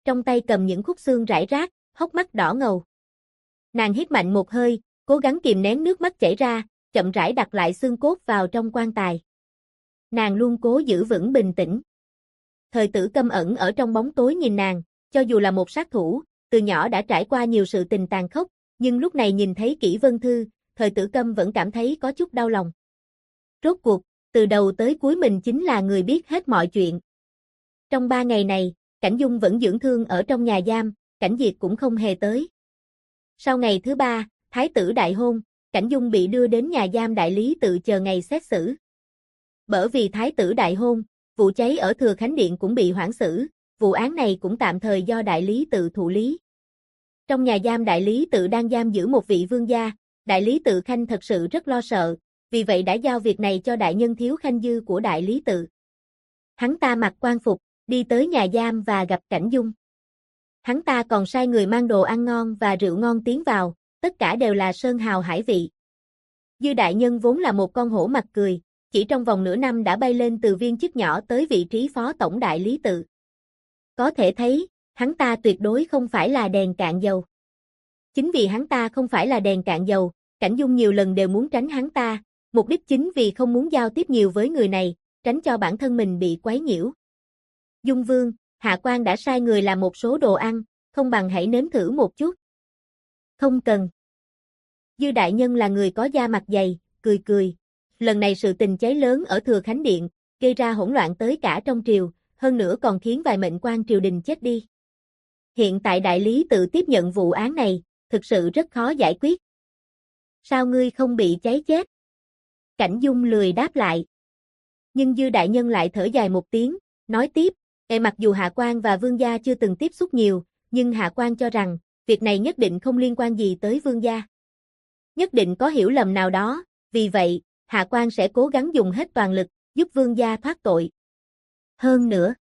trong tay cầm những khúc xương rải rác, hốc mắt đỏ ngầu. Nàng hít mạnh một hơi, cố gắng kìm nén nước mắt chảy ra, chậm rãi đặt lại xương cốt vào trong quan tài. Nàng luôn cố giữ vững bình tĩnh. Thời Tử câm ẩn ở trong bóng tối nhìn nàng, cho dù là một sát thủ, từ nhỏ đã trải qua nhiều sự tình tàn khốc, nhưng lúc này nhìn thấy Kỷ Vân Thư, Thời Tử câm vẫn cảm thấy có chút đau lòng. Rốt cuộc, từ đầu tới cuối mình chính là người biết hết mọi chuyện. Trong 3 ngày này, Cảnh Dung vẫn dưỡng thương ở trong nhà giam, Cảnh Diệt cũng không hề tới. Sau ngày thứ 3, Thái tử đại hôn, Cảnh Dung bị đưa đến nhà giam đại lý tự chờ ngày xét xử. Bởi vì Thái tử đại hôn, vụ cháy ở Thừa Khánh Điện cũng bị hoãn xử, vụ án này cũng tạm thời do đại lý tự thụ lý. Trong nhà giam đại lý tự đang giam giữ một vị vương gia, đại lý tự Khanh thật sự rất lo sợ, vì vậy đã giao việc này cho đại nhân Thiếu Khanh Dư của đại lý tự. Hắn ta mặc quan phục, đi tới nhà giam và gặp Cảnh Dung. Hắn ta còn sai người mang đồ ăn ngon và rượu ngon tiến vào, tất cả đều là sơn hào hải vị. Dư đại nhân vốn là một con hổ mặt cười, chỉ trong vòng nửa năm đã bay lên từ viên chức nhỏ tới vị trí phó tổng đại lý tự. Có thể thấy, hắn ta tuyệt đối không phải là đèn cạn dầu. Chính vì hắn ta không phải là đèn cạn dầu, Cảnh Dung nhiều lần đều muốn tránh hắn ta, mục đích chính vì không muốn giao tiếp nhiều với người này, tránh cho bản thân mình bị quấy nhiễu. Dung Vương, Hạ Quan đã sai người làm một số đồ ăn, không bằng hãy nếm thử một chút. Không cần. Dư đại nhân là người có da mặt dày, cười cười. Lần này sự tình cháy lớn ở Thừa Khánh Điện, gây ra hỗn loạn tới cả trong triều, hơn nữa còn khiến vài mệnh quan triều đình chết đi. Hiện tại đại lý tự tiếp nhận vụ án này, thực sự rất khó giải quyết. Sao ngươi không bị cháy chết? Cảnh Dung lười đáp lại. Nhưng Dư đại nhân lại thở dài một tiếng, nói tiếp, mặc dù Hạ Quan và Vương gia chưa từng tiếp xúc nhiều, nhưng Hạ Quan cho rằng, việc này nhất định không liên quan gì tới Vương gia. Nhất định có hiểu lầm nào đó, vì vậy, Hạ Quan sẽ cố gắng dùng hết toàn lực, giúp Vương gia thoát tội. Hơn nữa.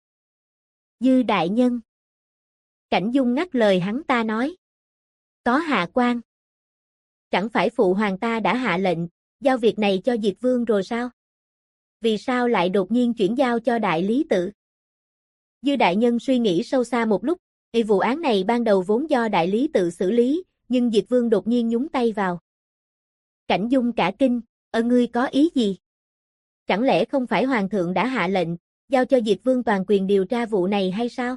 Dư đại nhân. Cảnh Dung ngắt lời hắn ta nói. Có Hạ Quan. Chẳng phải phụ hoàng ta đã hạ lệnh, giao việc này cho Diệt Vương rồi sao? Vì sao lại đột nhiên chuyển giao cho đại lý tự? Dư đại nhân suy nghĩ sâu xa một lúc, vụ án này ban đầu vốn do đại lý tự xử lý, nhưng Diệt Vương đột nhiên nhúng tay vào. Cảnh Dung cả kinh, ngươi có ý gì? Chẳng lẽ không phải hoàng thượng đã hạ lệnh, giao cho Diệt Vương toàn quyền điều tra vụ này hay sao?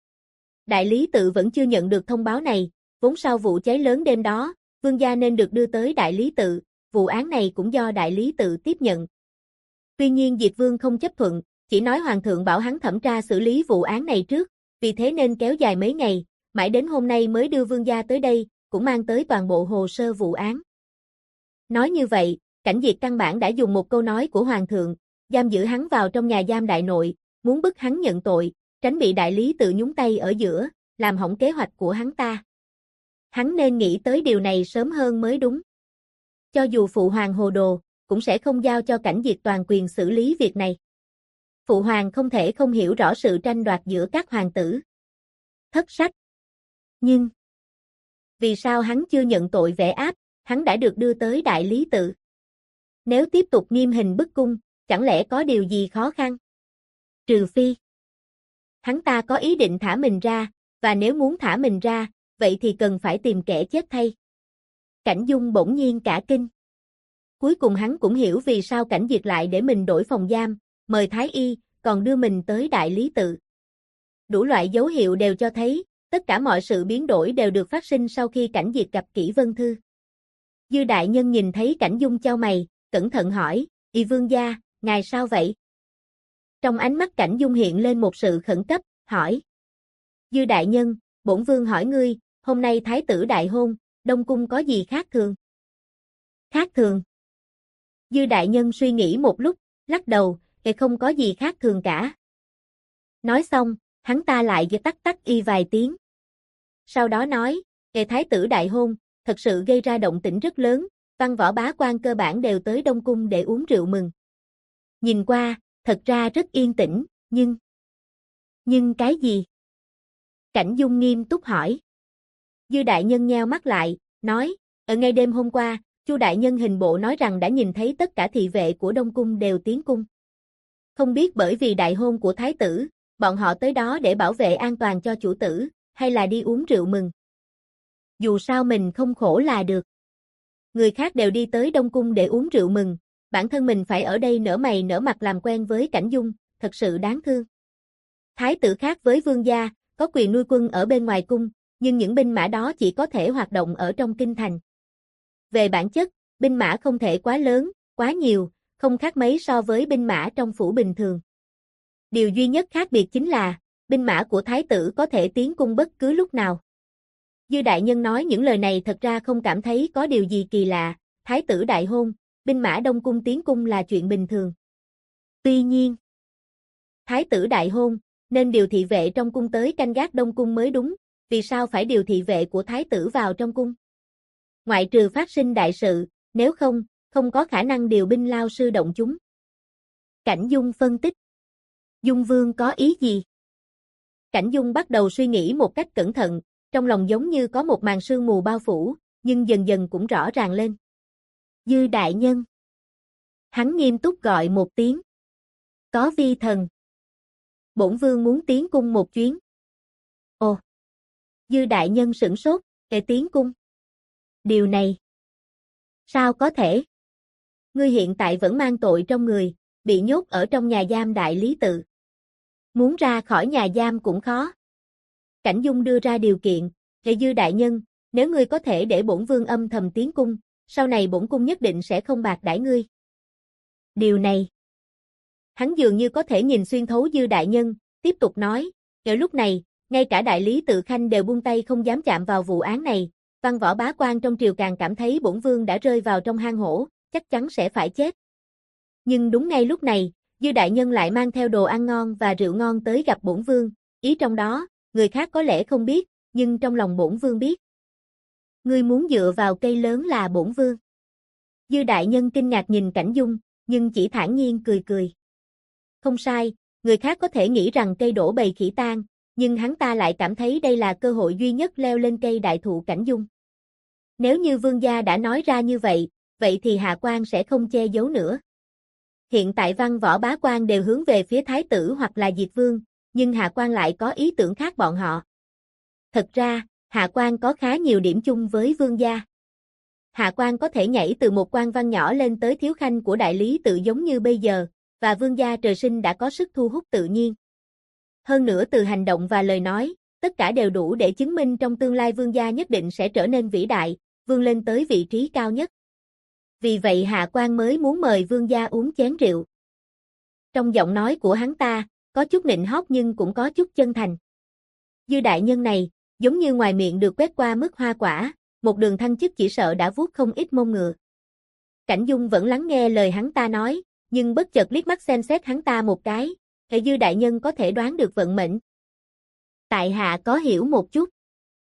Đại lý tự vẫn chưa nhận được thông báo này, vốn sau vụ cháy lớn đêm đó, Vương gia nên được đưa tới đại lý tự, vụ án này cũng do đại lý tự tiếp nhận. Tuy nhiên Diệt Vương không chấp thuận, chỉ nói hoàng thượng bảo hắn thẩm tra xử lý vụ án này trước, vì thế nên kéo dài mấy ngày, mãi đến hôm nay mới đưa Vương gia tới đây, cũng mang tới toàn bộ hồ sơ vụ án. Nói như vậy, Cảnh Diệt căn bản đã dùng một câu nói của hoàng thượng, giam giữ hắn vào trong nhà giam đại nội, muốn bức hắn nhận tội, tránh bị đại lý tự nhúng tay ở giữa, làm hỏng kế hoạch của hắn ta. Hắn nên nghĩ tới điều này sớm hơn mới đúng. Cho dù phụ hoàng hồ đồ, cũng sẽ không giao cho Cảnh Diệt toàn quyền xử lý việc này. Phụ hoàng không thể không hiểu rõ sự tranh đoạt giữa các hoàng tử. Thất sách. Nhưng, vì sao hắn chưa nhận tội vẽ áp, hắn đã được đưa tới đại lý tự? Nếu tiếp tục nghiêm hình bức cung, chẳng lẽ có điều gì khó khăn? Trừ phi, hắn ta có ý định thả mình ra, và nếu muốn thả mình ra, vậy thì cần phải tìm kẻ chết thay. Cảnh Dung bỗng nhiên cả kinh. Cuối cùng hắn cũng hiểu vì sao Cảnh Diệt lại để mình đổi phòng giam, mời Thái Y, còn đưa mình tới đại lý tự. Đủ loại dấu hiệu đều cho thấy, tất cả mọi sự biến đổi đều được phát sinh sau khi Cảnh Diệt gặp Kỷ Vân Thư. Dư đại nhân nhìn thấy Cảnh Dung chau mày, cẩn thận hỏi, Vương gia, ngài sao vậy? Trong ánh mắt Cảnh Dung hiện lên một sự khẩn cấp, hỏi. Dư đại nhân, bổn vương hỏi ngươi, hôm nay thái tử đại hôn, Đông Cung có gì khác thường? Khác thường? Dư đại nhân suy nghĩ một lúc, lắc đầu, không có gì khác thường cả. Nói xong, hắn ta lại tắc tắc y vài tiếng. Sau đó nói, thái tử đại hôn, thật sự gây ra động tĩnh rất lớn, văn võ bá quan cơ bản đều tới Đông Cung để uống rượu mừng. Nhìn qua, thật ra rất yên tĩnh, nhưng cái gì? Cảnh Dung nghiêm túc hỏi. Dư đại nhân nheo mắt lại, nói, ở ngay đêm hôm qua, Chu đại nhân hình bộ nói rằng đã nhìn thấy tất cả thị vệ của Đông Cung đều tiến cung. Không biết bởi vì đại hôn của thái tử, bọn họ tới đó để bảo vệ an toàn cho chủ tử, hay là đi uống rượu mừng. Dù sao mình không khổ là được. Người khác đều đi tới Đông Cung để uống rượu mừng, bản thân mình phải ở đây nở mày nở mặt làm quen với Cảnh Dung, thật sự đáng thương. Thái tử khác với vương gia, có quyền nuôi quân ở bên ngoài cung, nhưng những binh mã đó chỉ có thể hoạt động ở trong kinh thành. Về bản chất, binh mã không thể quá lớn, quá nhiều, không khác mấy so với binh mã trong phủ bình thường. Điều duy nhất khác biệt chính là, binh mã của thái tử có thể tiến cung bất cứ lúc nào. Dư đại nhân nói những lời này thật ra không cảm thấy có điều gì kỳ lạ, thái tử đại hôn, binh mã đông cung tiến cung là chuyện bình thường. Tuy nhiên, thái tử đại hôn, nên điều thị vệ trong cung tới canh gác đông cung mới đúng, vì sao phải điều thị vệ của thái tử vào trong cung? Ngoại trừ phát sinh đại sự, nếu không, không có khả năng điều binh lao sư động chúng. Cảnh Dung phân tích. Dung Vương có ý gì? Cảnh Dung bắt đầu suy nghĩ một cách cẩn thận, trong lòng giống như có một màn sương mù bao phủ, nhưng dần dần cũng rõ ràng lên. Dư đại nhân. Hắn nghiêm túc gọi một tiếng. Có vi thần. Bổn vương muốn tiến cung một chuyến. Ồ. Dư đại nhân sửng sốt, tiến cung. Điều này. Sao có thể? Ngươi hiện tại vẫn mang tội trong người, bị nhốt ở trong nhà giam Đại Lý Tự. Muốn ra khỏi nhà giam cũng khó. Cảnh Dung đưa ra điều kiện, Dư đại nhân, nếu ngươi có thể để bổn vương âm thầm tiến cung, sau này bổn cung nhất định sẽ không bạc đãi ngươi. Điều này. Hắn dường như có thể nhìn xuyên thấu Dư đại nhân, tiếp tục nói, ở lúc này, ngay cả Đại Lý Tự Khanh đều buông tay không dám chạm vào vụ án này, văn võ bá quan trong triều càng cảm thấy bổn vương đã rơi vào trong hang hổ, chắc chắn sẽ phải chết. Nhưng đúng ngay lúc này, Dư đại nhân lại mang theo đồ ăn ngon và rượu ngon tới gặp bổn vương, ý trong đó, người khác có lẽ không biết, nhưng trong lòng bổn vương biết. Ngươi muốn dựa vào cây lớn là bổn vương. Dư đại nhân kinh ngạc nhìn Cảnh Dung, nhưng chỉ thản nhiên cười cười. Không sai, người khác có thể nghĩ rằng cây đổ bầy khỉ tan, nhưng hắn ta lại cảm thấy đây là cơ hội duy nhất leo lên cây đại thụ Cảnh Dung. Nếu như vương gia đã nói ra như vậy, vậy thì hạ quan sẽ không che giấu nữa. Hiện tại văn võ bá quan đều hướng về phía thái tử hoặc là diệt vương, nhưng hạ quan lại có ý tưởng khác bọn họ. Thật ra, hạ quan có khá nhiều điểm chung với vương gia. Hạ quan có thể nhảy từ một quan văn nhỏ lên tới thiếu khanh của Đại Lý Tự giống như bây giờ, và vương gia trời sinh đã có sức thu hút tự nhiên. Hơn nữa từ hành động và lời nói, tất cả đều đủ để chứng minh trong tương lai vương gia nhất định sẽ trở nên vĩ đại, vươn lên tới vị trí cao nhất. Vì vậy hạ quan mới muốn mời vương gia uống chén rượu. Trong giọng nói của hắn ta, có chút nịnh hót nhưng cũng có chút chân thành. Dư đại nhân này, giống như ngoài miệng được quét qua mức hoa quả, một đường thăng chức chỉ sợ đã vuốt không ít mông ngựa. Cảnh Dung vẫn lắng nghe lời hắn ta nói, nhưng bất chợt liếc mắt xem xét hắn ta một cái, Dư đại nhân có thể đoán được vận mệnh. Tại hạ có hiểu một chút.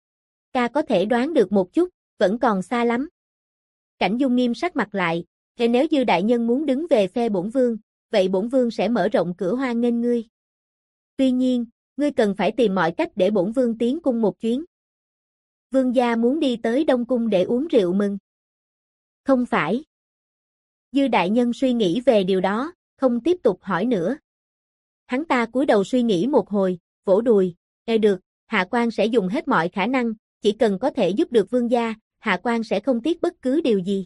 Ca có thể đoán được một chút, vẫn còn xa lắm. Cảnh Dung nghiêm sắc mặt lại, nếu Dư đại nhân muốn đứng về phe bổn vương, vậy bổn vương sẽ mở rộng cửa hoan nghênh ngươi. Tuy nhiên, ngươi cần phải tìm mọi cách để bổn vương tiến cung một chuyến. Vương gia muốn đi tới Đông Cung để uống rượu mừng. Không phải. Dư đại nhân suy nghĩ về điều đó, không tiếp tục hỏi nữa. Hắn ta cúi đầu suy nghĩ một hồi, vỗ đùi, được, hạ quan sẽ dùng hết mọi khả năng, chỉ cần có thể giúp được vương gia, hạ quan sẽ không tiếc bất cứ điều gì.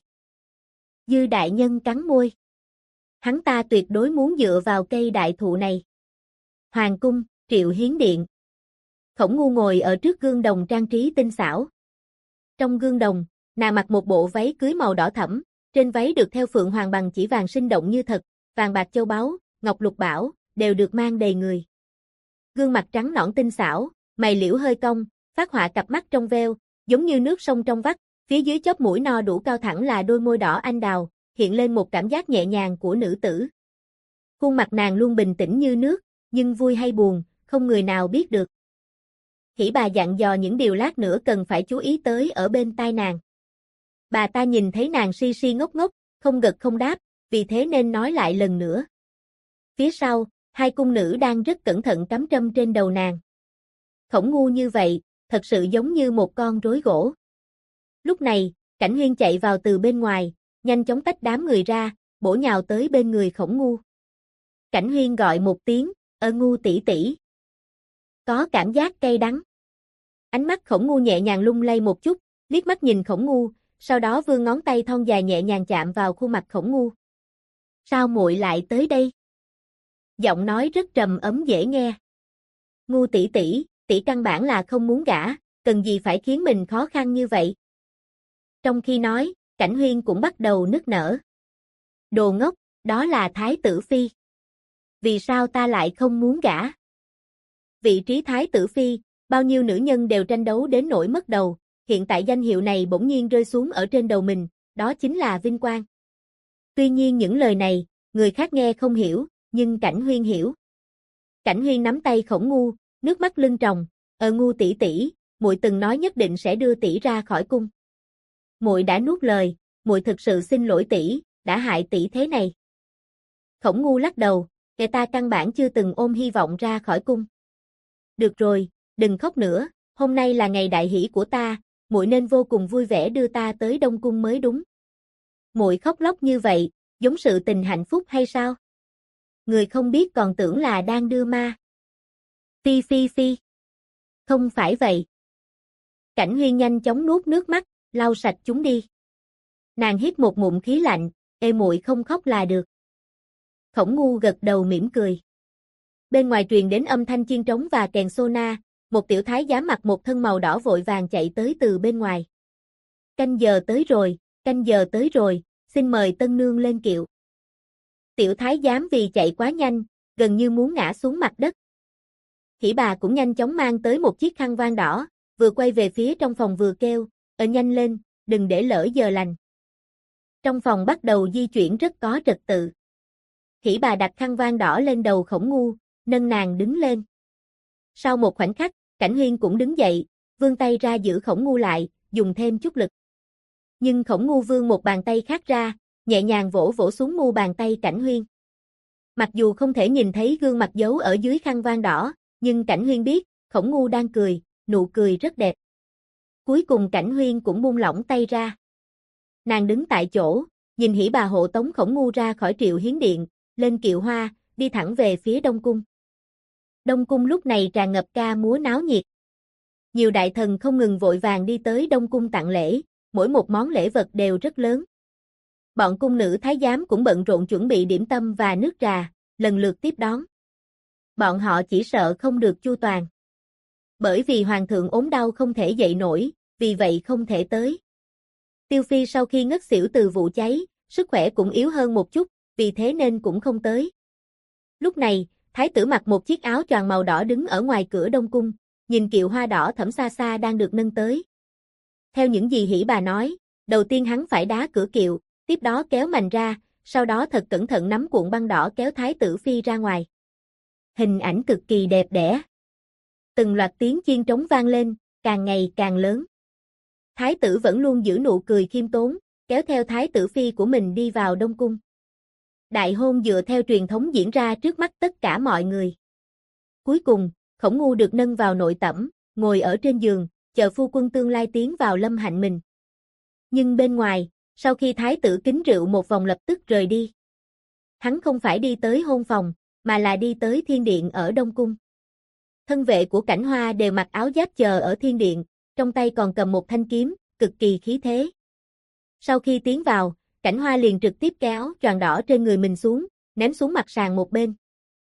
Dư đại nhân cắn môi. Hắn ta tuyệt đối muốn dựa vào cây đại thụ này. Hoàng cung, Triệu Hiến Điện. Khổng Ngu ngồi ở trước gương đồng trang trí tinh xảo. Trong gương đồng, nàng mặc một bộ váy cưới màu đỏ thẫm, trên váy được thêu phượng hoàng bằng chỉ vàng sinh động như thật, vàng bạc châu báu, ngọc lục bảo, đều được mang đầy người. Gương mặt trắng nõn tinh xảo, mày liễu hơi cong, phác họa cặp mắt trong veo, giống như nước sông trong vắt, phía dưới chóp mũi no đủ cao thẳng là đôi môi đỏ anh đào, hiện lên một cảm giác nhẹ nhàng của nữ tử. Khuôn mặt nàng luôn bình tĩnh như nước, nhưng vui hay buồn, không người nào biết được. Hỉ bà dặn dò những điều lát nữa cần phải chú ý tới ở bên tai nàng. Bà ta nhìn thấy nàng si si ngốc ngốc, không gật không đáp, vì thế nên nói lại lần nữa. Phía sau, hai cung nữ đang rất cẩn thận cắm trâm trên đầu nàng. Khổng Ngu như vậy, thật sự giống như một con rối gỗ. Lúc này, Cảnh Huyên chạy vào từ bên ngoài, nhanh chóng tách đám người ra, bổ nhào tới bên người Khổng Ngu. Cảnh Huyên gọi một tiếng, Ngu tỷ tỷ. có cảm giác cay đắng. Ánh mắt Khổng Ngu nhẹ nhàng lung lay một chút, liếc mắt nhìn Khổng Ngu, sau đó vươn ngón tay thon dài nhẹ nhàng chạm vào khuôn mặt Khổng Ngu. Sao muội lại tới đây? Giọng nói rất trầm ấm dễ nghe. Ngu tỷ tỷ, tỷ căn bản là không muốn gả, cần gì phải khiến mình khó khăn như vậy? Trong khi nói, Cảnh Huyên cũng bắt đầu nức nở. Đồ ngốc, đó là Thái tử Phi. Vì sao ta lại không muốn gả? Vị trí Thái tử Phi, bao nhiêu nữ nhân đều tranh đấu đến nỗi mất đầu, hiện tại danh hiệu này bỗng nhiên rơi xuống ở trên đầu mình, đó chính là vinh quang. Tuy nhiên những lời này, người khác nghe không hiểu, nhưng Cảnh Huyên hiểu. Cảnh Huyên nắm tay Khổng Ngu, nước mắt lưng tròng, Ngu tỷ tỷ, muội từng nói nhất định sẽ đưa tỷ ra khỏi cung. Muội đã nuốt lời, muội thực sự xin lỗi tỷ, đã hại tỷ thế này. Khổng Ngu lắc đầu, người ta căn bản chưa từng ôm hy vọng ra khỏi cung. Được rồi, đừng khóc nữa, hôm nay là ngày đại hỷ của ta, muội nên vô cùng vui vẻ đưa ta tới Đông cung mới đúng. Muội khóc lóc như vậy, giống sự tình hạnh phúc hay sao? Người không biết còn tưởng là đang đưa ma. Phi phi phi. Không phải vậy. Cảnh Huyên nhanh chóng nuốt nước mắt, lau sạch chúng đi. Nàng hít một ngụm khí lạnh, muội không khóc là được. Khổng Ngu gật đầu mỉm cười. Bên ngoài truyền đến âm thanh chiên trống và kèn sona, một tiểu thái giám mặc một thân màu đỏ vội vàng chạy tới từ bên ngoài. Canh giờ tới rồi, xin mời tân nương lên kiệu. Tiểu thái giám vì chạy quá nhanh, gần như muốn ngã xuống mặt đất. Hỉ bà cũng nhanh chóng mang tới một chiếc khăn voan đỏ, vừa quay về phía trong phòng vừa kêu, nhanh lên, đừng để lỡ giờ lành. Trong phòng bắt đầu di chuyển rất có trật tự. Hỉ bà đặt khăn voan đỏ lên đầu Khổng Ngu, nâng nàng đứng lên. Sau một khoảnh khắc, Cảnh Huyên cũng đứng dậy, vươn tay ra giữ Khổng Ngu lại, dùng thêm chút lực. Nhưng Khổng Ngu vươn một bàn tay khác ra, nhẹ nhàng vỗ vỗ xuống mu bàn tay Cảnh Huyên. Mặc dù không thể nhìn thấy gương mặt giấu ở dưới khăn voan đỏ, nhưng Cảnh Huyên biết, Khổng Ngu đang cười, nụ cười rất đẹp. Cuối cùng Cảnh Huyên cũng buông lỏng tay ra. Nàng đứng tại chỗ, nhìn Hỉ bà hộ tống Khổng Ngu ra khỏi Triệu Hiến Điện, lên kiệu hoa, đi thẳng về phía Đông Cung. Đông Cung lúc này tràn ngập ca múa náo nhiệt. Nhiều đại thần không ngừng vội vàng đi tới Đông Cung tặng lễ, mỗi một món lễ vật đều rất lớn. Bọn cung nữ thái giám cũng bận rộn chuẩn bị điểm tâm và nước trà, lần lượt tiếp đón. Bọn họ chỉ sợ không được chu toàn. Bởi vì hoàng thượng ốm đau không thể dậy nổi, vì vậy không thể tới. Tiêu Phi sau khi ngất xỉu từ vụ cháy, sức khỏe cũng yếu hơn một chút, vì thế nên cũng không tới. Lúc này, thái tử mặc một chiếc áo choàng màu đỏ đứng ở ngoài cửa Đông Cung, nhìn kiệu hoa đỏ thẫm xa xa đang được nâng tới. Theo những gì Hỉ bà nói, đầu tiên hắn phải đá cửa kiệu, tiếp đó kéo mành ra, sau đó thật cẩn thận nắm cuộn băng đỏ kéo thái tử Phi ra ngoài. Hình ảnh cực kỳ đẹp đẽ. Từng loạt tiếng chiên trống vang lên, càng ngày càng lớn. Thái tử vẫn luôn giữ nụ cười khiêm tốn, kéo theo thái tử Phi của mình đi vào Đông Cung. Đại hôn dựa theo truyền thống diễn ra trước mắt tất cả mọi người. Cuối cùng, Khổng Ngu được nâng vào nội tẩm, ngồi ở trên giường, chờ phu quân tương lai tiến vào lâm hạnh mình. Nhưng bên ngoài, sau khi thái tử kính rượu một vòng lập tức rời đi. Hắn không phải đi tới hôn phòng, mà là đi tới thiên điện ở Đông Cung. Thân vệ của Cảnh Hoa đều mặc áo giáp chờ ở thiên điện, trong tay còn cầm một thanh kiếm, cực kỳ khí thế. Sau khi tiến vào, Cảnh Hoa liền trực tiếp kéo choàng đỏ trên người mình xuống, ném xuống mặt sàn một bên.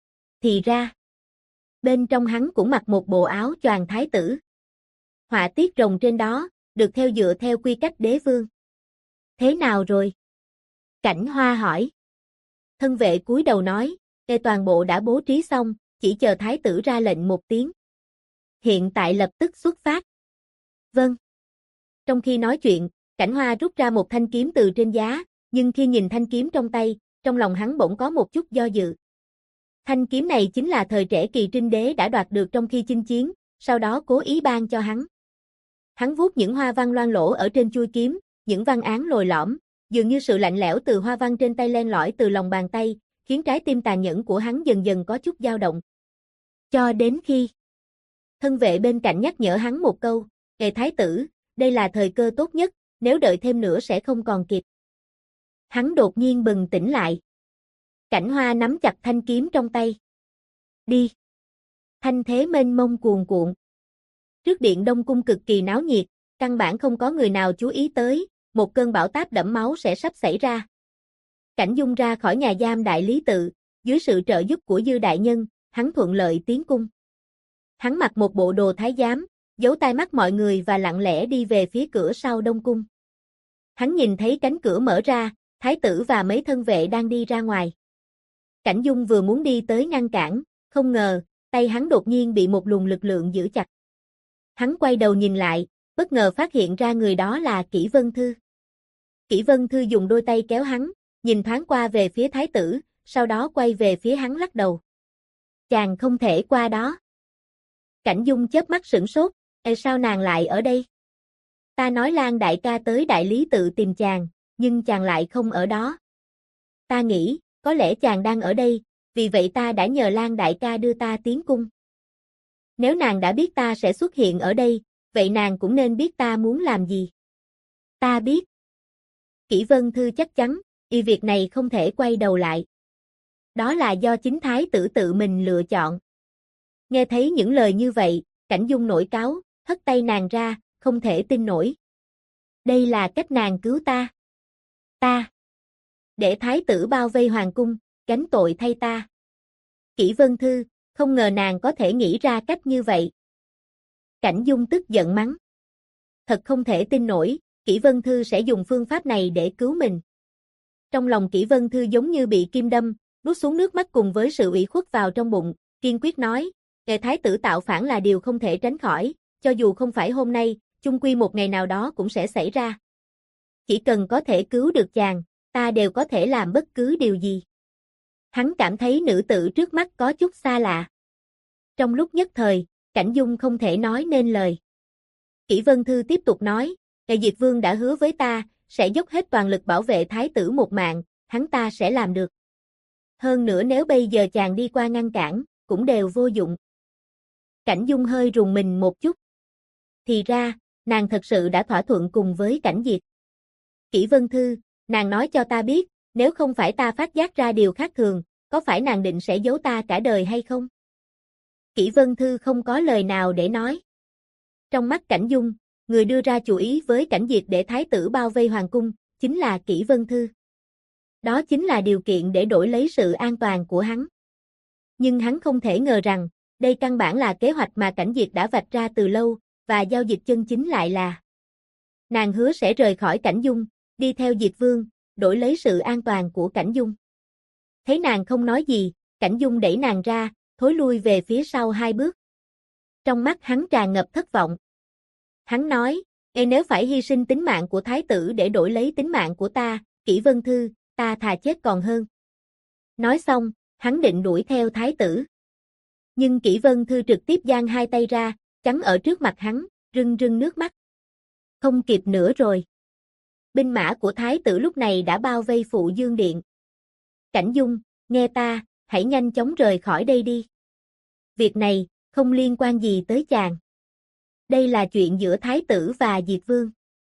Thì ra, bên trong hắn cũng mặc một bộ áo choàng thái tử. Họa tiết rồng trên đó, được theo dựa theo quy cách đế vương. Thế nào rồi? Cảnh Hoa hỏi. Thân vệ cúi đầu nói, toàn bộ đã bố trí xong, chỉ chờ thái tử ra lệnh một tiếng. Hiện tại lập tức xuất phát. Vâng. Trong khi nói chuyện, Cảnh Hoa rút ra một thanh kiếm từ trên giá, nhưng khi nhìn thanh kiếm trong tay, trong lòng hắn bỗng có một chút do dự. Thanh kiếm này chính là thời trẻ Kỳ Trinh đế đã đoạt được trong khi chinh chiến, sau đó cố ý ban cho hắn. Hắn vuốt những hoa văn loang lổ ở trên chuôi kiếm, những văn án lồi lõm, dường như sự lạnh lẽo từ hoa văn trên tay len lỏi từ lòng bàn tay, khiến trái tim tàn nhẫn của hắn dần dần có chút dao động. Cho đến khi thân vệ bên cạnh nhắc nhở hắn một câu, thái tử, đây là thời cơ tốt nhất, nếu đợi thêm nữa sẽ không còn kịp. Hắn đột nhiên bừng tỉnh lại. Cảnh Hoa nắm chặt thanh kiếm trong tay. Đi. Thanh thế mênh mông cuồn cuộn. Trước điện Đông Cung cực kỳ náo nhiệt, căn bản không có người nào chú ý tới, một cơn bão táp đẫm máu sẽ sắp xảy ra. Cảnh Dung ra khỏi nhà giam Đại Lý Tự, dưới sự trợ giúp của Dư đại nhân, hắn thuận lợi tiến cung. Hắn mặc một bộ đồ thái giám, giấu tai mắt mọi người và lặng lẽ đi về phía cửa sau Đông Cung. Hắn nhìn thấy cánh cửa mở ra, thái tử và mấy thân vệ đang đi ra ngoài. Cảnh Dung vừa muốn đi tới ngăn cản, không ngờ, tay hắn đột nhiên bị một luồng lực lượng giữ chặt. Hắn quay đầu nhìn lại, bất ngờ phát hiện ra người đó là Kỷ Vân Thư. Kỷ Vân Thư dùng đôi tay kéo hắn, nhìn thoáng qua về phía thái tử, sau đó quay về phía hắn lắc đầu. Chàng không thể qua đó. Cảnh Dung chớp mắt sửng sốt, sao nàng lại ở đây? Ta nói Lan đại ca tới Đại Lý Tự tìm chàng, nhưng chàng lại không ở đó. Ta nghĩ, có lẽ chàng đang ở đây, vì vậy ta đã nhờ Lan đại ca đưa ta tiến cung. Nếu nàng đã biết ta sẽ xuất hiện ở đây, vậy nàng cũng nên biết ta muốn làm gì. Ta biết. Kỷ Vân Thư chắc chắn, việc này không thể quay đầu lại. Đó là do chính thái tử tự mình lựa chọn. Nghe thấy những lời như vậy, Cảnh Dung nổi cáu, hất tay nàng ra, không thể tin nổi. Đây là cách nàng cứu ta. Ta. Để thái tử bao vây hoàng cung, gánh tội thay ta. Kỷ Vân Thư, không ngờ nàng có thể nghĩ ra cách như vậy. Cảnh Dung tức giận mắng. Thật không thể tin nổi, Kỷ Vân Thư sẽ dùng phương pháp này để cứu mình. Trong lòng Kỷ Vân Thư giống như bị kim đâm, nuốt xuống nước mắt cùng với sự ủy khuất vào trong bụng, kiên quyết nói, thái tử tạo phản là điều không thể tránh khỏi, cho dù không phải hôm nay, chung quy một ngày nào đó cũng sẽ xảy ra. Chỉ cần có thể cứu được chàng, ta đều có thể làm bất cứ điều gì. Hắn cảm thấy nữ tử trước mắt có chút xa lạ. Trong lúc nhất thời, Cảnh Dung không thể nói nên lời. Kỷ Vân Thư tiếp tục nói, Diệt Vương đã hứa với ta, sẽ dốc hết toàn lực bảo vệ thái tử một mạng, hắn ta sẽ làm được. Hơn nữa nếu bây giờ chàng đi qua ngăn cản, cũng đều vô dụng. Cảnh Dung hơi rùng mình một chút. Thì ra, nàng thật sự đã thỏa thuận cùng với Cảnh Diệt. Kỷ Vân Thư, nàng nói cho ta biết, nếu không phải ta phát giác ra điều khác thường, có phải nàng định sẽ giấu ta cả đời hay không? Kỷ Vân Thư không có lời nào để nói. Trong mắt Cảnh Dung, người đưa ra chủ ý với Cảnh Diệt để thái tử bao vây hoàng cung, chính là Kỷ Vân Thư. Đó chính là điều kiện để đổi lấy sự an toàn của hắn. Nhưng hắn không thể ngờ rằng, đây căn bản là kế hoạch mà Cảnh Diệt đã vạch ra từ lâu, và giao dịch chân chính lại là nàng hứa sẽ rời khỏi Cảnh Dung, đi theo Diệt Vương, đổi lấy sự an toàn của Cảnh Dung. Thấy nàng không nói gì, Cảnh Dung đẩy nàng ra, thối lui về phía sau 2 bước. Trong mắt hắn tràn ngập thất vọng. Hắn nói, nếu phải hy sinh tính mạng của thái tử để đổi lấy tính mạng của ta, Kỷ Vân Thư, ta thà chết còn hơn. Nói xong, hắn định đuổi theo thái tử. Nhưng Kỷ Vân Thư trực tiếp giang 2 tay ra, chắn ở trước mặt hắn, rưng rưng nước mắt. Không kịp nữa rồi. Binh mã của thái tử lúc này đã bao vây Phụ Dương Điện. Cảnh Dung, nghe ta, hãy nhanh chóng rời khỏi đây đi. Việc này, không liên quan gì tới chàng. Đây là chuyện giữa thái tử và Diệt Vương.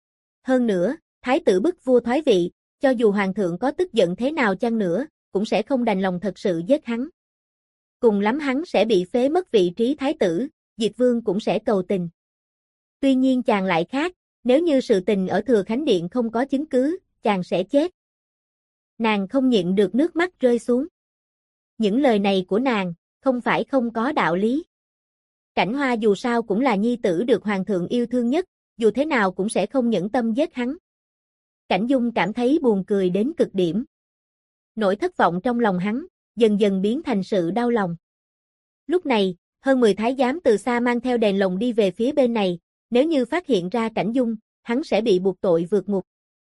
Hơn nữa, thái tử bức vua thoái vị, cho dù hoàng thượng có tức giận thế nào chăng nữa, cũng sẽ không đành lòng thật sự giết hắn. Cùng lắm hắn sẽ bị phế mất vị trí thái tử, Diệt Vương cũng sẽ cầu tình. Tuy nhiên chàng lại khác, nếu như sự tình ở Thừa Khánh Điện không có chứng cứ, chàng sẽ chết. Nàng không nhịn được nước mắt rơi xuống. Những lời này của nàng, không phải không có đạo lý. Cảnh Hoa dù sao cũng là nhi tử được hoàng thượng yêu thương nhất, dù thế nào cũng sẽ không nhẫn tâm giết hắn. Cảnh Dung cảm thấy buồn cười đến cực điểm. Nỗi thất vọng trong lòng hắn, dần dần biến thành sự đau lòng. Lúc này, hơn 10 thái giám từ xa mang theo đèn lồng đi về phía bên này, nếu như phát hiện ra Cảnh Dung, hắn sẽ bị buộc tội vượt ngục.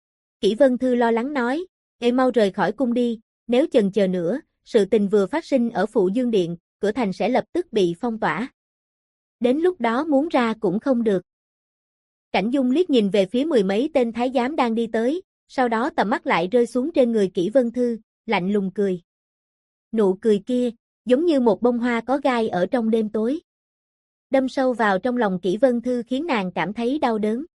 Kỷ Vân Thư lo lắng nói, mau rời khỏi cung đi, nếu chần chờ nữa, sự tình vừa phát sinh ở Phụ Dương Điện, cửa thành sẽ lập tức bị phong tỏa. Đến lúc đó muốn ra cũng không được. Cảnh Dung liếc nhìn về phía 10 mấy tên thái giám đang đi tới, sau đó tầm mắt lại rơi xuống trên người Kỷ Vân Thư, lạnh lùng cười. Nụ cười kia, giống như một bông hoa có gai ở trong đêm tối. Đâm sâu vào trong lòng Kỷ Vân Thư khiến nàng cảm thấy đau đớn.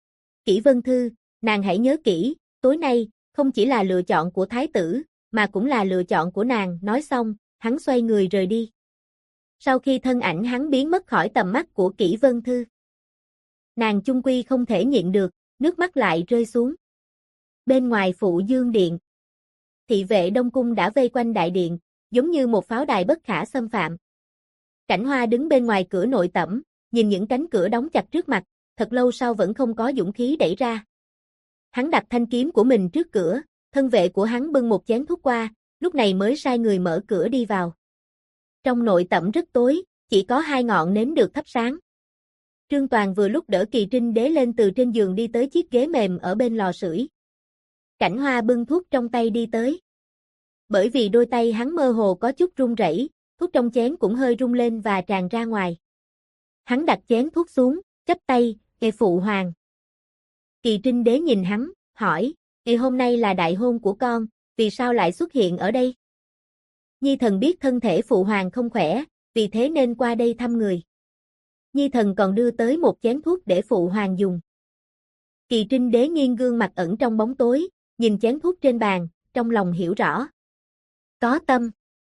Kỷ Vân Thư, nàng hãy nhớ kỹ, tối nay, không chỉ là lựa chọn của thái tử, mà cũng là lựa chọn của nàng. Nói xong, hắn xoay người rời đi. Sau khi thân ảnh hắn biến mất khỏi tầm mắt của Kỷ Vân Thư, nàng chung quy không thể nhịn được, nước mắt lại rơi xuống. Bên ngoài Phụ Dương Điện, thị vệ Đông Cung đã vây quanh đại điện, giống như một pháo đài bất khả xâm phạm. Cảnh Hoa đứng bên ngoài cửa nội tẩm, nhìn những cánh cửa đóng chặt trước mặt, thật lâu sau vẫn không có dũng khí đẩy ra. Hắn đặt thanh kiếm của mình trước cửa, thân vệ của hắn bưng một chén thuốc qua, lúc này mới sai người mở cửa đi vào. Trong nội tẩm rất tối, chỉ có 2 ngọn nến được thắp sáng. Trương Toàn vừa lúc đỡ Kỳ Trinh Đế lên từ trên giường đi tới chiếc ghế mềm ở bên lò sưởi. Cảnh Hoa bưng thuốc trong tay đi tới. Bởi vì đôi tay hắn mơ hồ có chút run rẩy, thuốc trong chén cũng hơi rung lên và tràn ra ngoài. Hắn đặt chén thuốc xuống, chắp tay, Phụ hoàng. Kỳ Trinh Đế nhìn hắn, hỏi, hôm nay là đại hôn của con, vì sao lại xuất hiện ở đây? Nhi thần biết thân thể phụ hoàng không khỏe, vì thế nên qua đây thăm người. Nhi thần còn đưa tới một chén thuốc để phụ hoàng dùng. Kỳ Trinh Đế nghiêng gương mặt ẩn trong bóng tối, nhìn chén thuốc trên bàn, trong lòng hiểu rõ. Có tâm.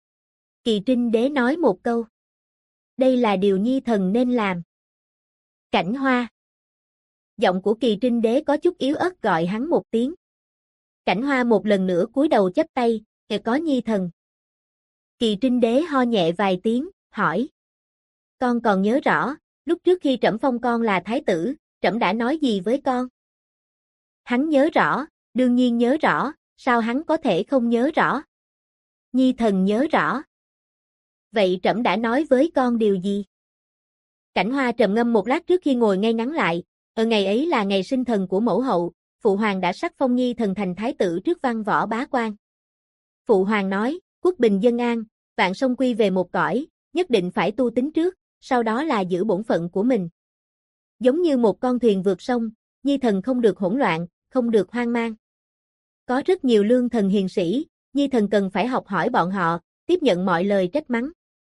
Kỳ Trinh Đế nói một câu. Đây là điều Nhi thần nên làm. Cảnh Hoa. Giọng của Kỳ Trinh Đế có chút yếu ớt gọi hắn một tiếng. Cảnh Hoa một lần nữa cúi đầu chắp tay, có Nhi thần. Kỳ Trinh Đế ho nhẹ vài tiếng, hỏi. Con còn nhớ rõ, lúc trước khi trẫm phong con là thái tử, trẫm đã nói gì với con? Hắn nhớ rõ, đương nhiên nhớ rõ, sao hắn có thể không nhớ rõ? Nhi thần nhớ rõ. Vậy trẫm đã nói với con điều gì? Cảnh Hoa trầm ngâm một lát trước khi ngồi ngay ngắn lại, ngày ấy là ngày sinh thần của mẫu hậu, phụ hoàng đã sắc phong Nhi thần thành thái tử trước văn võ bá quan. Phụ hoàng nói, quốc bình dân an, vạn sông quy về một cõi, nhất định phải tu tính trước, sau đó là giữ bổn phận của mình. Giống như một con thuyền vượt sông, Nhi thần không được hỗn loạn, không được hoang mang. Có rất nhiều lương thần hiền sĩ, Nhi thần cần phải học hỏi bọn họ, tiếp nhận mọi lời trách mắng.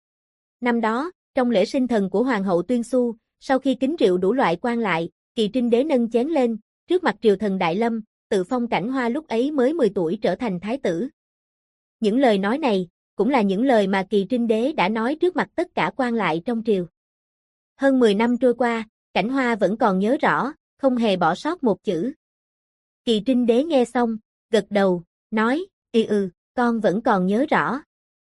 Năm đó, trong lễ sinh thần của Hoàng hậu Tuyên Xu, sau khi kính rượu đủ loại quan lại, Kỳ Trinh Đế nâng chén lên, trước mặt triều thần Đại Lâm, tự phong Cảnh Hoa lúc ấy mới 10 tuổi trở thành thái tử. Những lời nói này, cũng là những lời mà Kỳ Trinh Đế đã nói trước mặt tất cả quan lại trong triều. Hơn 10 năm trôi qua, Cảnh Hoa vẫn còn nhớ rõ, không hề bỏ sót một chữ. Kỳ Trinh Đế nghe xong, gật đầu, nói, con vẫn còn nhớ rõ.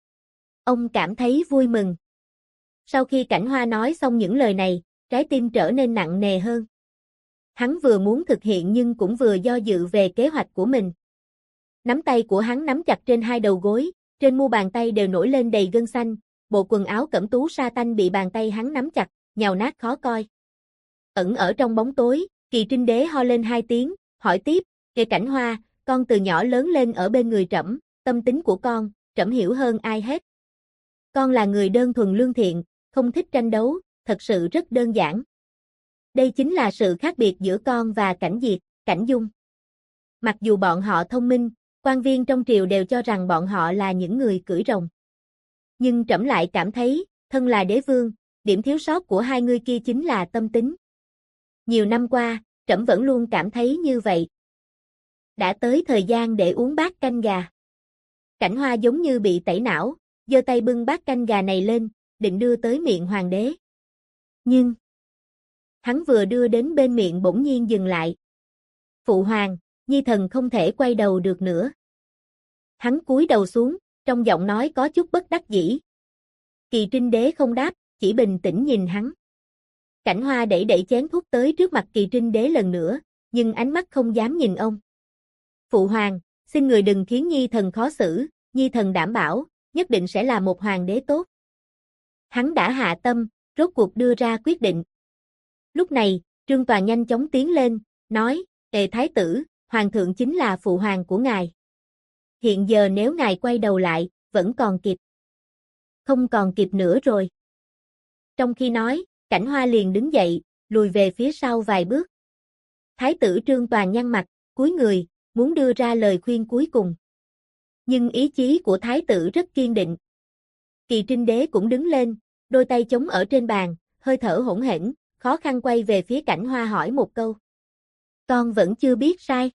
Ông cảm thấy vui mừng. Sau khi Cảnh Hoa nói xong những lời này, trái tim trở nên nặng nề hơn. Hắn vừa muốn thực hiện nhưng cũng vừa do dự về kế hoạch của mình. Nắm tay của hắn nắm chặt trên 2 đầu gối, trên mu bàn tay đều nổi lên đầy gân xanh, bộ quần áo cẩm tú sa tanh bị bàn tay hắn nắm chặt, nhàu nát khó coi. Ẩn ở trong bóng tối, Kỳ Trinh Đế ho lên 2 tiếng, hỏi tiếp, Cảnh Hoa, con từ nhỏ lớn lên ở bên người trẫm, tâm tính của con, trẫm hiểu hơn ai hết. Con là người đơn thuần lương thiện, không thích tranh đấu, thật sự rất đơn giản. Đây chính là sự khác biệt giữa con và Cảnh Diệt, Cảnh Dung. Mặc dù bọn họ thông minh, quan viên trong triều đều cho rằng bọn họ là những người cưỡi rồng. Nhưng trẫm lại cảm thấy, thân là đế vương, điểm thiếu sót của hai người kia chính là tâm tính. Nhiều năm qua, trẫm vẫn luôn cảm thấy như vậy. Đã tới thời gian để uống bát canh gà. Cảnh Hoa giống như bị tẩy não, giơ tay bưng bát canh gà này lên, định đưa tới miệng hoàng đế. Nhưng, hắn vừa đưa đến bên miệng bỗng nhiên dừng lại. Phụ hoàng, Nhi thần không thể quay đầu được nữa. Hắn cúi đầu xuống, trong giọng nói có chút bất đắc dĩ. Kỳ Trinh Đế không đáp, chỉ bình tĩnh nhìn hắn. Cảnh Hoa đẩy chén thuốc tới trước mặt Kỳ Trinh Đế lần nữa, nhưng ánh mắt không dám nhìn ông. Phụ hoàng, xin người đừng khiến Nhi thần khó xử, Nhi thần đảm bảo, nhất định sẽ là một hoàng đế tốt. Hắn đã hạ tâm, rốt cuộc đưa ra quyết định. Lúc này, Trương Toàn nhanh chóng tiến lên, nói, thái tử, hoàng thượng chính là phụ hoàng của ngài. Hiện giờ nếu ngài quay đầu lại, vẫn còn kịp. Không còn kịp nữa rồi. Trong khi nói, Cảnh Hoa liền đứng dậy, lùi về phía sau vài bước. Thái tử Trương Toàn nhăn mặt, cúi người, muốn đưa ra lời khuyên cuối cùng. Nhưng ý chí của thái tử rất kiên định. Kỳ Trinh Đế cũng đứng lên, đôi tay chống ở trên bàn, hơi thở hỗn hển, khó khăn quay về phía Cảnh Hoa hỏi một câu. Con vẫn chưa biết sai.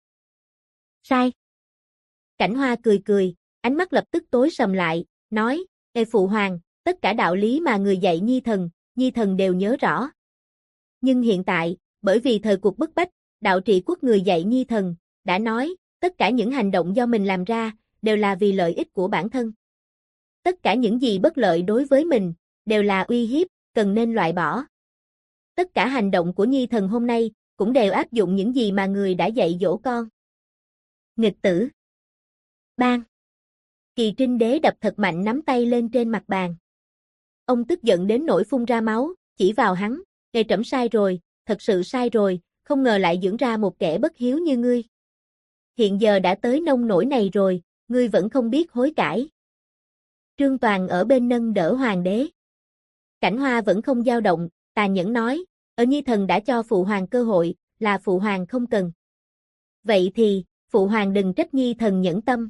Sai. Cảnh Hoa cười cười, ánh mắt lập tức tối sầm lại, nói, phụ hoàng, tất cả đạo lý mà người dạy Nhi thần đều nhớ rõ. Nhưng hiện tại, bởi vì thời cuộc bức bách, đạo trị quốc người dạy Nhi thần, đã nói, tất cả những hành động do mình làm ra, đều là vì lợi ích của bản thân. Tất cả những gì bất lợi đối với mình, đều là uy hiếp, cần nên loại bỏ. Tất cả hành động của Nhi thần hôm nay, cũng đều áp dụng những gì mà người đã dạy dỗ con. Nghịch tử. Bang. Kỳ Trinh Đế đập thật mạnh nắm tay lên trên mặt bàn. Ông tức giận đến nỗi phun ra máu, chỉ vào hắn, "Ngài trẫm sai rồi, thật sự sai rồi, không ngờ lại dưỡng ra một kẻ bất hiếu như ngươi. Hiện giờ đã tới nông nỗi này rồi, ngươi vẫn không biết hối cải." Trương Toàn ở bên nâng đỡ hoàng đế. Cảnh Hoa vẫn không dao động, tàn nhẫn nói, Nhi thần đã cho phụ hoàng cơ hội, là phụ hoàng không cần. Vậy thì, phụ hoàng đừng trách Nhi thần nhẫn tâm.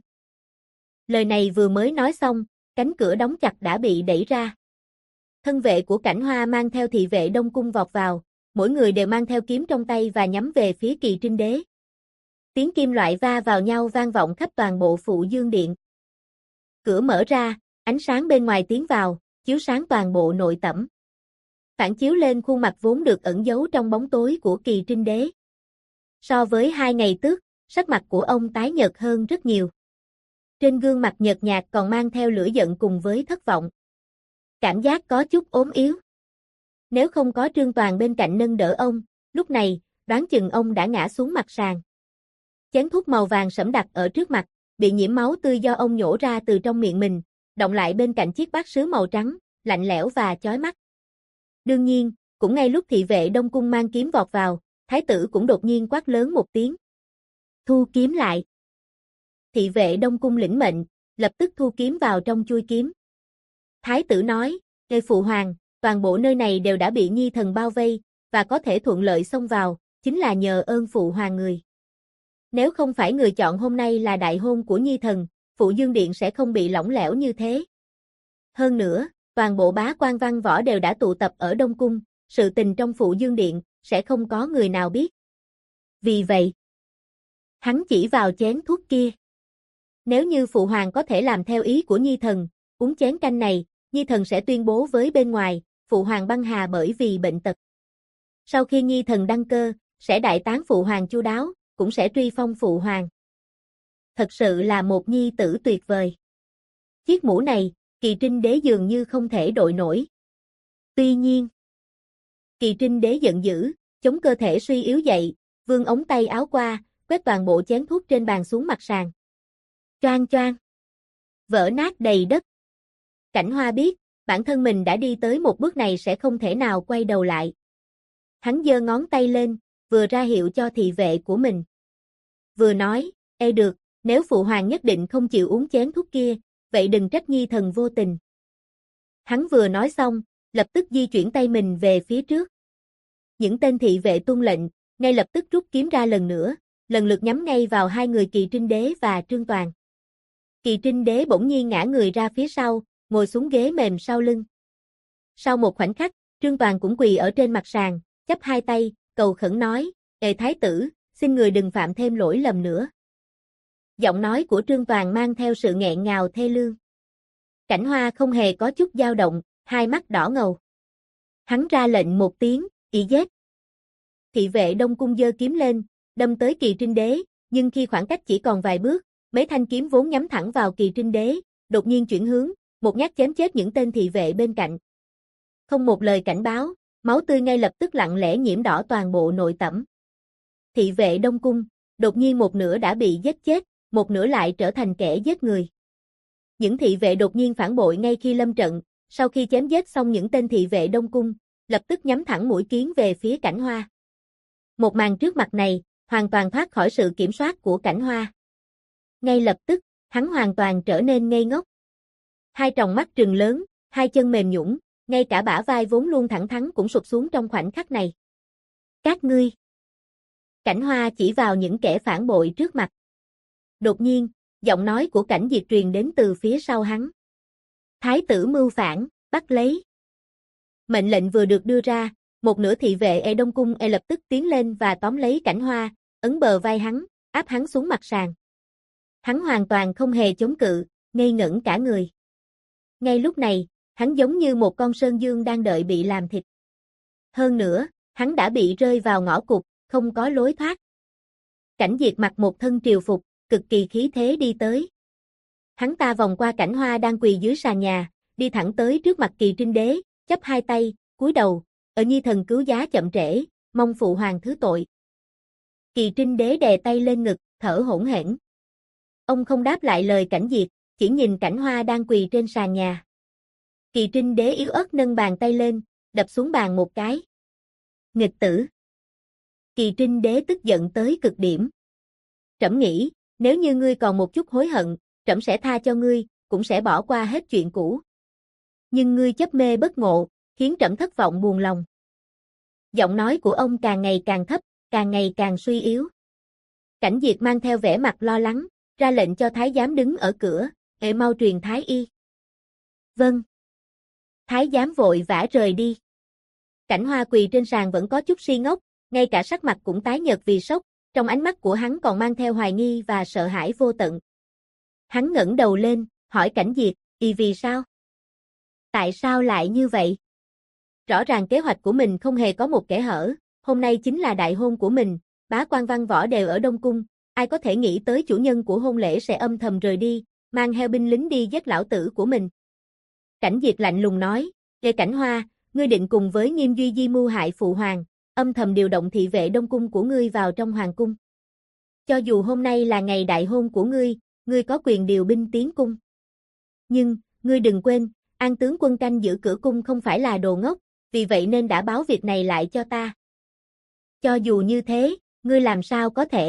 Lời này vừa mới nói xong, cánh cửa đóng chặt đã bị đẩy ra. Thân vệ của Cảnh Hoa mang theo thị vệ Đông Cung vọt vào, mỗi người đều mang theo kiếm trong tay và nhắm về phía Kỳ Trinh Đế. Tiếng kim loại va vào nhau vang vọng khắp toàn bộ Phụ Dương Điện. Cửa mở ra, ánh sáng bên ngoài tiến vào, chiếu sáng toàn bộ nội tẩm. Phản chiếu lên khuôn mặt vốn được ẩn giấu trong bóng tối của Kỳ Trinh Đế. So với 2 ngày trước, sắc mặt của ông tái nhợt hơn rất nhiều. Trên gương mặt nhợt nhạt còn mang theo lửa giận cùng với thất vọng. Cảm giác có chút ốm yếu. Nếu không có Trương Toàn bên cạnh nâng đỡ ông, lúc này, đoán chừng ông đã ngã xuống mặt sàn. Chén thuốc màu vàng sẫm đặt ở trước mặt, bị nhiễm máu tươi do ông nhổ ra từ trong miệng mình, động lại bên cạnh chiếc bát sứ màu trắng, lạnh lẽo và chói mắt. Đương nhiên, cũng ngay lúc thị vệ Đông Cung mang kiếm vọt vào, thái tử cũng đột nhiên quát lớn một tiếng. Thu kiếm lại. Thị vệ Đông Cung lĩnh mệnh, lập tức thu kiếm vào trong chuôi kiếm. Thái tử nói, "Ê phụ hoàng, toàn bộ nơi này đều đã bị Nhi thần bao vây, và có thể thuận lợi xông vào, chính là nhờ ơn phụ hoàng người. Nếu không phải người chọn hôm nay là đại hôn của Nhi thần, Phụ Dương Điện sẽ không bị lỏng lẻo như thế. Hơn nữa, toàn bộ bá quan văn võ đều đã tụ tập ở Đông Cung, sự tình trong Phụ Dương Điện, sẽ không có người nào biết. Vì vậy, hắn chỉ vào chén thuốc kia. Nếu như phụ hoàng có thể làm theo ý của Nhi thần, uống chén canh này, Nhi thần sẽ tuyên bố với bên ngoài, phụ hoàng băng hà bởi vì bệnh tật. Sau khi Nhi thần đăng cơ, sẽ đại tán phụ hoàng chu đáo, cũng sẽ truy phong phụ hoàng. Thật sự là một nhi tử tuyệt vời." Chiếc mũ này, Kỳ Trinh Đế dường như không thể đội nổi. Tuy nhiên, Kỳ Trinh Đế giận dữ, chống cơ thể suy yếu dậy, vươn ống tay áo qua, quét toàn bộ chén thuốc trên bàn xuống mặt sàn. Choang choang. Vỡ nát đầy đất. Cảnh Hoa biết, bản thân mình đã đi tới một bước này sẽ không thể nào quay đầu lại. Hắn giơ ngón tay lên, vừa ra hiệu cho thị vệ của mình. Vừa nói, "Ê được, nếu phụ hoàng nhất định không chịu uống chén thuốc kia, vậy đừng trách Nhi thần vô tình." Hắn vừa nói xong, lập tức di chuyển tay mình về phía trước. Những tên thị vệ tuân lệnh, ngay lập tức rút kiếm ra lần nữa, lần lượt nhắm ngay vào hai người Kỳ Trinh Đế và Trương Toàn. Kỳ Trinh Đế bỗng nhiên ngã người ra phía sau, ngồi xuống ghế mềm sau lưng. Sau một khoảnh khắc, Trương Toàn cũng quỳ ở trên mặt sàn, chắp hai tay, cầu khẩn nói, "Ê thái tử, xin người đừng phạm thêm lỗi lầm nữa." Giọng nói của Trương Toàn mang theo sự nghẹn ngào thê lương. Cảnh Hoa không hề có chút dao động, hai mắt đỏ ngầu. Hắn ra lệnh một tiếng, "Ị giết." Thị vệ Đông Cung giơ kiếm lên, đâm tới Kỳ Trinh Đế, nhưng khi khoảng cách chỉ còn vài bước, mấy thanh kiếm vốn nhắm thẳng vào Kỳ Trinh Đế, đột nhiên chuyển hướng, một nhát chém chết những tên thị vệ bên cạnh. Không một lời cảnh báo, máu tươi ngay lập tức lặng lẽ nhiễm đỏ toàn bộ nội tẩm. Thị vệ Đông Cung, đột nhiên một nửa đã bị giết chết, một nửa lại trở thành kẻ giết người. Những thị vệ đột nhiên phản bội ngay khi lâm trận, sau khi chém giết xong những tên thị vệ Đông Cung, lập tức nhắm thẳng mũi kiếm về phía Cảnh Hoa. Một màn trước mặt này, hoàn toàn thoát khỏi sự kiểm soát của Cảnh Hoa. Ngay lập tức, hắn hoàn toàn trở nên ngây ngốc. Hai tròng mắt trừng lớn, hai chân mềm nhũn, ngay cả bả vai vốn luôn thẳng thắn cũng sụp xuống trong khoảnh khắc này. "Các ngươi!" Cảnh Hoa chỉ vào những kẻ phản bội trước mặt. Đột nhiên, giọng nói của Cảnh Diệt truyền đến từ phía sau hắn. "Thái tử mưu phản, bắt lấy." Mệnh lệnh vừa được đưa ra, một nửa thị vệ Đông Cung lập tức tiến lên và tóm lấy Cảnh Hoa, ấn bờ vai hắn, áp hắn xuống mặt sàn. Hắn hoàn toàn không hề chống cự, ngây ngẩn cả người. Ngay lúc này, hắn giống như một con sơn dương đang đợi bị làm thịt. Hơn nữa, hắn đã bị rơi vào ngõ cụt, không có lối thoát. Cảnh Diệt mặc một thân triều phục, cực kỳ khí thế đi tới. Hắn ta vòng qua Cảnh Hoa đang quỳ dưới sàn nhà, đi thẳng tới trước mặt Kỳ Trinh Đế, chắp hai tay, cúi đầu, ở nhi thần cứu giá chậm trễ, mong phụ hoàng thứ tội. Kỳ Trinh Đế đè tay lên ngực, thở hổn hển. Ông không đáp lại lời Cảnh Diệt, chỉ nhìn Cảnh Hoa đang quỳ trên sàn nhà. Kỳ Trinh Đế yếu ớt nâng bàn tay lên, đập xuống bàn một cái. Nghịch tử! Kỳ Trinh Đế tức giận tới cực điểm. Trẫm nghĩ, nếu như ngươi còn một chút hối hận, trẫm sẽ tha cho ngươi, cũng sẽ bỏ qua hết chuyện cũ. Nhưng ngươi chấp mê bất ngộ, khiến trẫm thất vọng buồn lòng. Giọng nói của ông càng ngày càng thấp, càng ngày càng suy yếu. Cảnh Diệt mang theo vẻ mặt lo lắng, ra lệnh cho thái giám đứng ở cửa, mau truyền thái y. Vâng. Thái giám vội vã rời đi. Cảnh Hoa quỳ trên sàn vẫn có chút si ngốc, ngay cả sắc mặt cũng tái nhợt vì sốc, trong ánh mắt của hắn còn mang theo hoài nghi và sợ hãi vô tận. Hắn ngẩng đầu lên, hỏi Cảnh Diệt, vì sao? Tại sao lại như vậy? Rõ ràng kế hoạch của mình không hề có một kẽ hở, hôm nay chính là đại hôn của mình, bá quan văn võ đều ở Đông Cung, ai có thể nghĩ tới chủ nhân của hôn lễ sẽ âm thầm rời đi, mang theo binh lính đi giết lão tử của mình. Cảnh Diệt lạnh lùng nói, Cảnh Hoa, ngươi định cùng với Nghiêm Duy Di mưu hại phụ hoàng, âm thầm điều động thị vệ Đông Cung của ngươi vào trong hoàng cung. Cho dù hôm nay là ngày đại hôn của ngươi có quyền điều binh tiến cung. Nhưng, ngươi đừng quên, An tướng quân canh giữ cửa cung không phải là đồ ngốc, vì vậy nên đã báo việc này lại cho ta. Cho dù như thế, ngươi làm sao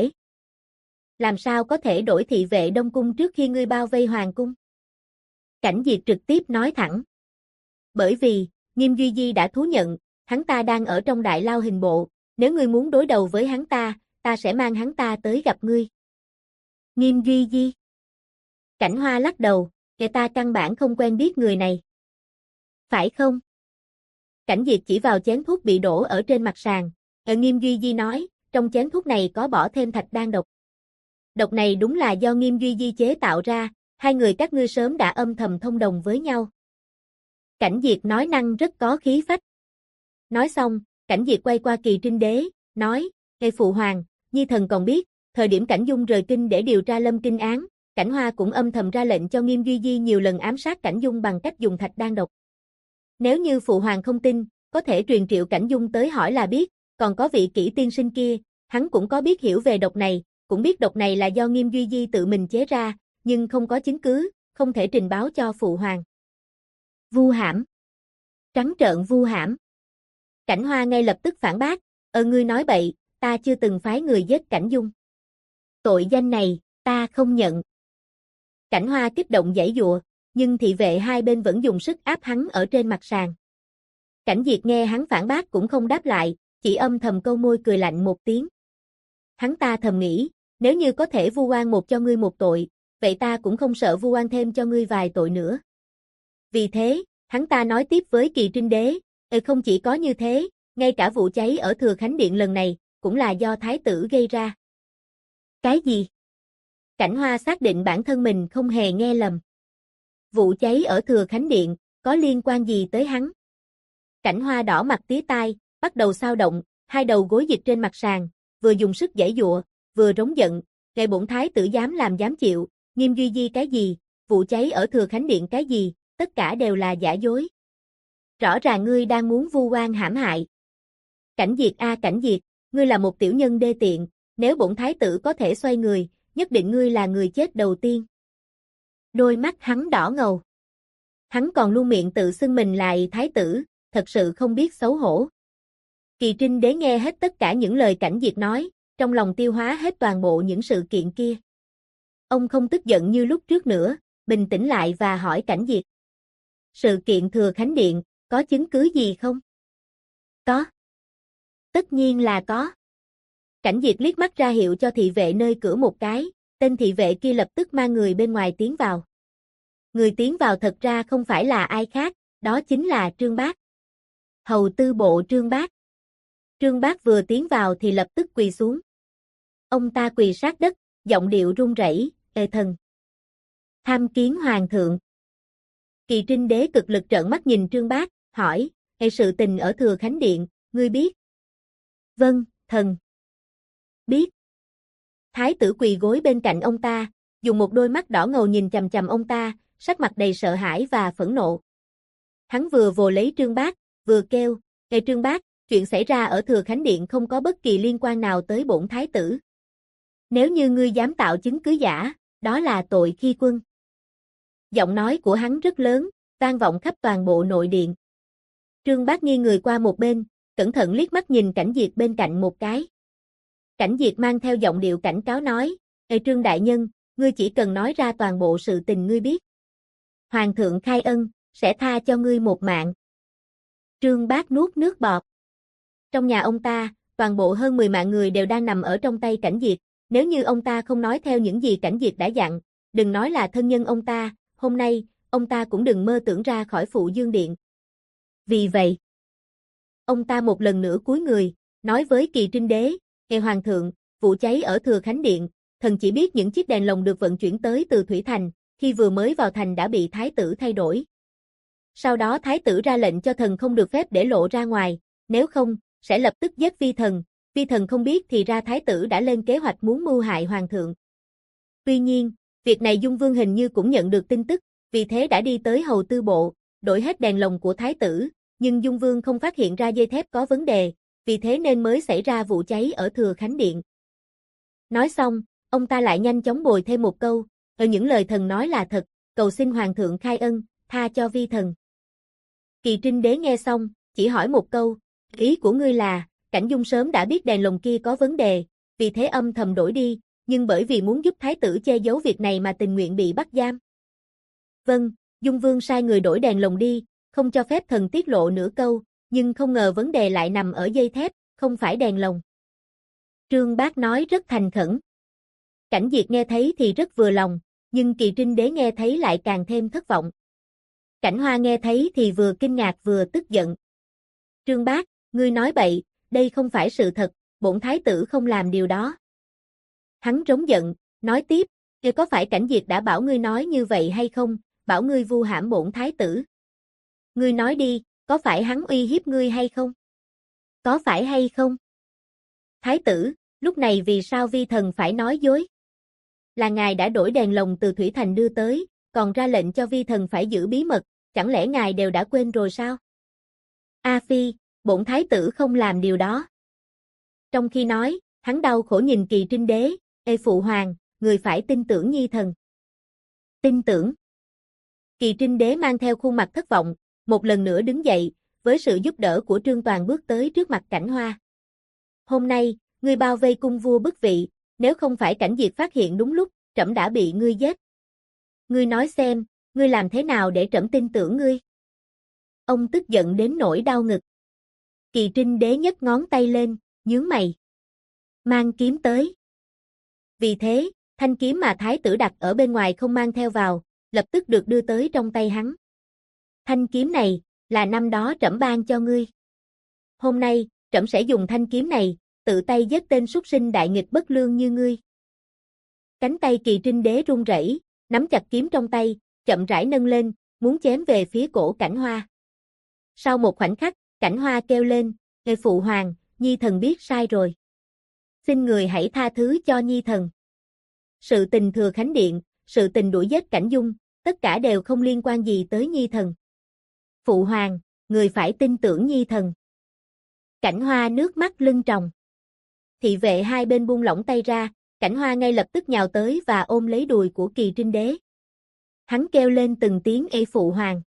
có thể đổi thị vệ Đông Cung trước khi ngươi bao vây hoàng cung? Cảnh Diệt trực tiếp nói thẳng. Bởi vì, Nghiêm Duy Di đã thú nhận, hắn ta đang ở trong đại lao hình bộ, nếu ngươi muốn đối đầu với hắn ta sẽ mang hắn ta tới gặp ngươi. Nghiêm Duy Di. Cảnh Hoa lắc đầu, ta căn bản không quen biết người này. Phải không? Cảnh Diệt chỉ vào chén thuốc bị đổ ở trên mặt sàn. Nghiêm Duy Di nói, trong chén thuốc này có bỏ thêm thạch đan độc. Độc này đúng là do Nghiêm Duy Di chế tạo ra, hai người các ngươi sớm đã âm thầm thông đồng với nhau. Cảnh Diệt nói năng rất có khí phách. Nói xong, Cảnh Diệt quay qua Kỳ Trinh Đế, nói, phụ hoàng, nhi thần còn biết, thời điểm Cảnh Dung rời kinh để điều tra Lâm Kinh án, Cảnh Hoa cũng âm thầm ra lệnh cho Nghiêm Duy Di nhiều lần ám sát Cảnh Dung bằng cách dùng thạch đan độc. Nếu như phụ hoàng không tin, có thể truyền Triệu Cảnh Dung tới hỏi là biết, còn có vị kỹ tiên sinh kia, hắn cũng có biết hiểu về độc này, cũng biết độc này là do Nghiêm Duy Di tự mình chế ra, nhưng không có chứng cứ, không thể trình báo cho phụ hoàng. Vu hãm. Trắng trợn vu hãm. Cảnh Hoa ngay lập tức phản bác, ngươi nói bậy, ta chưa từng phái người giết Cảnh Dung. Tội danh này, ta không nhận. Cảnh Hoa kích động giãy giụa, nhưng thị vệ hai bên vẫn dùng sức áp hắn ở trên mặt sàn. Cảnh Diệt nghe hắn phản bác cũng không đáp lại, chỉ âm thầm câu môi cười lạnh một tiếng. Hắn ta thầm nghĩ, nếu như có thể vu oan một cho ngươi một tội, vậy ta cũng không sợ vu oan thêm cho ngươi vài tội nữa. Vì thế, hắn ta nói tiếp với Kỳ Trinh Đế, không chỉ có như thế, ngay cả vụ cháy ở Thừa Khánh Điện lần này, cũng là do thái tử gây ra. Cái gì? Cảnh Hoa xác định bản thân mình không hề nghe lầm. Vụ cháy ở Thừa Khánh Điện, có liên quan gì tới hắn? Cảnh Hoa đỏ mặt tía tai, bắt đầu xao động, hai đầu gối dịch trên mặt sàn, vừa dùng sức giãy giụa, vừa rống giận, bổn thái tử dám làm dám chịu, Nghiêm Duy Di cái gì, vụ cháy ở Thừa Khánh Điện cái gì, tất cả đều là giả dối. Rõ ràng ngươi đang muốn vu oan hãm hại. Cảnh Diệt Cảnh Diệt, ngươi là một tiểu nhân đê tiện, nếu bổn thái tử có thể xoay người, nhất định ngươi là người chết đầu tiên. Đôi mắt hắn đỏ ngầu. Hắn còn luôn miệng tự xưng mình là thái tử, thật sự không biết xấu hổ. Kỳ Trinh Đế nghe hết tất cả những lời Cảnh Diệt nói, trong lòng tiêu hóa hết toàn bộ những sự kiện kia. Ông không tức giận như lúc trước nữa, bình tĩnh lại và hỏi Cảnh Diệt. Sự kiện Thừa Khánh Điện, có chứng cứ gì không? Có. Tất nhiên là có. Cảnh Diệt liếc mắt ra hiệu cho thị vệ nơi cửa một cái, tên thị vệ kia lập tức mang người bên ngoài tiến vào. Người tiến vào thật ra không phải là ai khác, đó chính là Trương Bác. Hầu tư bộ Trương Bác. Trương Bác vừa tiến vào thì lập tức quỳ xuống. Ông ta quỳ sát đất, giọng điệu run rẩy, thần. Tham kiến hoàng thượng. Kỳ Trinh Đế cực lực trợn mắt nhìn Trương Bác, hỏi, sự tình ở Thừa Khánh Điện, ngươi biết? Vâng, thần. Biết. Thái tử quỳ gối bên cạnh ông ta, dùng một đôi mắt đỏ ngầu nhìn chằm chằm ông ta, sắc mặt đầy sợ hãi và phẫn nộ. Hắn vừa vồ lấy Trương Bác, vừa kêu, Trương Bác, chuyện xảy ra ở Thừa Khánh Điện không có bất kỳ liên quan nào tới bổn thái tử. Nếu như ngươi dám tạo chứng cứ giả, đó là tội khi quân. Giọng nói của hắn rất lớn, vang vọng khắp toàn bộ nội điện. Trương Bác nghiêng người qua một bên, cẩn thận liếc mắt nhìn Cảnh Diệt bên cạnh một cái. Cảnh Diệt mang theo giọng điệu cảnh cáo nói, Trương đại nhân, ngươi chỉ cần nói ra toàn bộ sự tình ngươi biết. Hoàng thượng khai ân, sẽ tha cho ngươi một mạng. Trương Bác nuốt nước bọt. Trong nhà ông ta, toàn bộ hơn 10 mạng người đều đang nằm ở trong tay Cảnh Diệt, nếu như ông ta không nói theo những gì Cảnh Diệt đã dặn, đừng nói là thân nhân ông ta, hôm nay, ông ta cũng đừng mơ tưởng ra khỏi Phụ Dương Điện. Vì vậy, ông ta một lần nữa cúi người, nói với Kỳ Trinh Đế, Hoàng thượng, vụ cháy ở Thừa Khánh Điện, thần chỉ biết những chiếc đèn lồng được vận chuyển tới từ Thủy Thành, khi vừa mới vào thành đã bị thái tử thay đổi. Sau đó thái tử ra lệnh cho thần không được phép để lộ ra ngoài, nếu không, sẽ lập tức giết vi thần không biết thì ra thái tử đã lên kế hoạch muốn mưu hại hoàng thượng. Tuy nhiên, việc này Dung Vương hình như cũng nhận được tin tức, vì thế đã đi tới hầu tư bộ, đổi hết đèn lồng của thái tử, nhưng Dung Vương không phát hiện ra dây thép có vấn đề, vì thế nên mới xảy ra vụ cháy ở Thừa Khánh Điện. Nói xong, ông ta lại nhanh chóng bồi thêm một câu, những lời thần nói là thật, cầu xin hoàng thượng khai ân, tha cho vi thần. Kỳ Trinh Đế nghe xong, chỉ hỏi một câu, ý của ngươi là, Cảnh Dung sớm đã biết đèn lồng kia có vấn đề, vì thế âm thầm đổi đi, nhưng bởi vì muốn giúp thái tử che giấu việc này mà tình nguyện bị bắt giam. Vâng, Dung Vương sai người đổi đèn lồng đi, không cho phép thần tiết lộ nửa câu, nhưng không ngờ vấn đề lại nằm ở dây thép, không phải đèn lồng. Trương Bác nói rất thành khẩn. Cảnh Diệt nghe thấy thì rất vừa lòng, nhưng Kỳ Trinh Đế nghe thấy lại càng thêm thất vọng. Cảnh Hoa nghe thấy thì vừa kinh ngạc vừa tức giận. Trương Bác, ngươi nói bậy, đây không phải sự thật, bổn thái tử không làm điều đó. Hắn rống giận, nói tiếp, có phải Cảnh Diệt đã bảo ngươi nói như vậy hay không, bảo ngươi vu hãm bổn thái tử? Ngươi nói đi, có phải hắn uy hiếp ngươi hay không? Có phải hay không? Thái tử, lúc này vì sao vi thần phải nói dối? Là ngài đã đổi đèn lồng từ Thủy Thành đưa tới, còn ra lệnh cho vi thần phải giữ bí mật, chẳng lẽ ngài đều đã quên rồi sao? A Phi, bổn thái tử không làm điều đó. Trong khi nói, hắn đau khổ nhìn Kỳ Trinh Đế, phụ hoàng, người phải tin tưởng nhi thần. Tin tưởng. Kỳ Trinh Đế mang theo khuôn mặt thất vọng, một lần nữa đứng dậy, với sự giúp đỡ của Trương Toàn bước tới trước mặt Cảnh Hoa. Hôm nay, ngươi bao vây cung vua bức vị, nếu không phải Cảnh Diệt phát hiện đúng lúc, trẫm đã bị ngươi giết. Ngươi nói xem, ngươi làm thế nào để trẫm tin tưởng ngươi? Ông tức giận đến nỗi đau ngực. Kỳ Trinh Đế nhấc ngón tay lên, nhướng mày. Mang kiếm tới. Vì thế, thanh kiếm mà thái tử đặt ở bên ngoài không mang theo vào, lập tức được đưa tới trong tay hắn. Thanh kiếm này, là năm đó trẫm ban cho ngươi. Hôm nay, trẫm sẽ dùng thanh kiếm này, tự tay giết tên súc sinh đại nghịch bất lương như ngươi. Cánh tay Kỳ Trinh Đế run rẩy, nắm chặt kiếm trong tay, chậm rãi nâng lên, muốn chém về phía cổ Cảnh Hoa. Sau một khoảnh khắc, Cảnh Hoa kêu lên, phụ hoàng, nhi thần biết sai rồi. Xin người hãy tha thứ cho nhi thần. Sự tình Thừa Khánh Điện, sự tình đuổi giết Cảnh Dung, tất cả đều không liên quan gì tới nhi thần. Phụ hoàng, người phải tin tưởng nhi thần. Cảnh Hoa nước mắt lưng tròng. Thị vệ hai bên buông lỏng tay ra, Cảnh Hoa ngay lập tức nhào tới và ôm lấy đùi của Kỳ Trinh Đế. Hắn kêu lên từng tiếng phụ hoàng.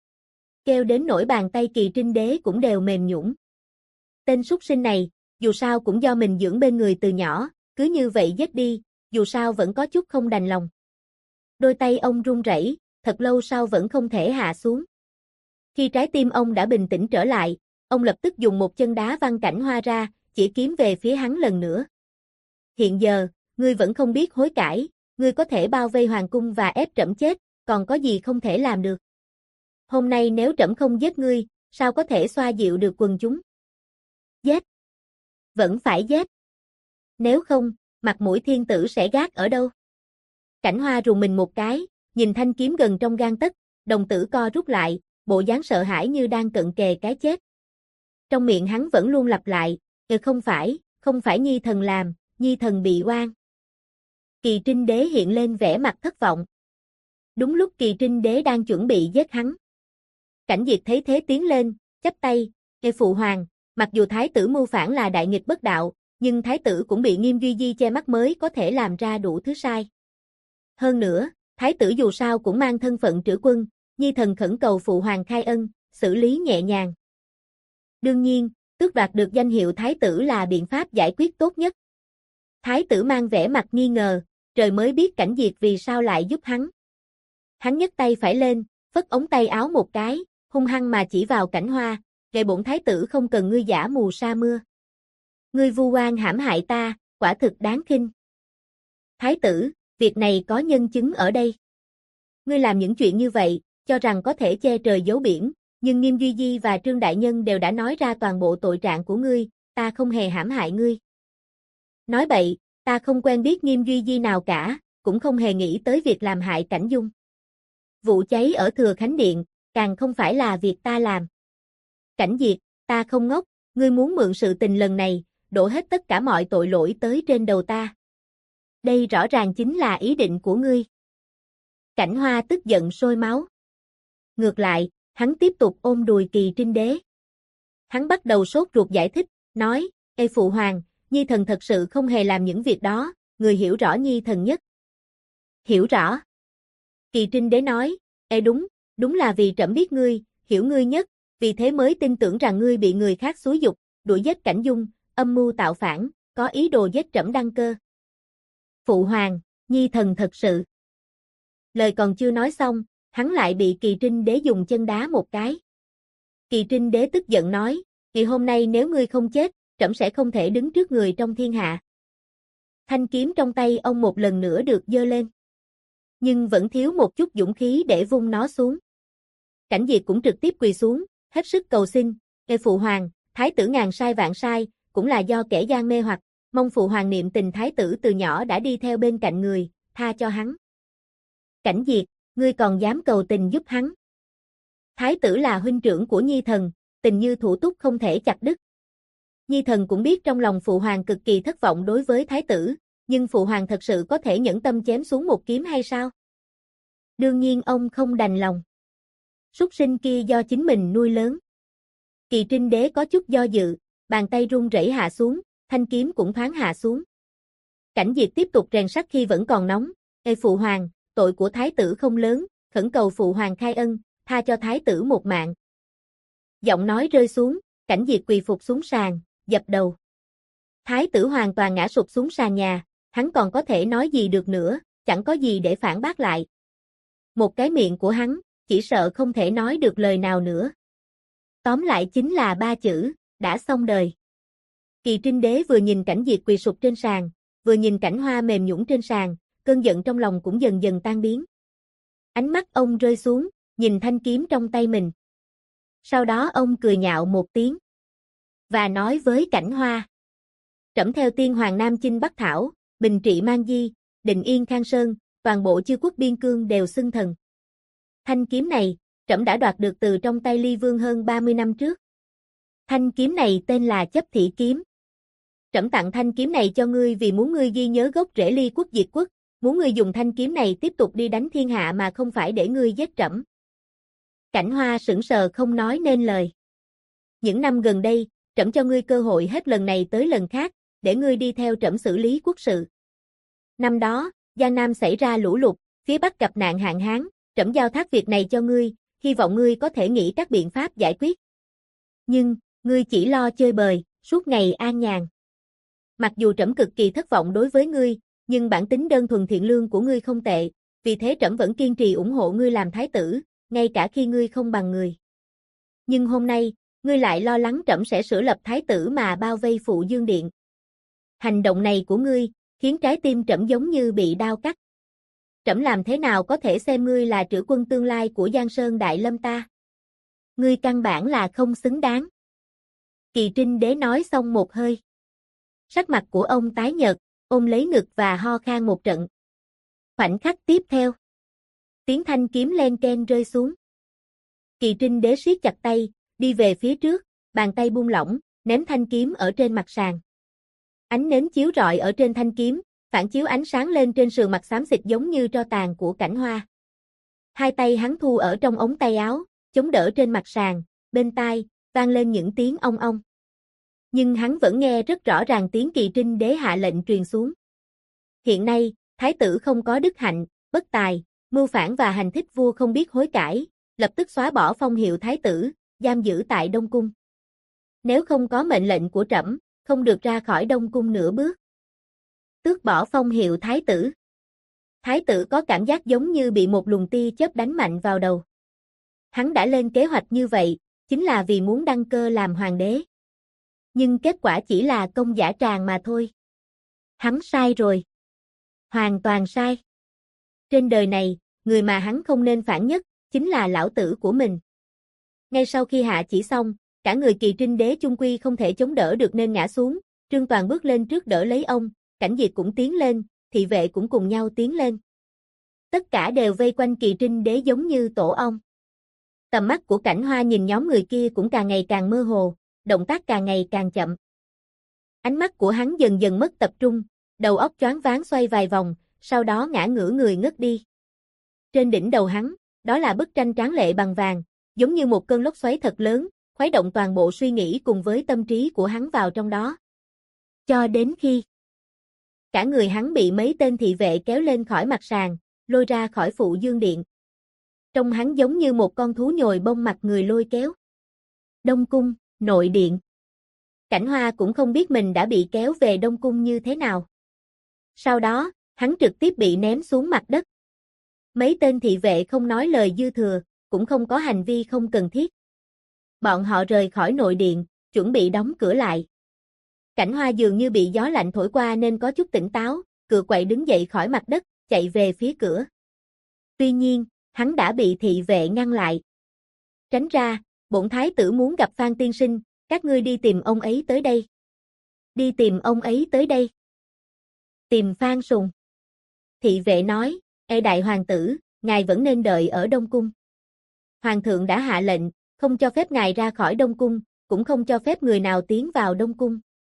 Kêu đến nỗi bàn tay Kỳ Trinh Đế cũng đều mềm nhũn. Tên súc sinh này, dù sao cũng do mình dưỡng bên người từ nhỏ, cứ như vậy giết đi, dù sao vẫn có chút không đành lòng. Đôi tay ông run rẩy, thật lâu sau vẫn không thể hạ xuống. Khi trái tim ông đã bình tĩnh trở lại, ông lập tức dùng một chân đá văng Cảnh Hoa ra, chỉ kiếm về phía hắn lần nữa. Hiện giờ, ngươi vẫn không biết hối cải, ngươi có thể bao vây hoàng cung và ép trẫm chết, còn có gì không thể làm được. Hôm nay nếu trẫm không giết ngươi, sao có thể xoa dịu được quần chúng? Giết! Vẫn phải giết! Nếu không, mặt mũi thiên tử sẽ gác ở đâu? Cảnh Hoa rùng mình một cái, nhìn thanh kiếm gần trong gang tấc, đồng tử co rút lại, bộ dáng sợ hãi như đang cận kề cái chết. Trong miệng hắn vẫn luôn lặp lại, không phải Nhi thần làm, Nhi thần bị oan. Kỳ Trinh Đế hiện lên vẻ mặt thất vọng. Đúng lúc Kỳ Trinh Đế đang chuẩn bị giết hắn. Cảnh Diệt thấy thế tiến lên, chắp tay, phụ hoàng, mặc dù thái tử mưu phản là đại nghịch bất đạo, nhưng thái tử cũng bị Nghiêm Duy Di che mắt mới có thể làm ra đủ thứ sai. Hơn nữa, thái tử dù sao cũng mang thân phận trữ quân, Nhi thần khẩn cầu phụ hoàng khai ân, xử lý nhẹ nhàng. Đương nhiên, tước đoạt được danh hiệu thái tử là biện pháp giải quyết tốt nhất. Thái tử mang vẻ mặt nghi ngờ, trời mới biết Cảnh Diệt vì sao lại giúp hắn. Hắn nhấc tay phải lên, phất ống tay áo một cái, hung hăng mà chỉ vào Cảnh Hoa, "Gậy bổn thái tử không cần ngươi giả mù sa mưa. Ngươi vu oan hãm hại ta, quả thực đáng khinh. Thái tử, việc này có nhân chứng ở đây. Ngươi làm những chuyện như vậy, cho rằng có thể che trời giấu biển, nhưng Nghiêm Duy Di và Trương Đại Nhân đều đã nói ra toàn bộ tội trạng của ngươi, ta không hề hãm hại ngươi." Nói bậy, ta không quen biết Nghiêm Duy Di nào cả, cũng không hề nghĩ tới việc làm hại Cảnh Dung. Vụ cháy ở Thừa Khánh Điện, càng không phải là việc ta làm. Cảnh Diệt, ta không ngốc, ngươi muốn mượn sự tình lần này, đổ hết tất cả mọi tội lỗi tới trên đầu ta. Đây rõ ràng chính là ý định của ngươi. Cảnh Hoa tức giận sôi máu. Ngược lại, hắn tiếp tục ôm đùi Kỳ Trinh Đế. Hắn bắt đầu sốt ruột giải thích, nói, "Ê phụ hoàng, Nhi thần thật sự không hề làm những việc đó, người hiểu rõ Nhi thần nhất." Hiểu rõ. Kỳ Trinh Đế nói, đúng là vì trẫm biết ngươi, hiểu ngươi nhất, vì thế mới tin tưởng rằng ngươi bị người khác xúi giục, đuổi giết Cảnh Dung, âm mưu tạo phản, có ý đồ giết trẫm đăng cơ." Phụ hoàng, Nhi thần thật sự. Lời còn chưa nói xong, hắn lại bị Kỳ Trinh Đế dùng chân đá một cái. Kỳ Trinh Đế tức giận nói, "Ngày hôm nay nếu ngươi không chết, trẫm sẽ không thể đứng trước người trong thiên hạ." Thanh kiếm trong tay ông một lần nữa được giơ lên. Nhưng vẫn thiếu một chút dũng khí để vung nó xuống. Cảnh Diệt cũng trực tiếp quỳ xuống, hết sức cầu xin, "Ê phụ hoàng, thái tử ngàn sai vạn sai, cũng là do kẻ gian mê hoặc, mong phụ hoàng niệm tình thái tử từ nhỏ đã đi theo bên cạnh người, tha cho hắn." Cảnh Diệt, ngươi còn dám cầu tình giúp hắn? Thái tử là huynh trưởng của Nhi thần, tình như thủ túc không thể chặt đứt. Nhi thần cũng biết trong lòng phụ hoàng cực kỳ thất vọng đối với thái tử, nhưng phụ hoàng thật sự có thể nhẫn tâm chém xuống một kiếm hay sao? Đương nhiên ông không đành lòng. Súc sinh kia do chính mình nuôi lớn. Kỳ Trinh Đế có chút do dự, bàn tay run rẩy hạ xuống, thanh kiếm cũng thoáng hạ xuống. Cảnh Diệt tiếp tục rèn sắt khi vẫn còn nóng, "Ê phụ hoàng, tội của thái tử không lớn, khẩn cầu phụ hoàng khai ân, tha cho thái tử một mạng." Giọng nói rơi xuống, Cảnh Diệt quỳ phục xuống sàn, dập đầu. Thái tử hoàn toàn ngã sụp xuống sàn nhà, hắn còn có thể nói gì được nữa, chẳng có gì để phản bác lại. Một cái miệng của hắn, chỉ sợ không thể nói được lời nào nữa. Tóm lại chính là 3 chữ, đã xong đời. Kỳ Trinh Đế vừa nhìn Cảnh Diệt quỳ sụp trên sàn, vừa nhìn Cảnh Hoa mềm nhũn trên sàn, cơn giận trong lòng cũng dần dần tan biến. Ánh mắt ông rơi xuống, nhìn thanh kiếm trong tay mình. Sau đó ông cười nhạo một tiếng và nói với Cảnh Hoa, "Trẫm theo tiên hoàng Nam Chinh Bắc Thảo, bình trị Man Di, định yên Khang Sơn, toàn bộ chư quốc biên cương đều xưng thần. Thanh kiếm này, trẫm đã đoạt được từ trong tay Ly Vương hơn 30 năm trước. Thanh kiếm này tên là Chấp Thị Kiếm. Trẫm tặng thanh kiếm này cho ngươi vì muốn ngươi ghi nhớ gốc rễ Ly quốc diệt quốc, muốn ngươi dùng thanh kiếm này tiếp tục đi đánh thiên hạ mà không phải để ngươi giết trẫm." Cảnh Hoa sững sờ không nói nên lời. "Những năm gần đây, trẫm cho ngươi cơ hội hết lần này tới lần khác, để ngươi đi theo trẫm xử lý quốc sự. Năm đó, Giang Nam xảy ra lũ lụt, phía Bắc gặp nạn hạn hán, trẫm giao thác việc này cho ngươi, hy vọng ngươi có thể nghĩ các biện pháp giải quyết. Nhưng, ngươi chỉ lo chơi bời, suốt ngày an nhàn. Mặc dù trẫm cực kỳ thất vọng đối với ngươi, nhưng bản tính đơn thuần thiện lương của ngươi không tệ, vì thế trẫm vẫn kiên trì ủng hộ ngươi làm thái tử, ngay cả khi ngươi không bằng người. Nhưng hôm nay, ngươi lại lo lắng trẫm sẽ sửa lập thái tử mà bao vây Phụ Dương Điện. Hành động này của ngươi, khiến trái tim trẫm giống như bị đao cắt. Trẫm làm thế nào có thể xem ngươi là trữ quân tương lai của Giang Sơn Đại Lâm ta? Ngươi căn bản là không xứng đáng." Kỳ Trinh Đế nói xong một hơi. Sắc mặt của ông tái nhợt, ôm lấy ngực và ho khan một trận. Khoảnh khắc tiếp theo, Tiếng thanh kiếm len ken rơi xuống. Kỳ Trinh Đế siết chặt tay, đi về phía trước, bàn tay buông lỏng, ném thanh kiếm ở trên mặt sàn. Ánh nến chiếu rọi ở trên thanh kiếm, phản chiếu ánh sáng lên trên sườn mặt xám xịt giống như tro tàn của Cảnh Hoa. Hai tay hắn thu ở trong ống tay áo, chống đỡ trên mặt sàn, bên tai vang lên những tiếng ong ong. Nhưng hắn vẫn nghe rất rõ ràng tiếng Kỳ Trinh Đế hạ lệnh truyền xuống. Hiện nay, thái tử không có đức hạnh, bất tài, mưu phản và hành thích vua không biết hối cải, lập tức xóa bỏ phong hiệu thái tử, giam giữ tại Đông Cung. Nếu không có mệnh lệnh của trẫm, không được ra khỏi Đông Cung nửa bước. Tước bỏ phong hiệu thái tử. Thái tử có cảm giác giống như bị một luồng tia chớp đánh mạnh vào đầu. Hắn đã lên kế hoạch như vậy, chính là vì muốn đăng cơ làm hoàng đế. Nhưng kết quả chỉ là công dã tràng mà thôi. Hắn sai rồi. Hoàn toàn sai. Trên đời này, người mà hắn không nên phản nhất, chính là lão tử của mình. Ngay sau khi hạ chỉ xong, cả người Kỳ Trinh Đế chung quy không thể chống đỡ được nên ngã xuống, Trương Toàn bước lên trước đỡ lấy ông, Cảnh Diệt cũng tiến lên, thị vệ cũng cùng nhau tiến lên. Tất cả đều vây quanh Kỳ Trinh Đế giống như tổ ong. Tầm mắt của Cảnh Hoa nhìn nhóm người kia cũng càng ngày càng mơ hồ, động tác càng ngày càng chậm. Ánh mắt của hắn dần dần mất tập trung, đầu óc choáng váng xoay vài vòng, sau đó ngã ngửa người ngất đi. Trên đỉnh đầu hắn, đó là bức tranh tráng lệ bằng vàng, giống như một cơn lốc xoáy thật lớn, khuấy động toàn bộ suy nghĩ cùng với tâm trí của hắn vào trong đó. Cho đến khi cả người hắn bị mấy tên thị vệ kéo lên khỏi mặt sàn, lôi ra khỏi Phụ Dương Điện. Trông hắn giống như một con thú nhồi bông mặt người lôi kéo. Đông Cung, nội điện. Cảnh Hoa cũng không biết mình đã bị kéo về Đông Cung như thế nào. Sau đó, hắn trực tiếp bị ném xuống mặt đất. Mấy tên thị vệ không nói lời dư thừa, cũng không có hành vi không cần thiết. Bọn họ rời khỏi nội điện, chuẩn bị đóng cửa lại. Cảnh Hoa dường như bị gió lạnh thổi qua nên có chút tỉnh táo, cựa quậy đứng dậy khỏi mặt đất, chạy về phía cửa. Tuy nhiên, hắn đã bị thị vệ ngăn lại. Tránh ra, bổn thái tử muốn gặp Phan tiên sinh, các ngươi đi tìm ông ấy tới đây. Đi tìm ông ấy tới đây. Tìm Phan Sùng. Thị vệ nói, đại hoàng tử, ngài vẫn nên đợi ở Đông Cung. Hoàng thượng đã hạ lệnh, không cho phép ngài ra khỏi Đông Cung, cũng không cho phép người nào tiến vào Đông Cung.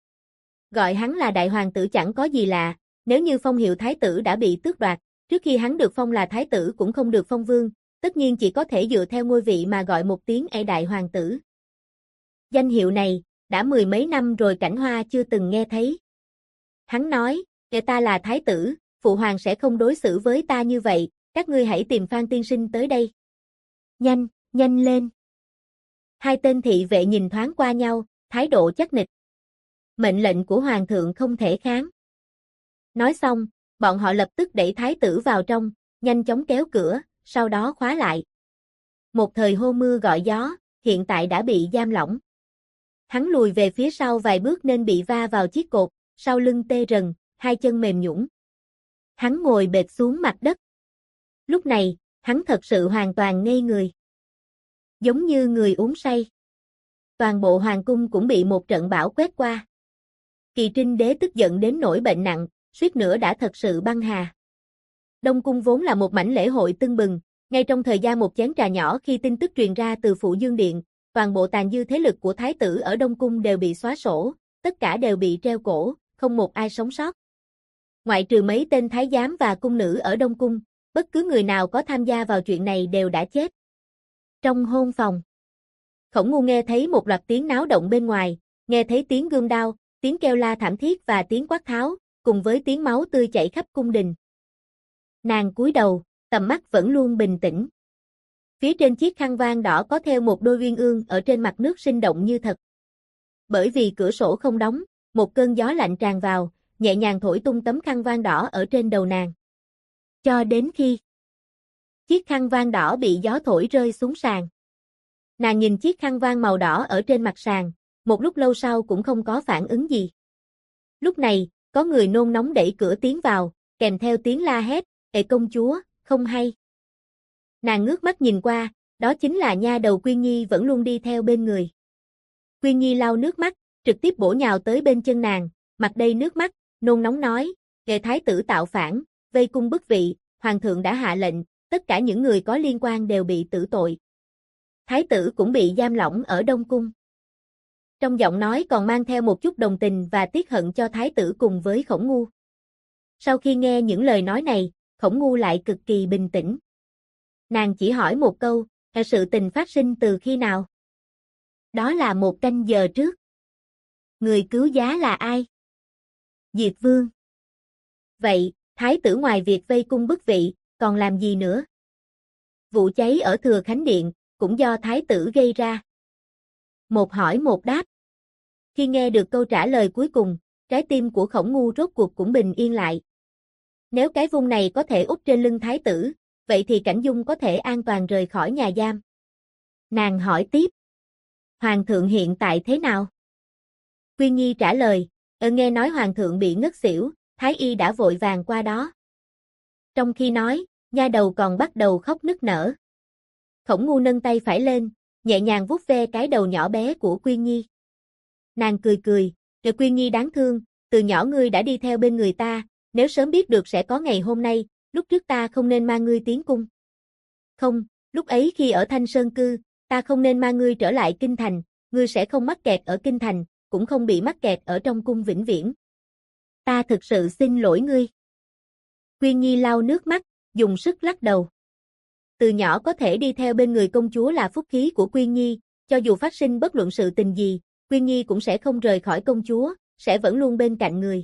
Gọi hắn là đại hoàng tử chẳng có gì lạ, nếu như phong hiệu thái tử đã bị tước đoạt, trước khi hắn được phong là thái tử cũng không được phong vương, tất nhiên chỉ có thể dựa theo ngôi vị mà gọi một tiếng đại hoàng tử. Danh hiệu này, đã mười mấy năm rồi Cảnh Hoa chưa từng nghe thấy. Hắn nói, ta là thái tử, phụ hoàng sẽ không đối xử với ta như vậy, các ngươi hãy tìm Phan tiên sinh tới đây. Nhanh, nhanh lên. Hai tên thị vệ nhìn thoáng qua nhau, thái độ chắc nịch. Mệnh lệnh của hoàng thượng không thể kháng. Nói xong, bọn họ lập tức đẩy thái tử vào trong, nhanh chóng kéo cửa, sau đó khóa lại. Một thời hô mưa gọi gió, hiện tại đã bị giam lỏng. Hắn lùi về phía sau vài bước nên bị va vào chiếc cột, sau lưng tê rần, hai chân mềm nhũn. Hắn ngồi bệt xuống mặt đất. Lúc này, hắn thật sự hoàn toàn ngây người. Giống như người uống say. Toàn bộ hoàng cung cũng bị một trận bão quét qua. Kỳ Trinh Đế tức giận đến nỗi bệnh nặng, suýt nữa đã thật sự băng hà. Đông Cung vốn là một mảnh lễ hội tưng bừng, ngay trong thời gian một chén trà nhỏ khi tin tức truyền ra từ Phụ Dương Điện, toàn bộ tàn dư thế lực của thái tử ở Đông Cung đều bị xóa sổ, tất cả đều bị treo cổ, không một ai sống sót. Ngoại trừ mấy tên thái giám và cung nữ ở Đông Cung, bất cứ người nào có tham gia vào chuyện này đều đã chết. Trong hôn phòng, Khổng Ngu nghe thấy một loạt tiếng náo động bên ngoài, nghe thấy tiếng gươm đao, tiếng kêu la thảm thiết và tiếng quát tháo, cùng với tiếng máu tươi chảy khắp cung đình. Nàng cúi đầu, tầm mắt vẫn luôn bình tĩnh. Phía trên chiếc khăn vang đỏ có theo một đôi uyên ương ở trên mặt nước sinh động như thật. Bởi vì cửa sổ không đóng, một cơn gió lạnh tràn vào, nhẹ nhàng thổi tung tấm khăn vang đỏ ở trên đầu nàng. Cho đến khi chiếc khăn vang đỏ bị gió thổi rơi xuống sàn. Nàng nhìn chiếc khăn vang màu đỏ ở trên mặt sàn, một lúc lâu sau cũng không có phản ứng gì. Lúc này, có người nôn nóng đẩy cửa tiến vào, kèm theo tiếng la hét, công chúa, không hay. Nàng ngước mắt nhìn qua, đó chính là nha đầu Quyên Nhi vẫn luôn đi theo bên người. Quyên Nhi lau nước mắt, trực tiếp bổ nhào tới bên chân nàng, mặt đầy nước mắt, nôn nóng nói, thái tử tạo phản, vây cung bức vị, hoàng thượng đã hạ lệnh, tất cả những người có liên quan đều bị tử tội. Thái tử cũng bị giam lỏng ở Đông Cung. Trong giọng nói còn mang theo một chút đồng tình và tiếc hận cho thái tử cùng với Khổng Ngu. Sau khi nghe những lời nói này, Khổng Ngu lại cực kỳ bình tĩnh. Nàng chỉ hỏi một câu, sự tình phát sinh từ khi nào? Đó là 1 canh giờ trước. Người cứu giá là ai? Diệt Vương. Vậy, thái tử ngoài việc vây cung bức vị, còn làm gì nữa? Vụ cháy ở Thừa Khánh Điện, cũng do thái tử gây ra. Một hỏi một đáp. Khi nghe được câu trả lời cuối cùng, trái tim của Khổng Ngu rốt cuộc cũng bình yên lại. Nếu cái vung này có thể úp trên lưng thái tử, vậy thì Cảnh Dung có thể an toàn rời khỏi nhà giam. Nàng hỏi tiếp. Hoàng thượng hiện tại thế nào? Quyên Nhi trả lời, nghe nói hoàng thượng bị ngất xỉu, thái y đã vội vàng qua đó. Trong khi nói, nha đầu còn bắt đầu khóc nức nở. Khổng Ngu nâng tay phải lên, nhẹ nhàng vuốt ve cái đầu nhỏ bé của Quyên Nhi. Nàng cười cười, Quyên Nhi đáng thương, từ nhỏ ngươi đã đi theo bên người ta, nếu sớm biết được sẽ có ngày hôm nay, lúc trước ta không nên mang ngươi tiến cung. Không, lúc ấy khi ở Thanh Sơn Cư, ta không nên mang ngươi trở lại Kinh Thành, ngươi sẽ không mắc kẹt ở Kinh Thành, cũng không bị mắc kẹt ở trong cung vĩnh viễn. Ta thực sự xin lỗi ngươi. Quyên Nhi lau nước mắt, dùng sức lắc đầu. Từ nhỏ có thể đi theo bên người công chúa là phúc khí của Quyên Nhi, cho dù phát sinh bất luận sự tình gì, Quyên Nhi cũng sẽ không rời khỏi công chúa, sẽ vẫn luôn bên cạnh người.